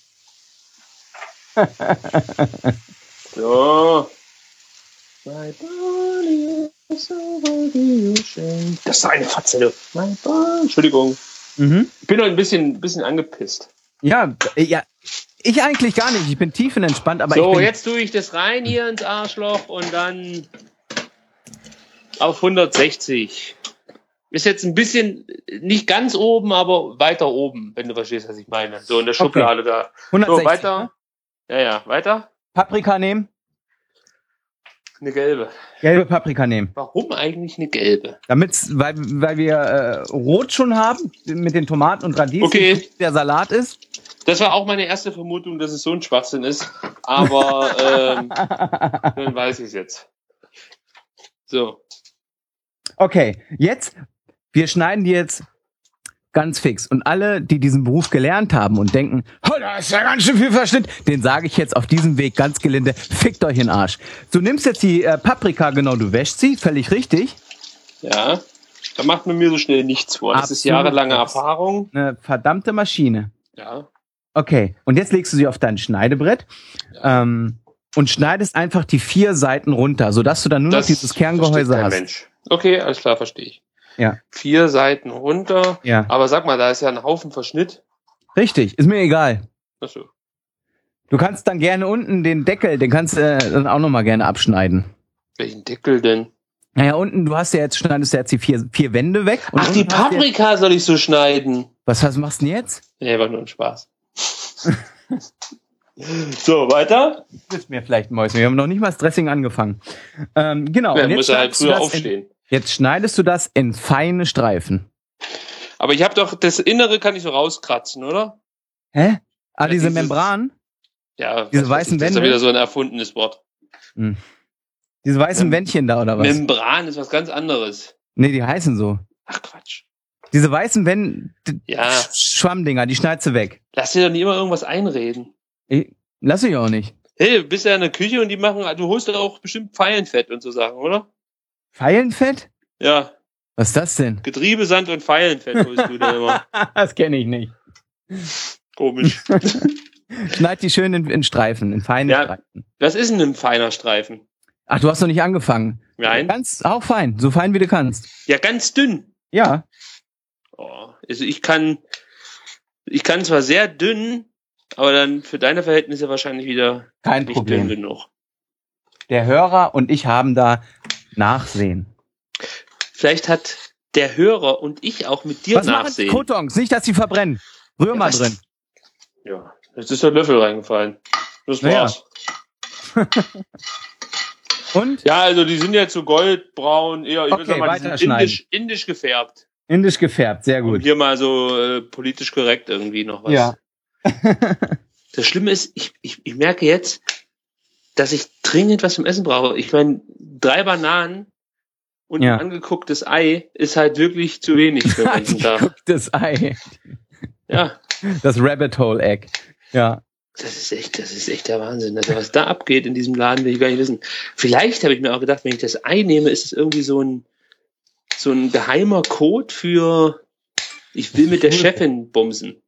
So. My body is over the ocean. Das ist eine Fotze. My body. Entschuldigung. Ich bin heute ein bisschen angepisst. Ja, ich eigentlich gar nicht. Ich bin tiefenentspannt, aber so, jetzt tue ich das rein hier ins Arschloch und dann auf 160. Ist jetzt ein bisschen, nicht ganz oben, aber weiter oben, wenn du verstehst, was ich meine. So in der Schublade da. 160, so, weiter. Ne? Ja, weiter. Paprika nehmen. Eine gelbe. Gelbe Paprika nehmen. Warum eigentlich eine gelbe? Weil wir Rot schon haben, mit den Tomaten und Radieschen, okay. Der Salat ist. Das war auch meine erste Vermutung, dass es so ein Schwachsinn ist. Aber dann weiß ich es jetzt. So. Okay, wir schneiden die jetzt ganz fix. Und alle, die diesen Beruf gelernt haben und denken, oh, da ist ja ganz schön viel Verschnitt, den sage ich jetzt auf diesem Weg ganz gelinde, fickt euch in den Arsch. Du nimmst jetzt die Paprika, genau, du wäschst sie, völlig richtig. Ja, da macht man mir so schnell nichts vor. Das ist jahrelange Erfahrung. Eine verdammte Maschine. Ja. Okay, und jetzt legst du sie auf dein Schneidebrett und schneidest einfach die 4 Seiten runter, sodass du dann nur noch dieses Kerngehäuse hast. Mensch. Okay, alles klar, verstehe ich. Ja. 4 Seiten runter. Ja. Aber sag mal, da ist ja ein Haufen Verschnitt. Richtig, ist mir egal. Ach so. Du kannst dann gerne unten den Deckel, den kannst du dann auch nochmal gerne abschneiden. Welchen Deckel denn? Naja, unten, schneidest du jetzt die 4 Wände weg. Und ach, die Paprika soll ich so schneiden. Was machst du denn jetzt? Nee, war nur ein Spaß. So, weiter? Das ist mir vielleicht ein Mäuschen. Wir haben noch nicht mal das Dressing angefangen. Genau. Ja, muss er halt früher aufstehen. Jetzt schneidest du das in feine Streifen. Aber ich habe doch, das Innere kann ich so rauskratzen, oder? Hä? Ah, diese Membran? Ja, diese weißen Wände? Das ist ja wieder so ein erfundenes Wort. Hm. Diese weißen Wändchen da, oder was? Membran ist was ganz anderes. Nee, die heißen so. Ach, Quatsch. Diese weißen Wände, ja. Schwammdinger, die schneidest du weg. Lass dir doch nicht immer irgendwas einreden. Lass ich auch nicht. Hey, du bist ja in der Küche und du holst doch auch bestimmt Pfeilenfett und so Sachen, oder? Pfeilenfett? Ja. Was ist das denn? Getriebesand und Pfeilenfett holst du da immer. Das kenne ich nicht. Komisch. Schneid die schön in Streifen, in feine Streifen. Was ist denn ein feiner Streifen? Ach, du hast noch nicht angefangen. Nein. Ganz auch fein, so fein wie du kannst. Ja, ganz dünn. Ja. Oh, also ich kann zwar sehr dünn, aber dann für deine Verhältnisse wahrscheinlich wieder kein nicht Problem. Dünn genug. Der Hörer und ich haben da Nachsehen. Vielleicht hat der Hörer und ich auch mit dir Nachsehen. Was machen Kotons? Nicht, dass sie verbrennen. Rühr mal drin. Ja, jetzt ist der Löffel reingefallen. Das war's. Und? Ja, also die sind jetzt so goldbraun, eher, ich würde sagen mal, die sind indisch gefärbt. Indisch gefärbt, sehr gut. Und hier mal so politisch korrekt irgendwie noch was. Ja. Das Schlimme ist, ich merke jetzt, dass ich dringend was zum Essen brauche. Ich meine, 3 Bananen und ein angegucktes Ei ist halt wirklich zu wenig für den ganzen Tag. Angegucktes Ei. Ja. Das Rabbit Hole Egg. Ja. Das ist echt der Wahnsinn. Also was da abgeht in diesem Laden, will ich gar nicht wissen. Vielleicht habe ich mir auch gedacht, wenn ich das Ei nehme, ist es irgendwie so ein geheimer Code für ich will mit der Chefin bumsen.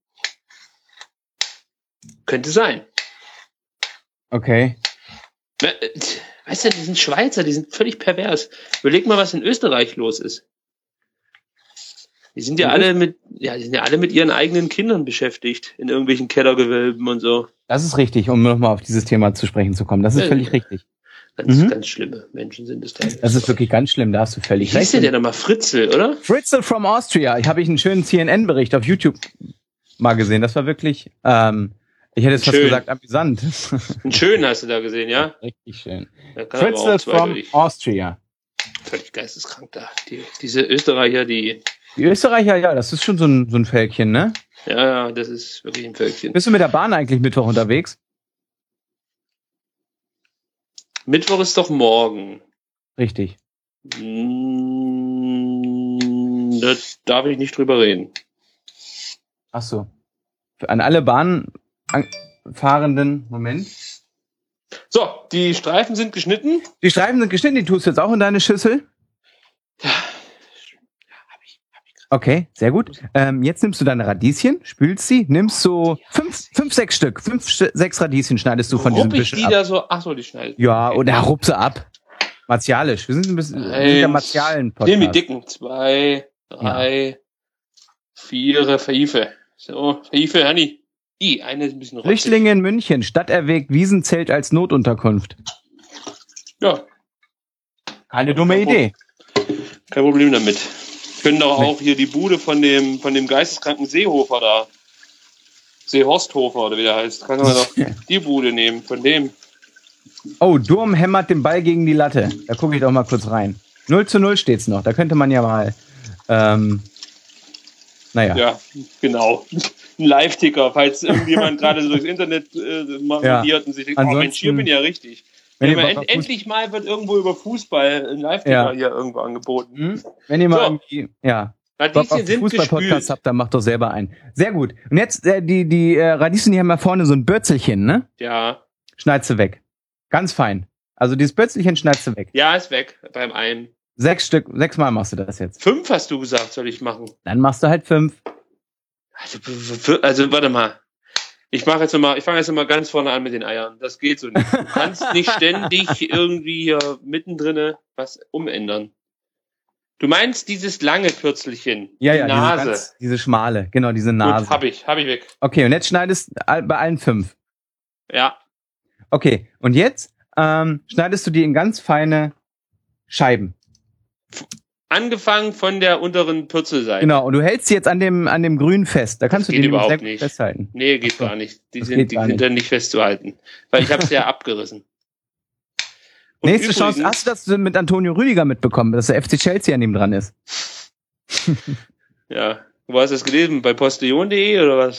Könnte sein. Okay. Weißt du, die sind Schweizer, die sind völlig pervers. Überleg mal, was in Österreich los ist. Die sind ja alle mit ihren eigenen Kindern beschäftigt, in irgendwelchen Kellergewölben und so. Das ist richtig, um nochmal auf dieses Thema zu sprechen zu kommen. Das ist völlig richtig. Ganz schlimme Menschen sind es da. Das ist wirklich ganz schlimm, da hast du völlig recht. Hieß der nochmal Fritzl, oder? Fritzl from Austria. Habe ich einen schönen CNN-Bericht auf YouTube mal gesehen. Das war wirklich, ich hätte jetzt fast gesagt, amüsant. Einen schönen hast du da gesehen, ja? Richtig schön. Fritzl from Austria. Völlig geisteskrank da. Diese Österreicher, Die Österreicher, ja, das ist schon so ein Völkchen, ne? Ja, das ist wirklich ein Völkchen. Bist du mit der Bahn eigentlich Mittwoch unterwegs? Mittwoch ist doch morgen. Richtig. Da darf ich nicht drüber reden. Ach so. An alle Bahnfahrenden, Moment. So, die Streifen sind geschnitten. Die tust du jetzt auch in deine Schüssel? Ja. Okay, sehr gut. Jetzt nimmst du deine Radieschen, spülst sie, nimmst so 6 Stück. 6 Radieschen schneidest du von diesem Büschel ab. Da so, ach so, die schneiden. Ja, oder rupp sie ab. Martialisch. Wir sind ein bisschen der Martialen-Podcast. Nimm die dicken. 2, 3, 4, Feife. So, Feife, Hanni. Eine ist ein bisschen rotzig. Flüchtlinge in München. Stadt erwägt Wiesenzelt als Notunterkunft. Ja. Keine dumme Idee. Kein Problem damit. Können doch auch hier die Bude von dem geisteskranken Seehofer da. Seehorsthofer oder wie der heißt. Kann man doch die Bude nehmen von dem. Oh, Durm hämmert den Ball gegen die Latte. Da gucke ich doch mal kurz rein. 0:0 steht's noch. Da könnte man ja mal. Naja. Ja, genau. Ein Live-Ticker, falls irgendjemand gerade so durchs Internet marodiert und sich denkt, oh Mensch, hier bin ich ja richtig. Endlich mal wird irgendwo über Fußball ein Live-Ticker hier irgendwo angeboten. Wenn ihr mal irgendwie, Radieschen sind Fußball-Podcast habt, dann macht doch selber einen. Sehr gut. Und jetzt, die Radieschen, die haben ja vorne so ein Bürzelchen, ne? Ja. Schneidest du weg. Ganz fein. Also dieses Bürzelchen schneidest du weg. Ja, ist weg beim einen. 6 Stück, 6 Mal machst du das jetzt. 5 hast du gesagt, soll ich machen. Dann machst du halt 5. Also warte mal. Ich fange jetzt nochmal ganz vorne an mit den Eiern. Das geht so nicht. Du kannst nicht ständig irgendwie hier mittendrin was umändern. Du meinst dieses lange Pürzelchen? Ja, die Nase. Diese schmale, genau, diese Nase. Gut, hab ich weg. Okay, und jetzt schneidest bei allen 5. Ja. Okay, und jetzt schneidest du die in ganz feine Scheiben. Angefangen von der unteren Pürzelseite. Genau, und du hältst sie jetzt an dem Grün fest. Da kannst du die überhaupt sehr gut nicht festhalten. Nee, geht gar nicht. Die sind dann nicht festzuhalten. Weil ich habe es ja abgerissen. Und nächste Chance, hast du das mit Antonio Rüdiger mitbekommen, dass der FC Chelsea an ihm dran ist? Ja, wo hast du das gelesen? Bei postillon.de oder was?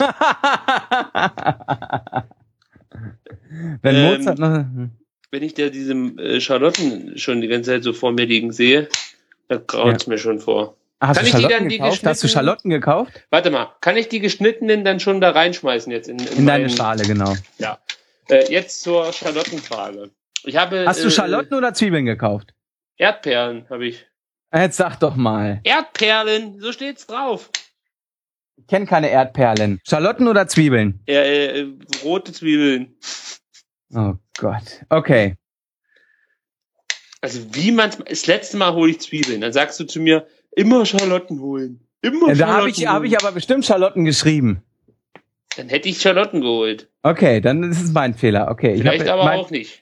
Wenn Mozart noch... Wenn ich da diese Schalotten schon die ganze Zeit so vor mir liegen sehe, da graut's mir schon vor. Hast du Schalotten gekauft? Hast du Schalotten gekauft? Warte mal, kann ich die geschnittenen dann schon da reinschmeißen jetzt in deine Schale, genau. Ja. Jetzt zur Schalottenfrage. Hast du Schalotten oder Zwiebeln gekauft? Erdbeeren habe ich. Jetzt sag doch mal. Erdperlen, so steht's drauf. Ich kenne keine Erdperlen. Schalotten oder Zwiebeln? Rote Zwiebeln. Oh Gott. Okay. Also das letzte Mal hole ich Zwiebeln. Dann sagst du zu mir, immer Schalotten holen. Immer Schalotten holen. Da habe ich aber bestimmt Schalotten geschrieben. Dann hätte ich Schalotten geholt. Okay, dann ist es mein Fehler. Okay. Vielleicht aber auch nicht.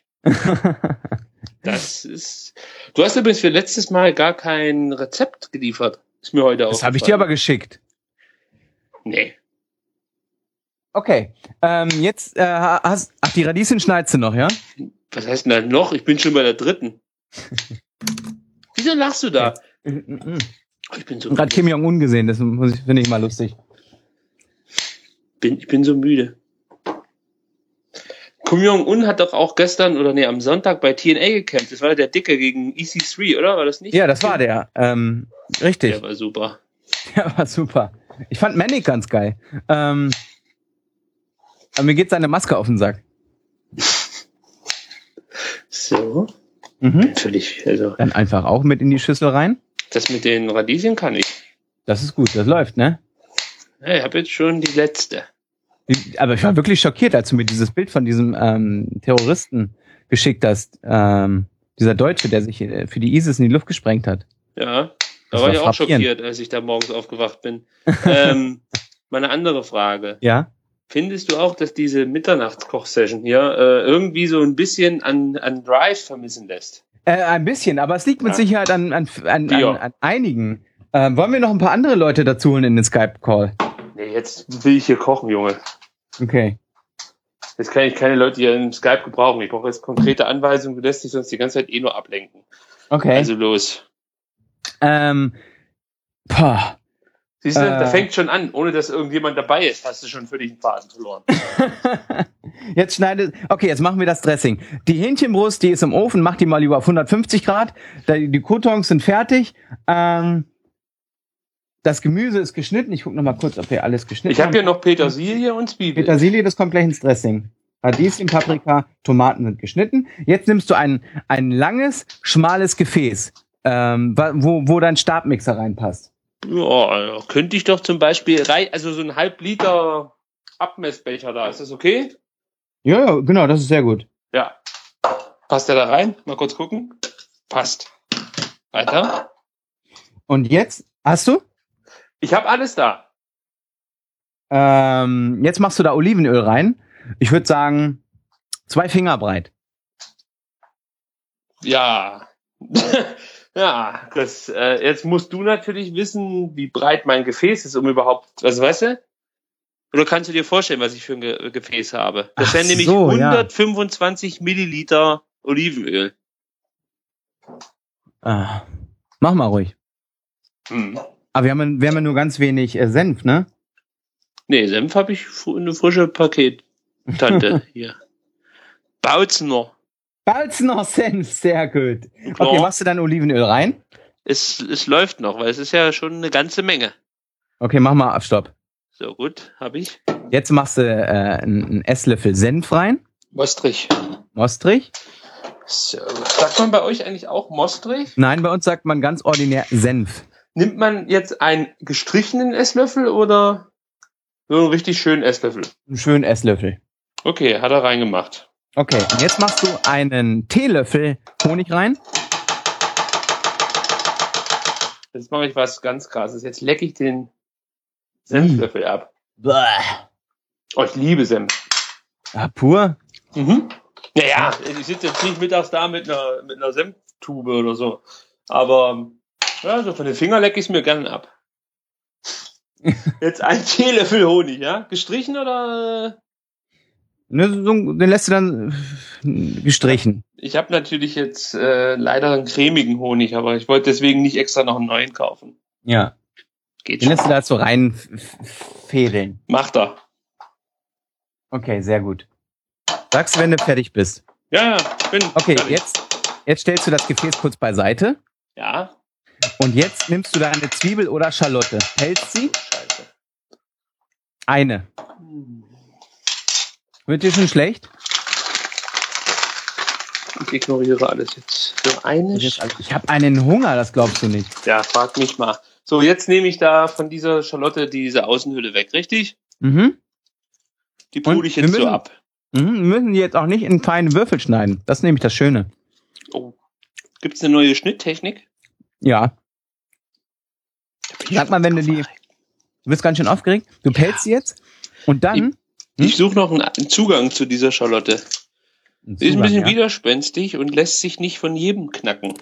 Das ist. Du hast übrigens für letztes Mal gar kein Rezept geliefert. Ist mir heute auch. Das habe ich dir aber geschickt. Nee. Okay. Jetzt die Radieschen schneidest du noch, ja? Was heißt denn da noch? Ich bin schon bei der 3. Wieso lachst du da? Ich bin so gerade Kim Jong-un gesehen, das finde ich mal lustig. Ich bin so müde. Kim Jong-un hat doch auch gestern am Sonntag bei TNA gekämpft. Das war der Dicke gegen EC3, oder? War das nicht? Ja, das war der. Richtig. Der war super. Der war super. Ich fand Manic ganz geil. Aber mir geht seine Maske auf den Sack. So. Völlig, Dann einfach auch mit in die Schüssel rein. Das mit den Radieschen kann ich. Das ist gut, das läuft, ne? Ja, ich habe jetzt schon die letzte. Aber ich war wirklich schockiert, als du mir dieses Bild von diesem Terroristen geschickt hast. Dieser Deutsche, der sich für die ISIS in die Luft gesprengt hat. Ja, da war ich auch schockiert, als ich da morgens aufgewacht bin. Mal eine andere Frage. Ja? Findest du auch, dass diese Mitternachtskoch-Session hier irgendwie so ein bisschen an Drive vermissen lässt? Ein bisschen, aber es liegt mit Sicherheit an einigen. Wollen wir noch ein paar andere Leute dazu holen in den Skype-Call? Nee, jetzt will ich hier kochen, Junge. Okay. Jetzt kann ich keine Leute hier im Skype gebrauchen. Ich brauche jetzt konkrete Anweisungen, du lässt dich sonst die ganze Zeit nur ablenken. Okay. Also los. Siehst du, da fängt schon an, ohne dass irgendjemand dabei ist, hast du schon völlig den Faden verloren. Jetzt machen wir das Dressing. Die Hähnchenbrust, die ist im Ofen, mach die mal lieber auf 150 Grad. Die Croutons sind fertig. Das Gemüse ist geschnitten. Ich gucke noch mal kurz, ob wir alles geschnitten haben. Ich habe hier noch Petersilie und Zwiebeln. Petersilie, das kommt gleich ins Dressing. Radieschen, Paprika, Tomaten sind geschnitten. Jetzt nimmst du ein langes, schmales Gefäß, wo dein Stabmixer reinpasst. Ja, könnte ich doch zum Beispiel so ein Halb-Liter Abmessbecher da. Ist das okay? Ja, genau, das ist sehr gut. Ja. Passt der da rein? Mal kurz gucken. Passt. Weiter. Und jetzt, hast du? Ich habe alles da. Jetzt machst du da Olivenöl rein. Ich würde sagen, 2 Finger breit. Ja. Ja, jetzt musst du natürlich wissen, wie breit mein Gefäß ist, um überhaupt, weißt du? Oder kannst du dir vorstellen, was ich für ein Gefäß habe? Das wären nämlich 125 Milliliter Olivenöl. Mach mal ruhig. Aber wir haben ja nur ganz wenig Senf, ne? Nee, Senf habe ich eine frische Pakettante hier. Bautzner Senf, sehr gut. Okay, machst du dann Olivenöl rein? Es läuft noch, weil es ist ja schon eine ganze Menge. Okay, mach mal Stopp. So, gut, habe ich. Jetzt machst du einen Esslöffel Senf rein. Mostrig. So, sagt man bei euch eigentlich auch mostrig? Nein, bei uns sagt man ganz ordinär Senf. Nimmt man jetzt einen gestrichenen Esslöffel oder so einen richtig schönen Esslöffel? Einen schönen Esslöffel. Okay, hat er reingemacht. Okay, und jetzt machst du einen Teelöffel Honig rein. Jetzt mache ich was ganz Krasses. Jetzt lecke ich den Senflöffel ab. Oh, ich liebe Senf. Ja, pur? Naja, ich sitze jetzt nicht mittags da mit einer Senftube oder so. Aber ja, so von den Fingern lecke ich es mir gerne ab. Jetzt ein Teelöffel Honig, ja? Gestrichen oder? Ne, den lässt du dann gestrichen. Ich habe natürlich jetzt leider einen cremigen Honig, aber ich wollte deswegen nicht extra noch einen neuen kaufen. Ja. Geht den schon. lässt du da so rein fädeln. Macht er. Okay, sehr gut. Sagst du, wenn du fertig bist? Ja, ich bin okay, fertig. Jetzt stellst du das Gefäß kurz beiseite. Ja. Und jetzt nimmst du deine Zwiebel oder Schalotte. Hältst sie? Scheiße. Eine. Wird dir schon schlecht? Ich ignoriere alles jetzt. So eine. Ich habe einen Hunger, das glaubst du nicht. Ja, frag mich mal. So, jetzt nehme ich da von dieser Schalotte diese Außenhülle weg, richtig? Mhm. Die pudel ich jetzt so ab. Wir müssen die jetzt auch nicht in feine Würfel schneiden. Das ist nämlich das Schöne. Oh. Gibt's eine neue Schnitttechnik? Ja. Sag mal, wenn du bist ganz schön aufgeregt, du pelzt sie jetzt und dann... Ich suche noch einen Zugang zu dieser Schalotte. Sie ist ein bisschen widerspenstig und lässt sich nicht von jedem knacken.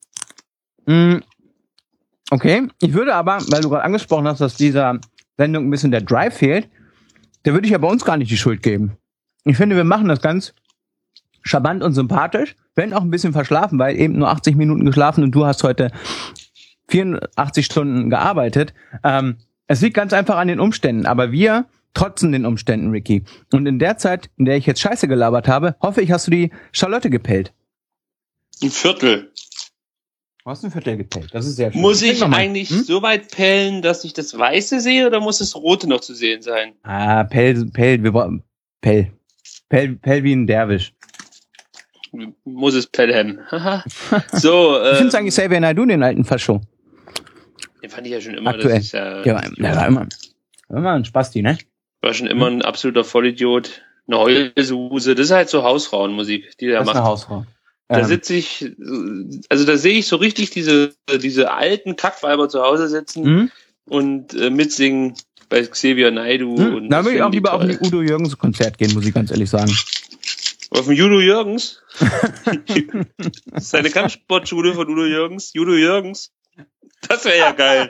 Okay, ich würde aber, weil du gerade angesprochen hast, dass dieser Sendung ein bisschen der Drive fehlt, der würde ich ja bei uns gar nicht die Schuld geben. Ich finde, wir machen das ganz charmant und sympathisch, wenn auch ein bisschen verschlafen, weil eben nur 80 Minuten geschlafen und du hast heute 84 Stunden gearbeitet. Es liegt ganz einfach an den Umständen, aber wir trotzen den Umständen, Ricky. Und in der Zeit, in der ich jetzt Scheiße gelabert habe, hoffe ich, hast du die Charlotte gepellt. Ein Viertel. Du hast ein Viertel gepellt, das ist sehr schön. Muss ich eigentlich so weit pellen, dass ich das Weiße sehe, oder muss das Rote noch zu sehen sein? Pell, wir brauchen Pell wie ein Derwisch. Muss es Pelham. So, ich finde es eigentlich Xavier Naidoo, den alten Fascho. Den fand ich ja schon immer. Aktuell. Das ist ja, der war immer ein Spasti, ne? War schon immer ein absoluter Vollidiot. Eine Heulsuse. Das ist halt so Hausfrauenmusik, die der das macht. Ist eine Hausfrau. Da sitze ich, also da sehe ich so richtig diese alten Kackweiber zu Hause sitzen und mitsingen bei Xavier Naidoo. Und da würde ich auch lieber auf ein Udo Jürgens Konzert gehen, muss ich ganz ehrlich sagen. Auf dem Udo Jürgens? Das ist eine Kampfsportschule von Udo Jürgens. Udo Jürgens. Das wäre ja geil.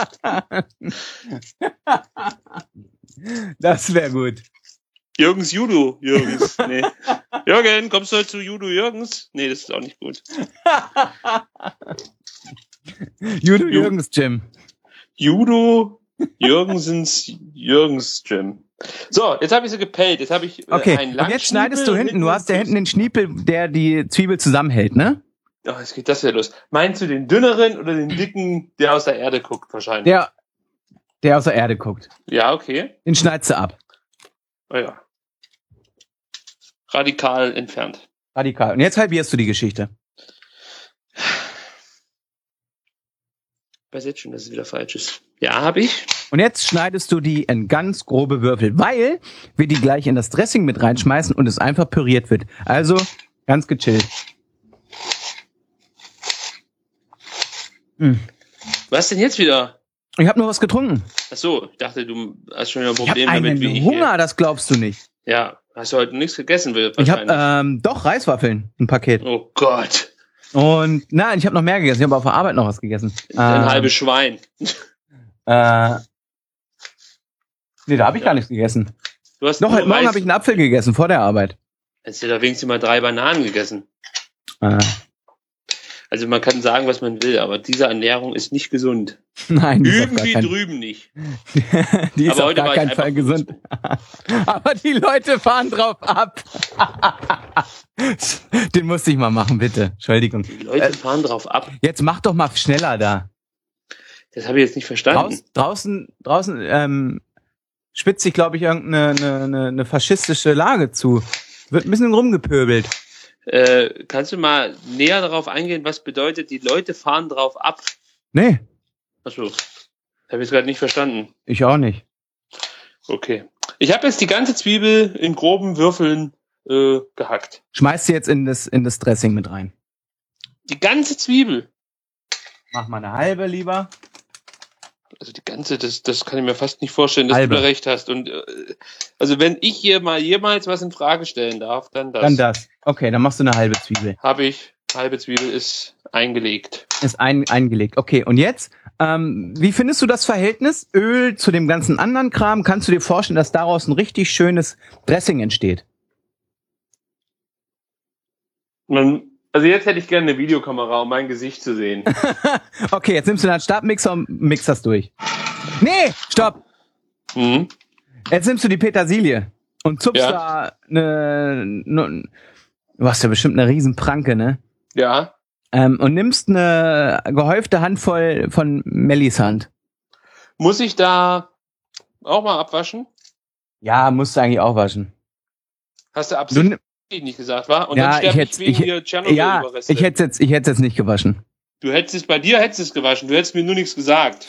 Das wäre gut. Jürgens Judo. Jürgens. Nee. Jürgen, kommst du heute zu Judo Jürgens? Nee, das ist auch nicht gut. Judo Jürgens Gym. Judo Jürgensens Jürgens Gym. So, jetzt habe ich sie gepellt. Jetzt habe ich okay. einen langen Und jetzt schneidest du hinten. Du hast ja hinten den Schniepel, der die Zwiebel zusammenhält, ne? Oh, jetzt geht das ja los. Meinst du den dünneren oder den dicken, der aus der Erde guckt wahrscheinlich? Der aus der Erde guckt. Ja, okay. Den schneidest du ab. Oh ja. Radikal entfernt. Radikal. Und jetzt halbierst du die Geschichte. Ich weiß jetzt schon, dass es wieder falsch ist. Ja, habe ich. Und jetzt schneidest du die in ganz grobe Würfel, weil wir die gleich in das Dressing mit reinschmeißen und es einfach püriert wird. Also ganz gechillt. Was denn jetzt wieder? Ich habe nur was getrunken. Ach so, ich dachte, du hast schon wieder ein Ich Problem habe damit, wie einen ich Hunger, hier. das glaubst du nicht. Ja, hast du heute nichts gegessen, Ich wahrscheinlich. habe doch Reiswaffeln, ein Paket. Oh Gott. Und nein, ich habe noch mehr gegessen. Ich habe auf der Arbeit noch was gegessen. Ein halbes Schwein. Nee, da habe ich gar nichts gegessen. Du hast Noch nur heute Morgen habe ich einen Apfel gegessen vor der Arbeit. Hast du da wenigstens mal 3 Bananen gegessen? Also man kann sagen, was man will, aber diese Ernährung ist nicht gesund. Nein, die ist auf Irgendwie gar kein, drüben nicht. die ist Aber auf heute gar war ich keinen Fall einfach gesund. Aber die Leute fahren drauf ab. Den musste ich mal machen, bitte. Entschuldigung. Die Leute fahren drauf ab. Jetzt mach doch mal schneller da. Das habe ich jetzt nicht verstanden. Draußen spitzt sich, glaube ich, irgendeine faschistische Lage zu. Wird ein bisschen rumgepöbelt. Kannst du mal näher darauf eingehen, was bedeutet, die Leute fahren drauf ab? Nee, Achso, habe ich gerade nicht verstanden. ich auch nicht. Okay. Ich habe jetzt die ganze Zwiebel in groben Würfeln gehackt. Schmeiß sie jetzt in das Dressing mit rein. Die ganze Zwiebel. Mach mal eine halbe lieber. Also die ganze, das kann ich mir fast nicht vorstellen, dass Halbe. du da recht hast. Und also wenn ich hier mal jemals was in Frage stellen darf, dann das. Dann das. Okay, dann machst du eine halbe Zwiebel. Habe ich. Halbe Zwiebel ist eingelegt. Ist eingelegt. Okay, und jetzt, wie findest du das Verhältnis Öl zu dem ganzen anderen Kram? Kannst du dir vorstellen, dass daraus ein richtig schönes Dressing entsteht? Also jetzt hätte ich gerne eine Videokamera, um mein Gesicht zu sehen. Okay, jetzt nimmst du deinen Stabmixer und mixst das durch. Nee, stopp! Mhm. Jetzt nimmst du die Petersilie und zupfst Ja. da du hast ja bestimmt eine riesen Pranke, ne? Ja. Und nimmst eine gehäufte Handvoll von Mellis Hand. Muss ich da auch mal abwaschen? Ja, musst du eigentlich auch waschen. Hast du absichtlich nicht gesagt, wa? Und dann sterbe ich wegen dir Tschernobyl-Überreste. ich hätte jetzt nicht gewaschen. Du hättest es bei dir gewaschen, du hättest mir nur nichts gesagt.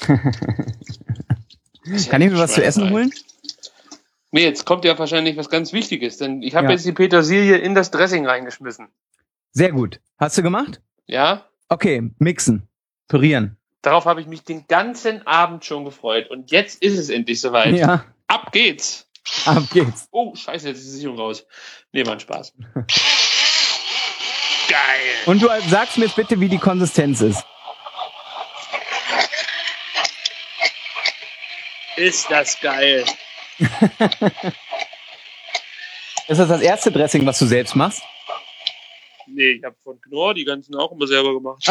Kann ich mir was zu essen holen? Nee, jetzt kommt ja wahrscheinlich was ganz Wichtiges, denn ich habe jetzt die Petersilie in das Dressing reingeschmissen. Sehr gut. Hast du gemacht? Ja? Okay, mixen, pürieren. Darauf habe ich mich den ganzen Abend schon gefreut und jetzt ist es endlich soweit. Ja. Ab geht's. Ab geht's. Oh, scheiße, jetzt ist die Sicherung raus. Nee, war ein Spaß. Geil. Und du sagst mir jetzt bitte, wie die Konsistenz ist. Ist das geil. Ist das erste Dressing, was du selbst machst? Nee, ich habe von Knorr die ganzen auch immer selber gemacht.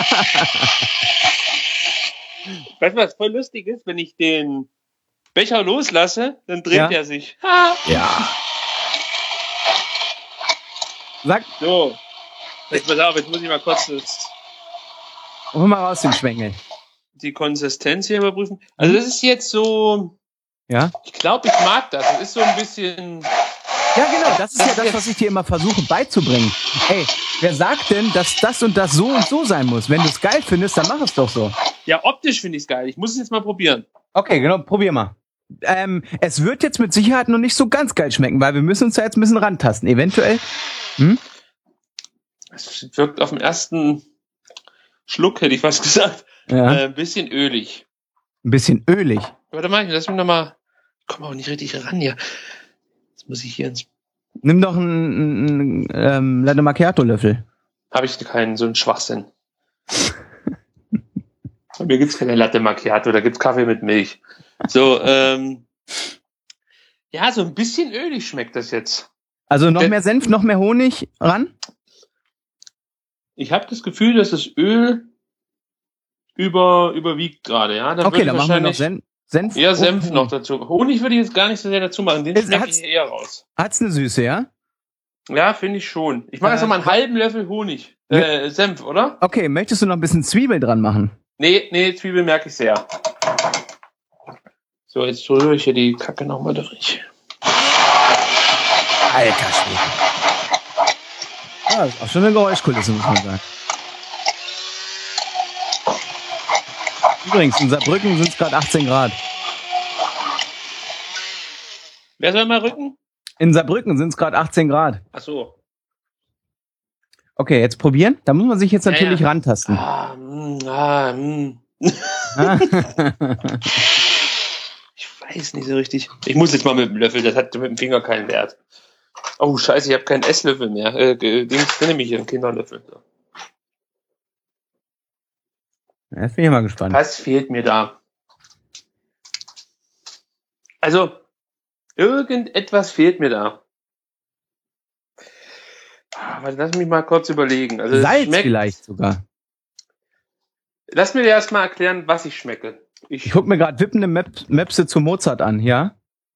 Weißt du, was voll lustig ist? Wenn ich den Becher loslasse, dann dreht er sich. Ja. Sag. So. Jetzt pass auf, jetzt muss ich mal kurz Hol mal raus den Schwengel. Die Konsistenz hier überprüfen. Also das ist jetzt so... Ja? Ich glaube, ich mag das. Das ist so ein bisschen... Ja, genau. Das ist ja das, was ich dir immer versuche beizubringen. Ey, wer sagt denn, dass das und das so und so sein muss? Wenn du es geil findest, dann mach es doch so. Ja, optisch finde ich es geil. Ich muss es jetzt mal probieren. Okay, genau. Probier mal. Es wird jetzt mit Sicherheit noch nicht so ganz geil schmecken, weil wir müssen uns da jetzt ein bisschen rantasten. Eventuell. Es wirkt auf den ersten Schluck, hätte ich fast gesagt, ein bisschen ölig. Ein bisschen ölig? Warte mal, lass mich nochmal... Ich komme auch nicht richtig ran hier. Jetzt muss ich hier ins... Nimm doch einen Latte Macchiato-Löffel. Habe ich keinen, so einen Schwachsinn. Bei mir gibt's keine Latte Macchiato, da gibt's Kaffee mit Milch. So, ja, so ein bisschen ölig schmeckt das jetzt. Also noch mehr Senf, noch mehr Honig ran? Ich habe das Gefühl, dass das Öl überwiegt gerade, ja. Dann okay, dann machen wir noch Senf. Eher Senf noch dazu. Honig würde ich jetzt gar nicht so sehr dazu machen, den schmecke ich eher raus. Hat's eine Süße, ja? Ja, finde ich schon. Ich mache jetzt noch mal einen halben Löffel Honig. Senf, oder? Okay, möchtest du noch ein bisschen Zwiebel dran machen? Nee, Zwiebel merke ich sehr. So, jetzt rühre ich hier die Kacke nochmal durch. Alter Schwede. Ja, das ist auch schon eine Geräuschkulisse, muss man sagen. Übrigens, in Saarbrücken sind es gerade 18 Grad. Wer soll mal rücken? In Saarbrücken sind es gerade 18 Grad. Ach so. Okay, jetzt probieren. Da muss man sich jetzt natürlich rantasten. Ich weiß nicht so richtig. Ich muss jetzt mal mit dem Löffel, das hat mit dem Finger keinen Wert. Oh, scheiße, ich habe keinen Esslöffel mehr. Dings, nehme ich hier einen Kinderlöffel. So. Jetzt bin ich mal gespannt. Was fehlt mir da? Also, irgendetwas fehlt mir da. Lass mich mal kurz überlegen. Also Salz vielleicht sogar. Lass mir erst mal erklären, was ich schmecke. Ich guck mir gerade wippende Möpse zu Mozart an, ja?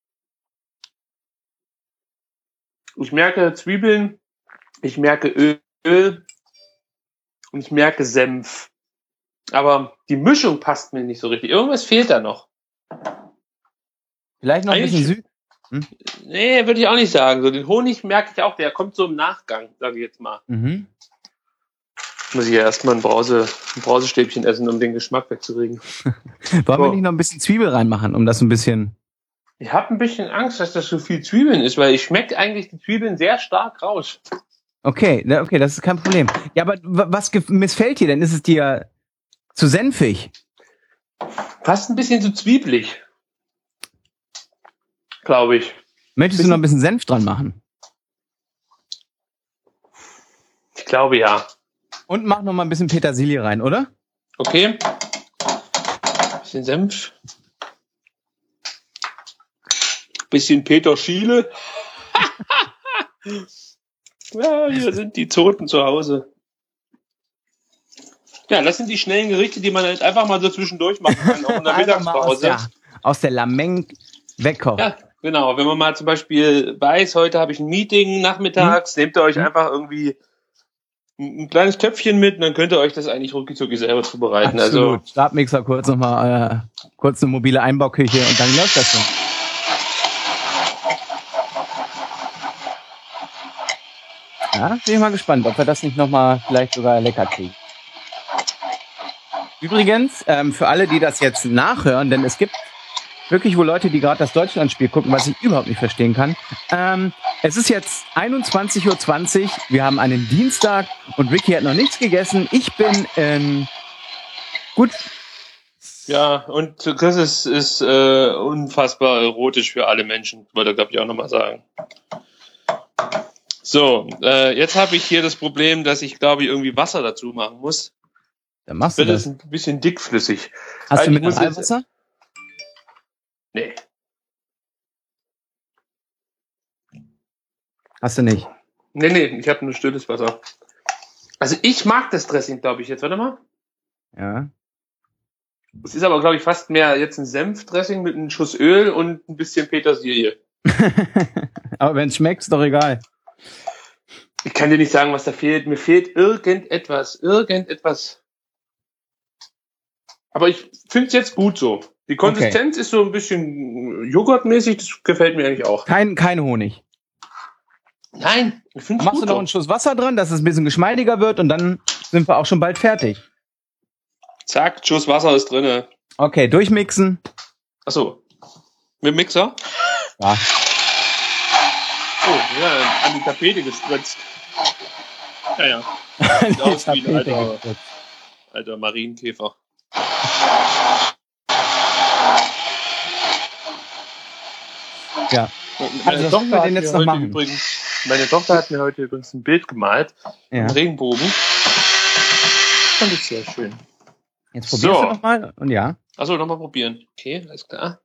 Ich merke Zwiebeln, ich merke Öl und ich merke Senf. Aber die Mischung passt mir nicht so richtig. Irgendwas fehlt da noch. Vielleicht noch ein bisschen süß. Nee, würde ich auch nicht sagen. So den Honig merke ich auch, der kommt so im Nachgang, sage ich jetzt mal. Muss ich ja erstmal ein Brausestäbchen essen, um den Geschmack wegzukriegen. Wollen wir nicht noch ein bisschen Zwiebel reinmachen, um das ein bisschen... Ich habe ein bisschen Angst, dass das so viel Zwiebeln ist, weil ich schmecke eigentlich die Zwiebeln sehr stark raus. Okay, das ist kein Problem. Ja, aber was missfällt dir denn? Ist es dir zu senfig? Fast ein bisschen zu zwiebelig. Glaube ich. Möchtest du noch ein bisschen Senf dran machen? Ich glaube ja. Und mach noch mal ein bisschen Petersilie rein, oder? Okay. Bisschen Senf. Bisschen Petersilie. Ja, hier sind die Zoten zu Hause. Ja, das sind die schnellen Gerichte, die man halt einfach mal so zwischendurch machen kann, auch in der Mittagspause. Aus der Lameng wegkochen. Ja, genau. Wenn man mal zum Beispiel weiß, heute habe ich ein Meeting nachmittags, nehmt ihr euch einfach irgendwie ein kleines Töpfchen mit und dann könnt ihr euch das eigentlich rucki-zucki selber zubereiten. Absolut. Also Stabmixer, kurz nochmal, kurz eine mobile Einbauküche und dann läuft das schon. Ja, bin ich mal gespannt, ob wir das nicht nochmal vielleicht sogar lecker kriegen. Übrigens, für alle, die das jetzt nachhören, denn es gibt wirklich wohl Leute, die gerade das Deutschlandspiel gucken, was ich überhaupt nicht verstehen kann. Es ist jetzt 21:20 Uhr, wir haben einen Dienstag und Ricky hat noch nichts gegessen. Ich bin gut. Ja, und Chris ist unfassbar erotisch für alle Menschen, wollte er, glaube ich, auch nochmal sagen. So, jetzt habe ich hier das Problem, dass ich, glaube ich, irgendwie Wasser dazu machen muss. Dann machst du das. Wird ein bisschen dickflüssig. Hast du Mineralwasser? Nee. Hast du nicht? Nee, ich habe nur stilles Wasser. Also ich mag das Dressing, glaube ich, jetzt. Warte mal. Ja. Es ist aber, glaube ich, fast mehr jetzt ein Senfdressing mit einem Schuss Öl und ein bisschen Petersilie. Aber wenn es schmeckt, ist doch egal. Ich kann dir nicht sagen, was da fehlt. Mir fehlt irgendetwas. Aber ich finde es jetzt gut so. Die Konsistenz ist so ein bisschen joghurtmäßig, das gefällt mir eigentlich auch. Kein Honig. Nein, ich finde es gut. Machst du noch einen Schuss Wasser dran, dass es ein bisschen geschmeidiger wird und dann sind wir auch schon bald fertig. Zack, Schuss Wasser ist drinne. Okay, durchmixen. Achso. Mit dem Mixer? Ja. Oh, ja, an die Tapete gespritzt. Ja. Sieht aus wie ein alter Marienkäfer. Ja. Also Tochter den jetzt noch machen. Meine Tochter hat mir heute übrigens ein Bild gemalt. Einen Regenbogen. Fand ich sehr schön. Jetzt probierst du nochmal und ja. Achso, nochmal probieren. Okay, alles klar.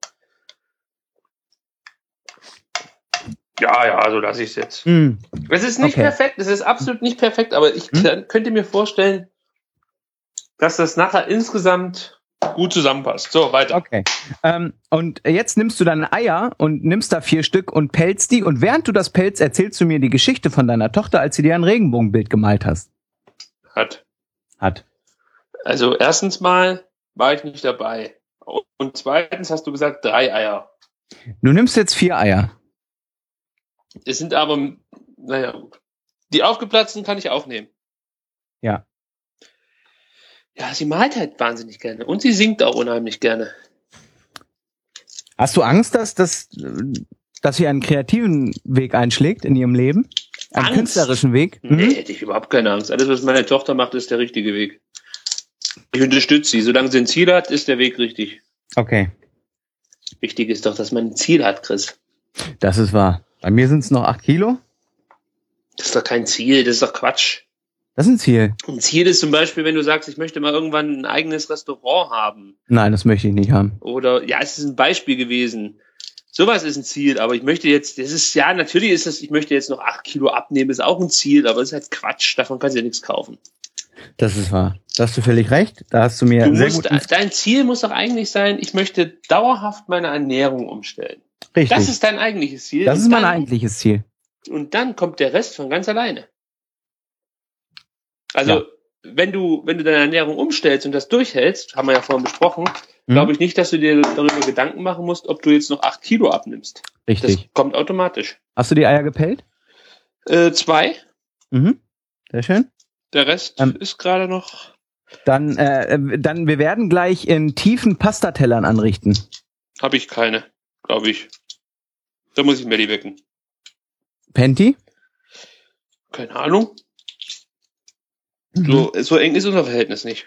Ja, so lasse ich es jetzt. Es ist nicht perfekt, es ist absolut nicht perfekt, aber ich könnte mir vorstellen, dass das nachher insgesamt gut zusammenpasst. So, weiter. Okay. Und jetzt nimmst du deine Eier und nimmst da 4 Stück und pelzt die. Und während du das pelzt, erzählst du mir die Geschichte von deiner Tochter, als sie dir ein Regenbogenbild gemalt hast. Hat. Also erstens mal war ich nicht dabei. Und zweitens hast du gesagt 3 Eier. Du nimmst jetzt 4 Eier. Es sind aber, die aufgeplatzten kann ich auch nehmen. Ja. Ja, sie malt halt wahnsinnig gerne. Und sie singt auch unheimlich gerne. Hast du Angst, dass sie einen kreativen Weg einschlägt in ihrem Leben? Einen künstlerischen Weg? Nee, hätte ich überhaupt keine Angst. Alles, was meine Tochter macht, ist der richtige Weg. Ich unterstütze sie. Solange sie ein Ziel hat, ist der Weg richtig. Okay. Wichtig ist doch, dass man ein Ziel hat, Chris. Das ist wahr. Bei mir sind es noch 8 Kilo. Das ist doch kein Ziel, das ist doch Quatsch. Das ist ein Ziel. Ein Ziel ist zum Beispiel, wenn du sagst, ich möchte mal irgendwann ein eigenes Restaurant haben. Nein, das möchte ich nicht haben. Oder, es ist ein Beispiel gewesen. Sowas ist ein Ziel, aber ich möchte jetzt, natürlich ist das, ich möchte jetzt noch 8 Kilo abnehmen, ist auch ein Ziel, aber es ist halt Quatsch, davon kannst du ja nichts kaufen. Das ist wahr. Da hast du völlig recht. Da hast du mir dein Ziel muss doch eigentlich sein, ich möchte dauerhaft meine Ernährung umstellen. Richtig. Das ist dein eigentliches Ziel. Das ist mein eigentliches Ziel. Und dann kommt der Rest von ganz alleine. Also, wenn du deine Ernährung umstellst und das durchhältst, haben wir ja vorhin besprochen, glaube ich nicht, dass du dir darüber Gedanken machen musst, ob du jetzt noch 8 Kilo abnimmst. Richtig. Das kommt automatisch. Hast du die Eier gepellt? 2. Sehr schön. Der Rest ist gerade noch. Dann, wir werden gleich in tiefen Pastatellern anrichten. Habe ich keine, glaube ich. Da muss ich Melli wecken. Penti? Keine Ahnung. So eng ist unser Verhältnis nicht.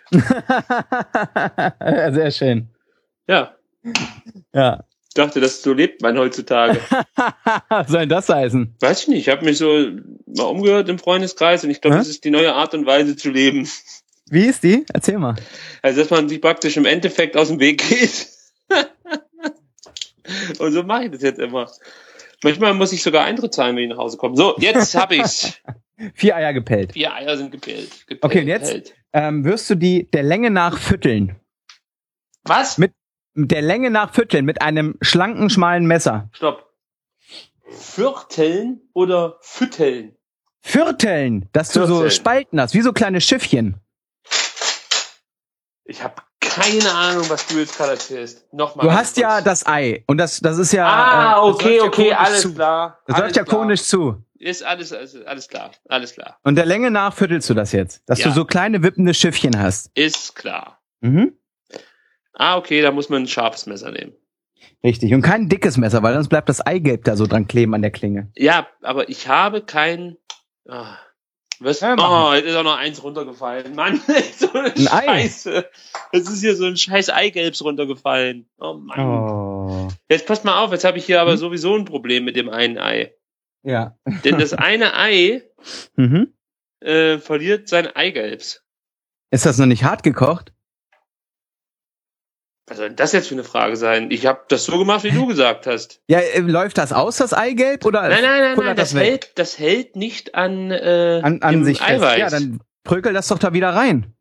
Sehr schön. Ja. Ja. Ich dachte, so lebt man heutzutage. Was soll denn das heißen? Weiß ich nicht. Ich habe mich so mal umgehört im Freundeskreis und ich glaube, das ist die neue Art und Weise zu leben. Wie ist die? Erzähl mal. Also, dass man sich praktisch im Endeffekt aus dem Weg geht. Und so mache ich das jetzt immer. Manchmal muss ich sogar Eintritt zahlen, wenn ich nach Hause komme. So, jetzt habe ich's. 4 Eier gepellt. 4 Eier sind gepellt. Okay, und jetzt wirst du die der Länge nach fütteln. Was? Mit der Länge nach fütteln, mit einem schlanken, schmalen Messer. Stopp. Vierteln oder fütteln? Vierteln, dass du so Spalten hast, wie so kleine Schiffchen. Ich habe keine Ahnung, was du jetzt gerade erzählst. Nochmal. Du hast ja das Ei und das ist ja. Okay, alles klar. Das läuft ja konisch zu. Ist alles klar. Und der Länge nach füttelst du das jetzt, dass du so kleine wippende Schiffchen hast. Ist klar. Mhm. Okay, da muss man ein scharfes Messer nehmen. Richtig, und kein dickes Messer, weil sonst bleibt das Eigelb da so dran kleben an der Klinge. Ja, aber ich habe kein... jetzt ist auch noch eins runtergefallen. Mann, so eine Scheiße. Es ist hier so ein scheiß Eigelbs runtergefallen. Oh Mann. Oh. Jetzt passt mal auf, jetzt habe ich hier aber sowieso ein Problem mit dem einen Ei. Ja. Denn das eine Ei verliert sein Eigelbs. Ist das noch nicht hart gekocht? Was soll denn das jetzt für eine Frage sein? Ich habe das so gemacht, wie du gesagt hast. Ja, läuft das aus, das Eigelb? Oder nein, das hält nicht an sich Eiweiß. fest. Ja, prökel das doch da wieder rein.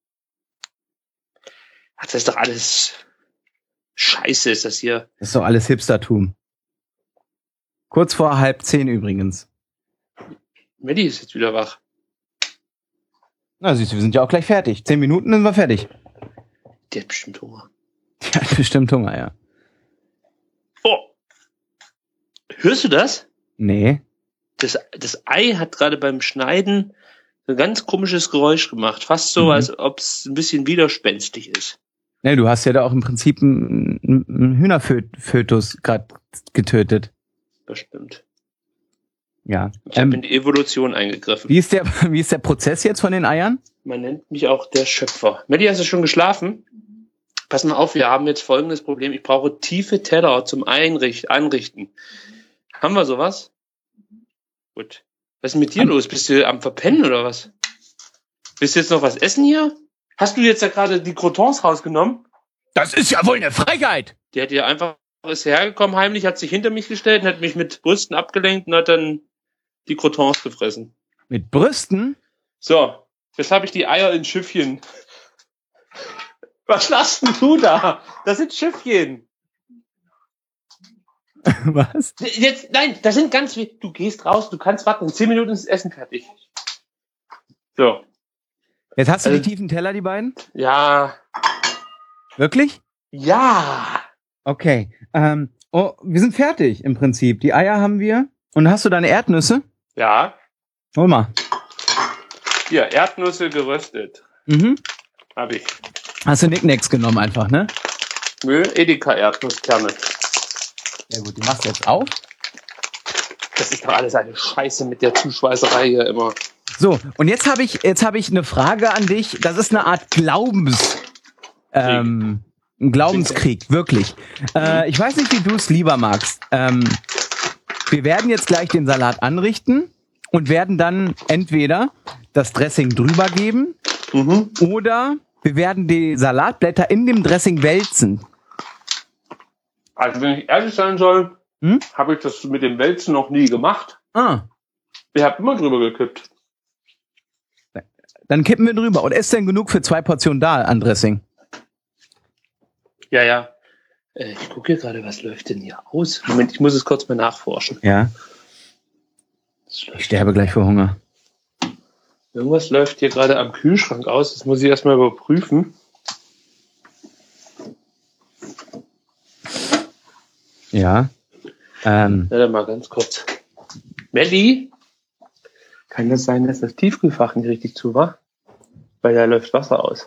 Ach, das ist doch alles Scheiße, ist das hier. Das ist doch alles Hipstertum. Kurz vor 9:30 übrigens. Melli ist jetzt wieder wach. Na siehst du, wir sind ja auch gleich fertig. 10 Minuten sind wir fertig. Die hat bestimmt Hunger. Die hat bestimmt Hunger, ja. Oh. Hörst du das? Nee. Das Ei hat gerade beim Schneiden ein ganz komisches Geräusch gemacht. Fast so, als ob es ein bisschen widerspenstig ist. Nee, du hast ja da auch im Prinzip einen Hühnerfötus gerade getötet. Das stimmt. Ja. Ich habe in die Evolution eingegriffen. Wie ist der Prozess jetzt von den Eiern? Man nennt mich auch der Schöpfer. Melli, hast du schon geschlafen? Pass mal auf, wir haben jetzt folgendes Problem. Ich brauche tiefe Teller zum Anrichten. Haben wir sowas? Gut. Was ist mit dir los? Bist du am Verpennen oder was? Willst du jetzt noch was essen hier? Hast du jetzt ja gerade die Crotons rausgenommen? Das ist ja wohl eine Frechheit! Die hat hier einfach, ist hergekommen heimlich, hat sich hinter mich gestellt und hat mich mit Brüsten abgelenkt und hat dann die Crotons gefressen. Mit Brüsten? So, jetzt habe ich die Eier in Schiffchen. Was lachst denn du da? Das sind Schiffchen. Was? Jetzt, nein, das sind ganz viele. Du gehst raus, du kannst warten. In 10 Minuten ist das Essen fertig. So. Jetzt hast du die tiefen Teller, die beiden? Ja. Wirklich? Ja. Okay. Wir sind fertig im Prinzip. Die Eier haben wir. Und hast du deine Erdnüsse? Ja. Hol mal. Hier, Erdnüsse geröstet. Hab ich. Hast du Nicknacks genommen einfach, ne? Nö, Edeka Erdnusskerne. Ja gut, die machst du jetzt auf. Das ist doch alles eine Scheiße mit der Zuschweißerei hier immer. So, und jetzt habe ich eine Frage an dich. Das ist eine Art ein Glaubenskrieg, wirklich. Ich weiß nicht, wie du es lieber magst. Wir werden jetzt gleich den Salat anrichten und werden dann entweder das Dressing drüber geben oder wir werden die Salatblätter in dem Dressing wälzen. Also wenn ich ehrlich sein soll, habe ich das mit dem Wälzen noch nie gemacht. Ich habe immer drüber gekippt. Dann kippen wir drüber. Und ist denn genug für 2 Portionen da an Dressing? Ja. Ich gucke hier gerade, was läuft denn hier aus? Moment, ich muss es kurz mal nachforschen. Ja. Ich sterbe gleich vor Hunger. Irgendwas läuft hier gerade am Kühlschrank aus. Das muss ich erstmal überprüfen. Ja. Warte mal ganz kurz. Melli? Kann das sein, dass das Tiefkühlfach nicht richtig zu war? Weil da läuft Wasser aus.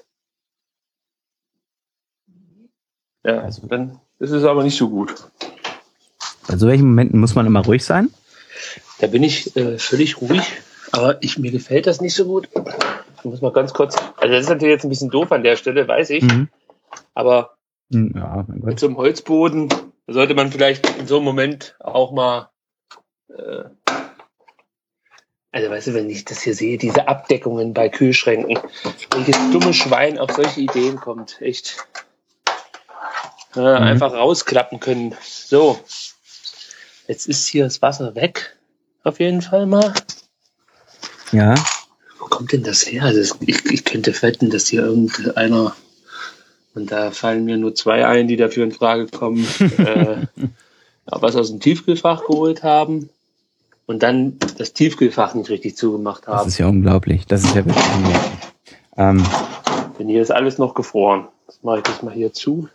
Ja, also dann ist es aber nicht so gut. Bei so welchen Momenten muss man immer ruhig sein? Da bin ich völlig ruhig, aber mir gefällt das nicht so gut. Ich muss mal ganz kurz, also das ist natürlich jetzt ein bisschen doof an der Stelle, weiß ich, aber ja, mein Gott. mit so einem Holzboden sollte man vielleicht in so einem Moment auch mal, also weißt du, wenn ich das hier sehe, diese Abdeckungen bei Kühlschränken, welches dumme Schwein auf solche Ideen kommt, echt. Einfach rausklappen können. So, jetzt ist hier das Wasser weg, auf jeden Fall mal. Ja. Wo kommt denn das her? Also ich könnte wetten, dass hier irgendeiner, und da fallen mir nur 2 ein, die dafür in Frage kommen, was aus dem Tiefkühlfach geholt haben und dann das Tiefkühlfach nicht richtig zugemacht haben. Das ist ja unglaublich. Das ist ja wirklich unglaublich. Denn hier ist alles noch gefroren. Jetzt mache ich das mal hier zu.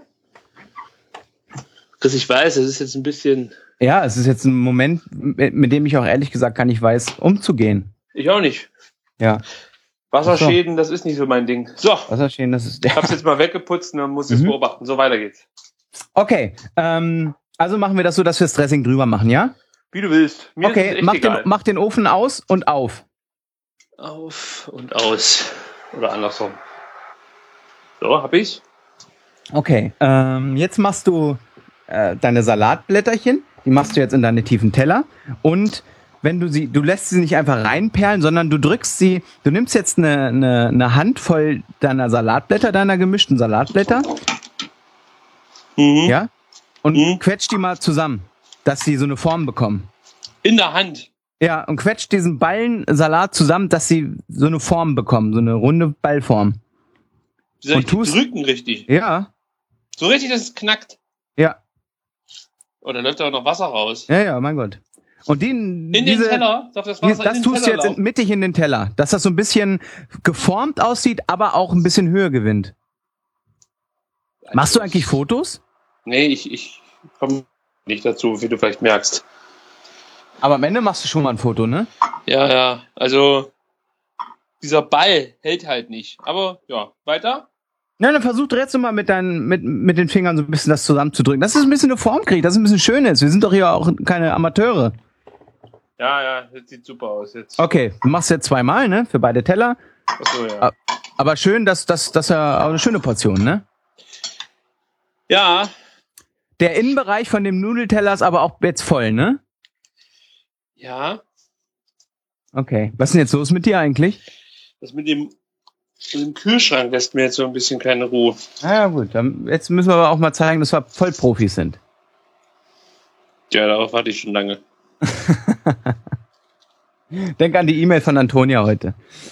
Chris, ich weiß, es ist jetzt ein bisschen... Ja, es ist jetzt ein Moment, mit dem ich auch ehrlich gesagt gar nicht weiß, umzugehen. Ich auch nicht. Ja. Wasserschäden, das ist nicht so mein Ding. So. Wasserschäden, das ist... Ich hab's jetzt mal weggeputzt und dann muss ich es beobachten. So, weiter geht's. Okay, also machen wir das so, dass wir das Dressing drüber machen, ja? Wie du willst. Mir okay, ist es echt mach den Ofen aus und auf. Auf und aus. Oder andersrum. So, hab ich's. Okay, jetzt machst du deine Salatblätterchen, die machst du jetzt in deine tiefen Teller und wenn du lässt sie nicht einfach reinperlen, sondern du nimmst jetzt eine Handvoll deiner Salatblätter, deiner gemischten Salatblätter, ja, und quetscht die mal zusammen, dass sie so eine Form bekommen. In der Hand? Ja, und quetscht diesen Ballensalat zusammen, dass sie so eine Form bekommen, so eine runde Ballform. Soll ich die drücken richtig? Ja. So richtig, dass es knackt? Ja. Oh, da läuft auch noch Wasser raus. Ja, mein Gott. Und in den Teller? Darf das Wasser das tust du jetzt mittig in den Teller, dass das so ein bisschen geformt aussieht, aber auch ein bisschen Höhe gewinnt. Machst du eigentlich Fotos? Nee, ich komme nicht dazu, wie du vielleicht merkst. Aber am Ende machst du schon mal ein Foto, ne? Ja, also dieser Ball hält halt nicht. Aber ja, weiter? Nein, dann versuch jetzt mal mit den Fingern so ein bisschen das zusammenzudrücken. Dass es ein bisschen eine Form kriegt, dass es ein bisschen schön ist. Wir sind doch hier auch keine Amateure. Ja, das sieht super aus jetzt. Okay, du machst jetzt zweimal, ne? Für beide Teller. Achso, ja. Aber schön, dass ja auch eine schöne Portion, ne? Ja. Der Innenbereich von dem Nudelteller ist aber auch jetzt voll, ne? Ja. Okay. Was ist denn jetzt los mit dir eigentlich? Das mit dem Kühlschrank lässt mir jetzt so ein bisschen keine Ruhe. Ja, gut. Dann, jetzt müssen wir aber auch mal zeigen, dass wir Vollprofis sind. Ja, darauf warte ich schon lange. Denk an die E-Mail von Antonia heute.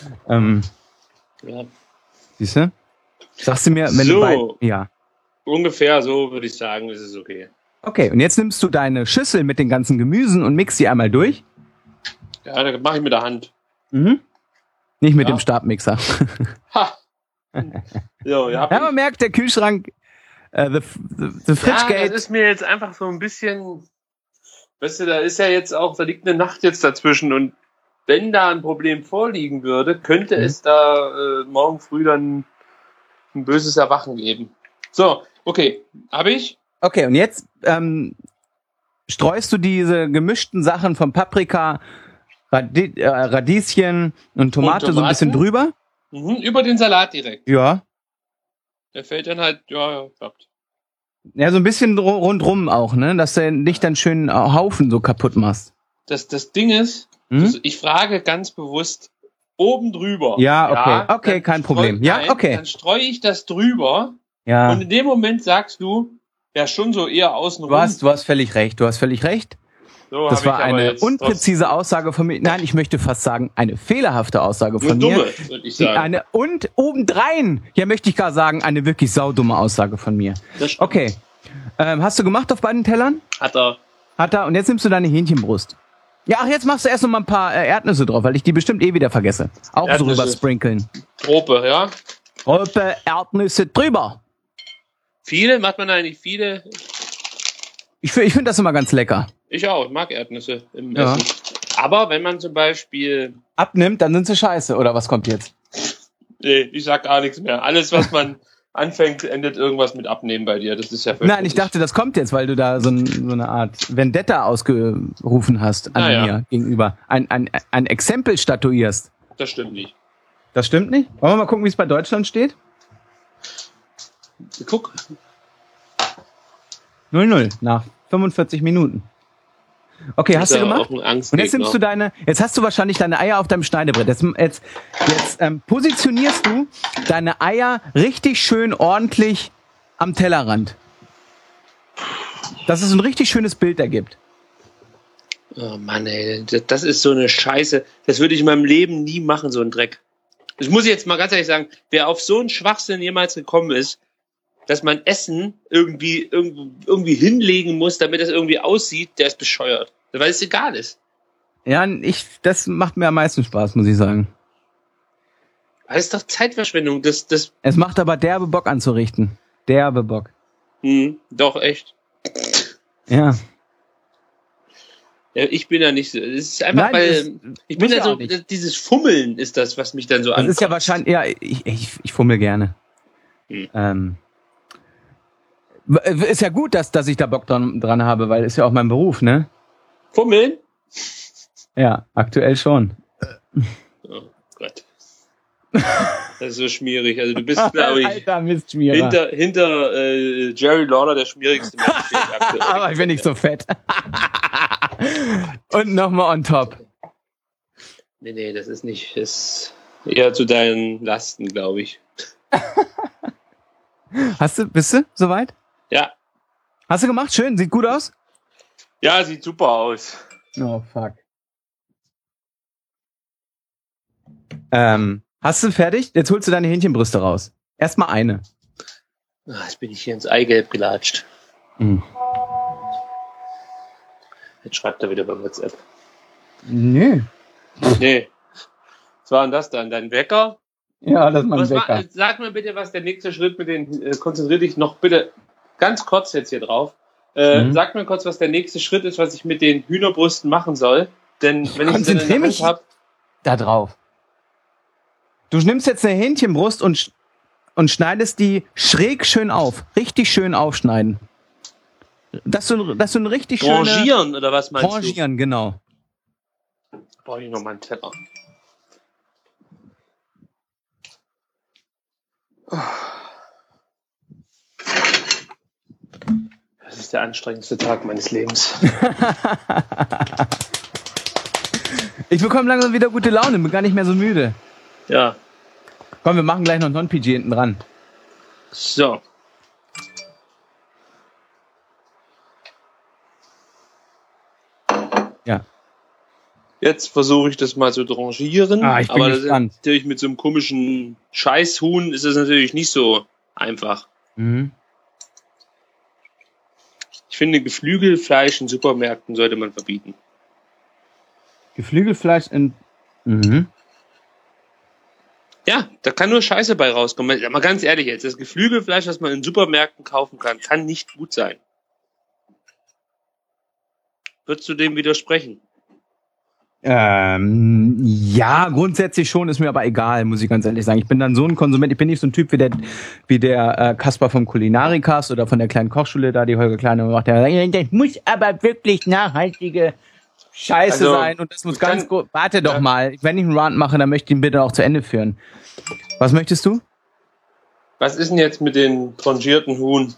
Ja. Siehst du? Sagst du mir, wenn so, du ja. Ungefähr so würde ich sagen, ist es okay. Okay, und jetzt nimmst du deine Schüssel mit den ganzen Gemüsen und mixst sie einmal durch. Ja, das mache ich mit der Hand. Mhm. Nicht mit dem Stabmixer. Ha! So, ja, man merkt, der Kühlschrank, the Fridgegate. Ja, das ist mir jetzt einfach so ein bisschen, weißt du, da liegt eine Nacht jetzt dazwischen und wenn da ein Problem vorliegen würde, könnte es da morgen früh dann ein böses Erwachen geben. So, okay, habe ich? Okay, und jetzt streust du diese gemischten Sachen von Paprika, Radieschen und Tomate so ein bisschen drüber. Mhm, über den Salat direkt. Ja. Der fällt dann halt, klappt. Ja, so ein bisschen rundrum auch, ne? Dass du nicht dann schön Haufen so kaputt machst. Das Ding ist, also ich frage ganz bewusst oben drüber. Ja, okay, kein Problem. Dann streue ich das drüber. Ja. Und in dem Moment sagst du, ja schon so eher außenrum. Du hast völlig recht. So, das war eine unpräzise Aussage von mir. Nein, ich möchte fast sagen, eine fehlerhafte Aussage von mir. Dumme, würde ich sagen. Und obendrein, möchte ich gar sagen, eine wirklich saudumme Aussage von mir. Okay. Hast du gemacht auf beiden Tellern? Hat er. Und jetzt nimmst du deine Hähnchenbrust. Ja, ach, jetzt machst du erst noch mal ein paar Erdnüsse drauf, weil ich die bestimmt wieder vergesse. Auch Erdnüsse. So rüber sprinkeln. Trope, ja? Trope, Erdnüsse drüber. Viele? Macht man eigentlich viele? Ich finde das immer ganz lecker. Ich auch, ich mag Erdnüsse im Essen. Aber wenn man zum Beispiel abnimmt, dann sind sie scheiße. Oder was kommt jetzt? Nee, ich sag gar nichts mehr. Alles, was man anfängt, endet irgendwas mit Abnehmen bei dir. Das ist ja Nein, ich dachte, das kommt jetzt, weil du da so eine Art Vendetta ausgerufen hast an mir gegenüber. Ein Exempel statuierst. Das stimmt nicht. Das stimmt nicht? Wollen wir mal gucken, wie es bei Deutschland steht? Guck. 0-0 nach 45 Minuten. Okay, hast du gemacht? Und jetzt nimmst du jetzt hast du wahrscheinlich deine Eier auf deinem Schneidebrett. Jetzt positionierst du deine Eier richtig schön ordentlich am Tellerrand. Dass es ein richtig schönes Bild ergibt. Oh Mann, ey, das ist so eine Scheiße. Das würde ich in meinem Leben nie machen, so ein Dreck. Das muss ich jetzt mal ganz ehrlich sagen. Wer auf so einen Schwachsinn jemals gekommen ist, dass man Essen irgendwie hinlegen muss, damit es irgendwie aussieht, der ist bescheuert. Weil es egal ist. Ja, das macht mir am meisten Spaß, muss ich sagen. Das ist doch Zeitverschwendung. Es macht aber derbe Bock anzurichten. Derbe Bock. Doch, echt. Ja. Ich bin ja nicht so. Es ist einfach, ich bin ja so, dieses Fummeln ist das, was mich dann so anfasst. Das ist ja wahrscheinlich, ich fummel gerne. Ist ja gut, dass ich da Bock dran habe, weil ist ja auch mein Beruf, ne? Fummeln? Ja, aktuell schon. Oh Gott. Das ist so schmierig. Also du bist, glaube ich, Alter, Mistschmierer. hinter Jerry Lawler der schmierigste Mensch. Aber ich bin nicht so fett. Und nochmal on top. Nee, das ist nicht. Ist eher zu deinen Lasten, glaube ich. Bist du soweit? Ja. Hast du gemacht? Schön, sieht gut aus? Ja, sieht super aus. Oh, fuck. Hast du fertig? Jetzt holst du deine Hähnchenbrüste raus. Erstmal eine. Jetzt bin ich hier ins Eigelb gelatscht. Jetzt schreibt er wieder bei WhatsApp. Nee. Was war denn das dann? Dein Wecker? Ja, das ist mein Wecker. Sag mir bitte, was der nächste Schritt mit den, konzentrier dich noch bitte ganz kurz jetzt hier drauf. Sag mir kurz, was der nächste Schritt ist, was ich mit den Hühnerbrüsten machen soll. Denn wenn ich sie in der Hand habe... Da drauf. Du nimmst jetzt eine Hähnchenbrust und schneidest die schräg schön auf. Richtig schön aufschneiden. Dass du ein richtig schöne... Rangieren, oder was meinst du? Rangieren, genau. Brauche ich noch mal einen Teller. Das ist der anstrengendste Tag meines Lebens. Ich bekomme langsam wieder gute Laune, bin gar nicht mehr so müde. Ja. Komm, wir machen gleich noch Non-PG hinten dran. So. Ja. Jetzt versuche ich das mal zu rangieren. Ich bin gespannt. Das natürlich mit so einem komischen Scheißhuhn ist das natürlich nicht so einfach. Mhm. Ich finde, Geflügelfleisch in Supermärkten sollte man verbieten. Geflügelfleisch in... Mhm. Ja, da kann nur Scheiße bei rauskommen. Mal ganz ehrlich jetzt, das Geflügelfleisch, das man in Supermärkten kaufen kann nicht gut sein. Würdest du dem widersprechen? Ja, grundsätzlich schon, ist mir aber egal, muss ich ganz ehrlich sagen. Ich bin dann so ein Konsument, ich bin nicht so ein Typ wie der Kaspar vom Kulinarikas oder von der kleinen Kochschule, da die Holger Kleine macht, der sagt, das muss aber wirklich nachhaltige Scheiße sein und das muss ganz gut. Warte doch mal, wenn ich einen Rant mache, dann möchte ich ihn bitte auch zu Ende führen. Was möchtest du? Was ist denn jetzt mit den tranchierten Huhn?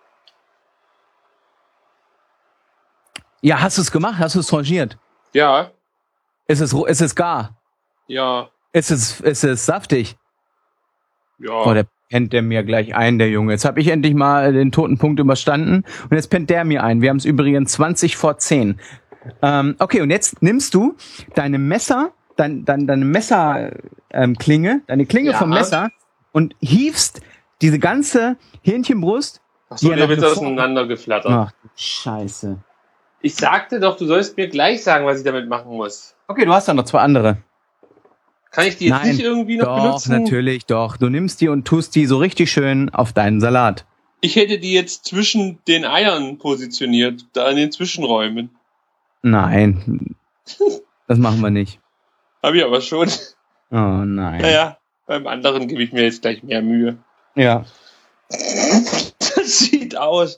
Ja, hast du es gemacht? Hast du es tranchiert? Ja. Ist es gar? Ja. Ist es saftig? Ja. Oh, der pennt der mir gleich ein, der Junge. Jetzt habe ich endlich mal den toten Punkt überstanden und jetzt pennt der mir ein. Wir haben es übrigens 20 vor 10. Okay, und jetzt nimmst du deine Messer, deine Messerklinge, deine Klinge vom Messer und hiefst diese ganze Hähnchenbrust. Achso, die wird auseinandergeflattert. Ach, Scheiße. Ich sagte doch, du sollst mir gleich sagen, was ich damit machen muss. Okay, du hast dann noch 2 andere. Kann ich die jetzt nicht irgendwie noch benutzen? Doch, natürlich, doch. Du nimmst die und tust die so richtig schön auf deinen Salat. Ich hätte die jetzt zwischen den Eiern positioniert, da in den Zwischenräumen. Nein, das machen wir nicht. Hab ich aber schon. Oh nein. Naja, beim anderen gebe ich mir jetzt gleich mehr Mühe. Ja. Das sieht aus.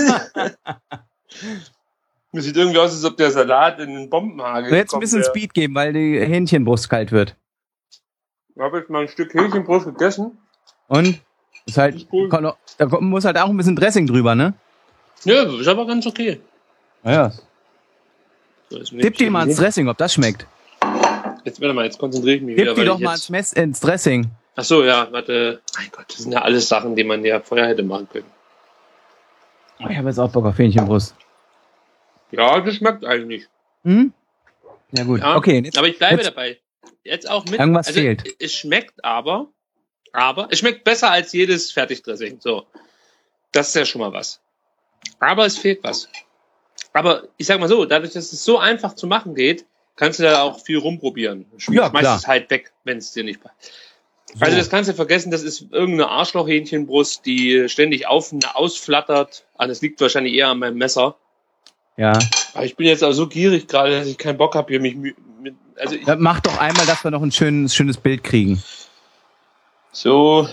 Das sieht irgendwie aus, als ob der Salat in den Bombenhagel So, jetzt ein bisschen Speed geben, weil die Hähnchenbrust kalt wird. Ich habe jetzt mal ein Stück Hähnchenbrust gegessen. Und? Ist halt, ist cool. Da muss halt auch ein bisschen Dressing drüber, ne? Ja, ist aber ganz okay. Ja. So, Dipp die mal ins Dressing, ob das schmeckt. Jetzt warte mal, jetzt konzentriere ich mich Dipp wieder. die doch mal ins Dressing. Ach so, ja, warte. Mein Gott, das sind ja alles Sachen, die man ja vorher hätte machen können. Oh, ich habe jetzt auch Bock auf Hähnchenbrust. Ja, das schmeckt eigentlich. Hm? Ja gut, Ja, okay. aber ich bleibe dabei. Jetzt auch mit. Irgendwas fehlt. Es schmeckt aber es schmeckt besser als jedes Fertigdressing. So. Das ist ja schon mal was. Aber es fehlt was. Aber ich sag mal so, dadurch, dass es so einfach zu machen geht, kannst du da auch viel rumprobieren. Schmeißt es halt weg, wenn es dir nicht passt. So. Also das kannst du vergessen, das ist irgendeine Arschlochhähnchenbrust, die ständig ausflattert. Das liegt wahrscheinlich eher an meinem Messer. Ja. Aber ich bin jetzt auch so gierig gerade, dass ich keinen Bock habe, hier mich mach doch einmal, dass wir noch ein schönes Bild kriegen. So.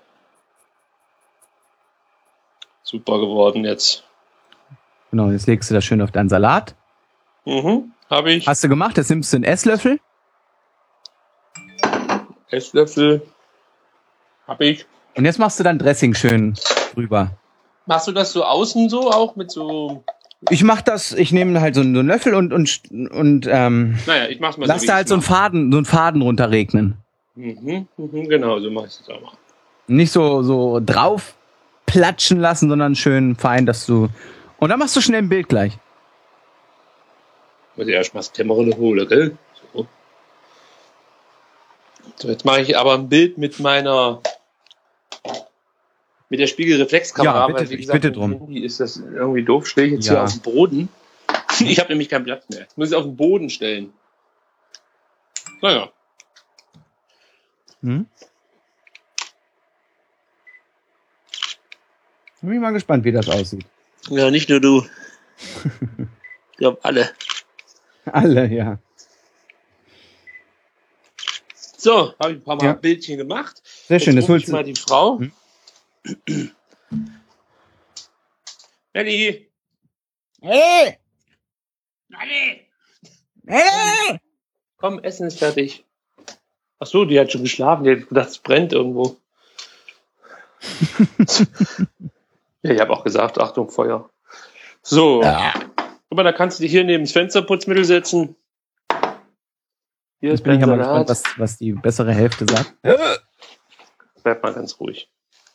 Super geworden jetzt. Genau, jetzt legst du das schön auf deinen Salat. Habe ich. Hast du gemacht? Jetzt nimmst du einen Esslöffel. Esslöffel. Habe ich. Und jetzt machst du dann Dressing schön drüber. Machst du das so außen so auch mit so... Ich nehme halt so einen Löffel und naja, ich mach's mal lass so, da halt so einen Faden runterregnen. Genau, so mach ich das auch mal. Nicht so drauf platschen lassen, sondern schön fein, dass du... Und dann machst du schnell ein Bild gleich. Muss ich erst mal das Kämmerle holen, gell? So. So, jetzt mache ich aber ein Bild mit der Spiegelreflexkamera, Ja, bitte, weil wie ich gesagt, bitte mit dem drum. Handy ist das irgendwie doof. Stehe ich jetzt Ja. hier auf dem Boden. Ich habe nämlich keinen Platz mehr. Ich muss es auf den Boden stellen. Naja. Hm? Bin ich mal gespannt, wie das aussieht. Ja, nicht nur du. Ich glaube alle. Alle, ja. So, habe ich ein paar Mal Ja. Bildchen gemacht. Sehr schön. Jetzt Das rufe ich holst mal die Frau. Hm? Melli! Hey! Melli! Hey! Komm, Essen ist fertig. Ach so, die hat schon geschlafen. Die hat gedacht, es brennt irgendwo. Ja, ich habe auch gesagt, Achtung, Feuer. So. Ja. Guck mal, da kannst du dich hier neben das Fensterputzmittel setzen. Hier Jetzt ist bin ich dein ja mal Salat. gespannt, was die bessere Hälfte sagt. Bleib mal ganz ruhig.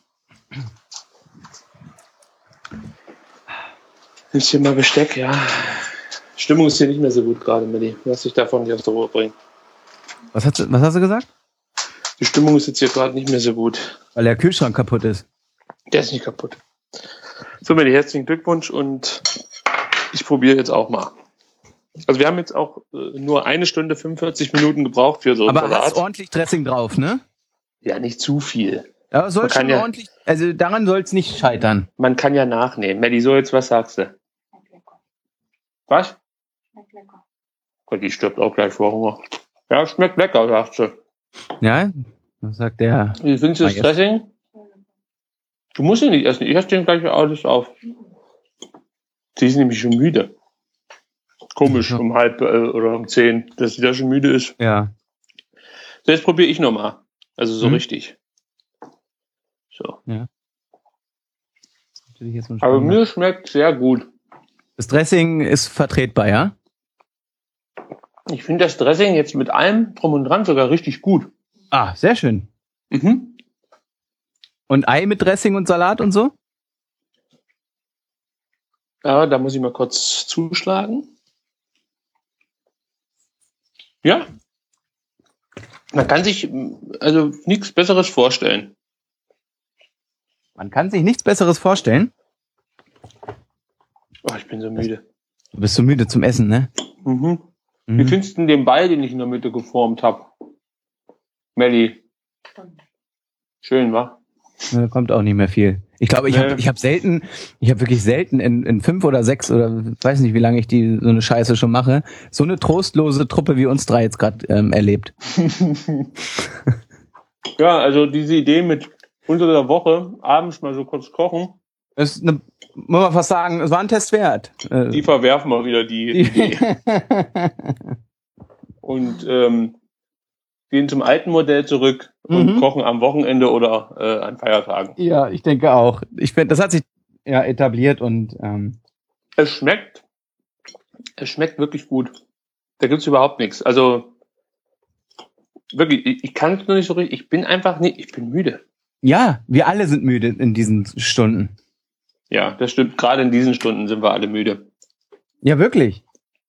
Nimmst hier mal Besteck, ja. Stimmung ist hier nicht mehr so gut gerade, Melli. Lass dich davon nicht auf die Ruhe bringen. Was hast du gesagt? Die Stimmung ist jetzt hier gerade nicht mehr so gut. Weil der Kühlschrank kaputt ist. Der ist nicht kaputt. So, Melli, herzlichen Glückwunsch und ich probiere jetzt auch mal. Also wir haben jetzt auch nur 1 Stunde 45 Minuten gebraucht für so einen Aber hast Salat. ordentlich Dressing drauf, ne? Ja, nicht zu viel. Ja, soll Man kann schon ja- ordentlich, also daran soll es nicht scheitern. Man kann ja nachnehmen. Melli, so jetzt was sagst du? Was? Schmeckt lecker. Gott, die stirbt auch gleich vor Hunger. Ja, schmeckt lecker, sagt sie. Ja? Was sagt der? Wie findest du das jetzt. Dressing? Du musst ihn nicht essen. Ich esse den gleich alles auf. Sie ist nämlich schon müde. Komisch, Ja. um 9:30 oder um 10, dass sie da schon müde ist. Ja. So, jetzt probiere ich nochmal. Also so Mhm. richtig. So. Natürlich jetzt mal Aber schauen. mir schmeckt sehr gut. Das Dressing ist vertretbar, ja? Ich finde das Dressing jetzt mit allem drum und dran sogar richtig gut. Ah, sehr schön. Mhm. Und Ei mit Dressing und Salat und so? Ja, da muss ich mal kurz zuschlagen. Ja. Man kann sich also nichts Besseres vorstellen. Man kann sich nichts Besseres vorstellen. Oh, ich bin so müde. Du bist so müde zum Essen, ne? Mhm. Wie Mhm. findest du denn den Ball, den ich in der Mitte geformt habe? Melli, schön, wa? Da kommt auch nicht mehr viel. Ich glaube, ich habe wirklich selten in 5 oder 6 oder weiß nicht, wie lange ich so eine Scheiße schon mache, so eine trostlose Truppe wie uns 3 jetzt gerade erlebt. Ja, also diese Idee mit unter der Woche abends mal so kurz kochen, Das ist muss man fast sagen, es war ein Test wert. die verwerfen wir wieder die Idee. Und gehen zum alten Modell zurück und Mhm. kochen am Wochenende oder an Feiertagen. Ja, ich denke auch. Ich finde, das hat sich ja etabliert und Es schmeckt wirklich gut. Da gibt's überhaupt nichts. Also wirklich, ich kann es nur nicht so richtig. Ich bin müde. ja, wir alle sind müde in diesen Stunden. Ja, das stimmt. Gerade in diesen Stunden sind wir alle müde. Ja, wirklich.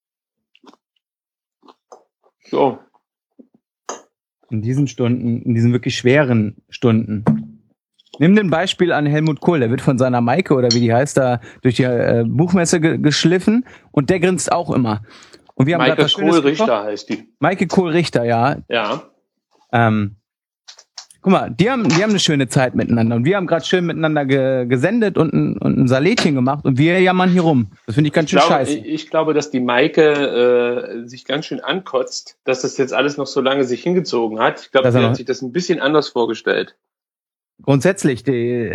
So, In diesen Stunden, in diesen wirklich schweren Stunden. Nimm den Beispiel an Helmut Kohl, der wird von seiner Maike oder wie die heißt, da durch die Buchmesse geschliffen und der grinst auch immer. Und wir haben grad Maike was Schönes Kohl-Richter gekocht. heißt die. Maike Kohl-Richter, ja. Ja. Guck mal, die haben eine schöne Zeit miteinander und wir haben gerade schön miteinander gesendet und ein Salätchen gemacht und wir jammern hier rum. Das finde ich ganz schön scheiße. Ich glaube, dass die Maike sich ganz schön ankotzt, dass das jetzt alles noch so lange sich hingezogen hat. Ich glaube, Das sie aber- hat sich das ein bisschen anders vorgestellt. Grundsätzlich,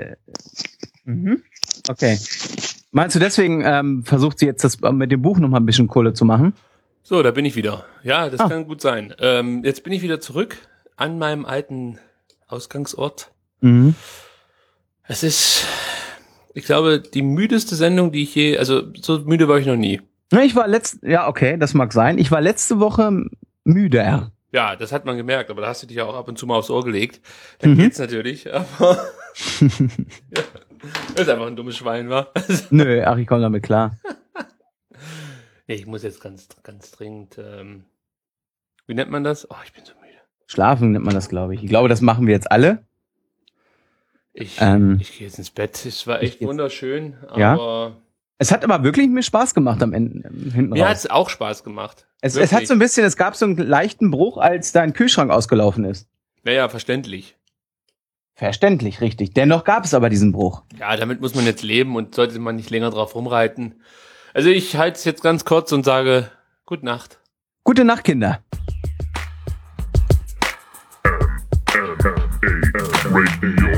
okay. Meinst du deswegen versucht sie jetzt das mit dem Buch noch mal ein bisschen Kohle zu machen? So, da bin ich wieder. Ja, das Ah. kann gut sein. Jetzt bin ich wieder zurück an meinem alten Ausgangsort. Mhm. Es ist, ich glaube, die müdeste Sendung, die ich also so müde war ich noch nie. Ja, ja, okay, das mag sein. Ich war letzte Woche müde. Ja, das hat man gemerkt, aber da hast du dich ja auch ab und zu mal aufs Ohr gelegt. Dann geht's natürlich, aber ja, das ist einfach ein dummes Schwein, wa? Nö, ach, ich komme damit klar. Nee, ich muss jetzt ganz dringend, wie nennt man das? Oh, ich bin so müde. Schlafen nennt man das, glaube ich. Ich glaube, das machen wir jetzt alle. Ich gehe jetzt ins Bett. Es war echt wunderschön, aber... Ja? Es hat aber wirklich mir Spaß gemacht am Ende, hinten raus. Mir hat es auch Spaß gemacht. Es hat so ein bisschen, es gab so einen leichten Bruch, als dein Kühlschrank ausgelaufen ist. Ja, verständlich. Verständlich, richtig. Dennoch gab es aber diesen Bruch. Ja, damit muss man jetzt leben und sollte man nicht länger drauf rumreiten. Also ich halte es jetzt ganz kurz und sage Gute Nacht. Gute Nacht, Kinder. Radio.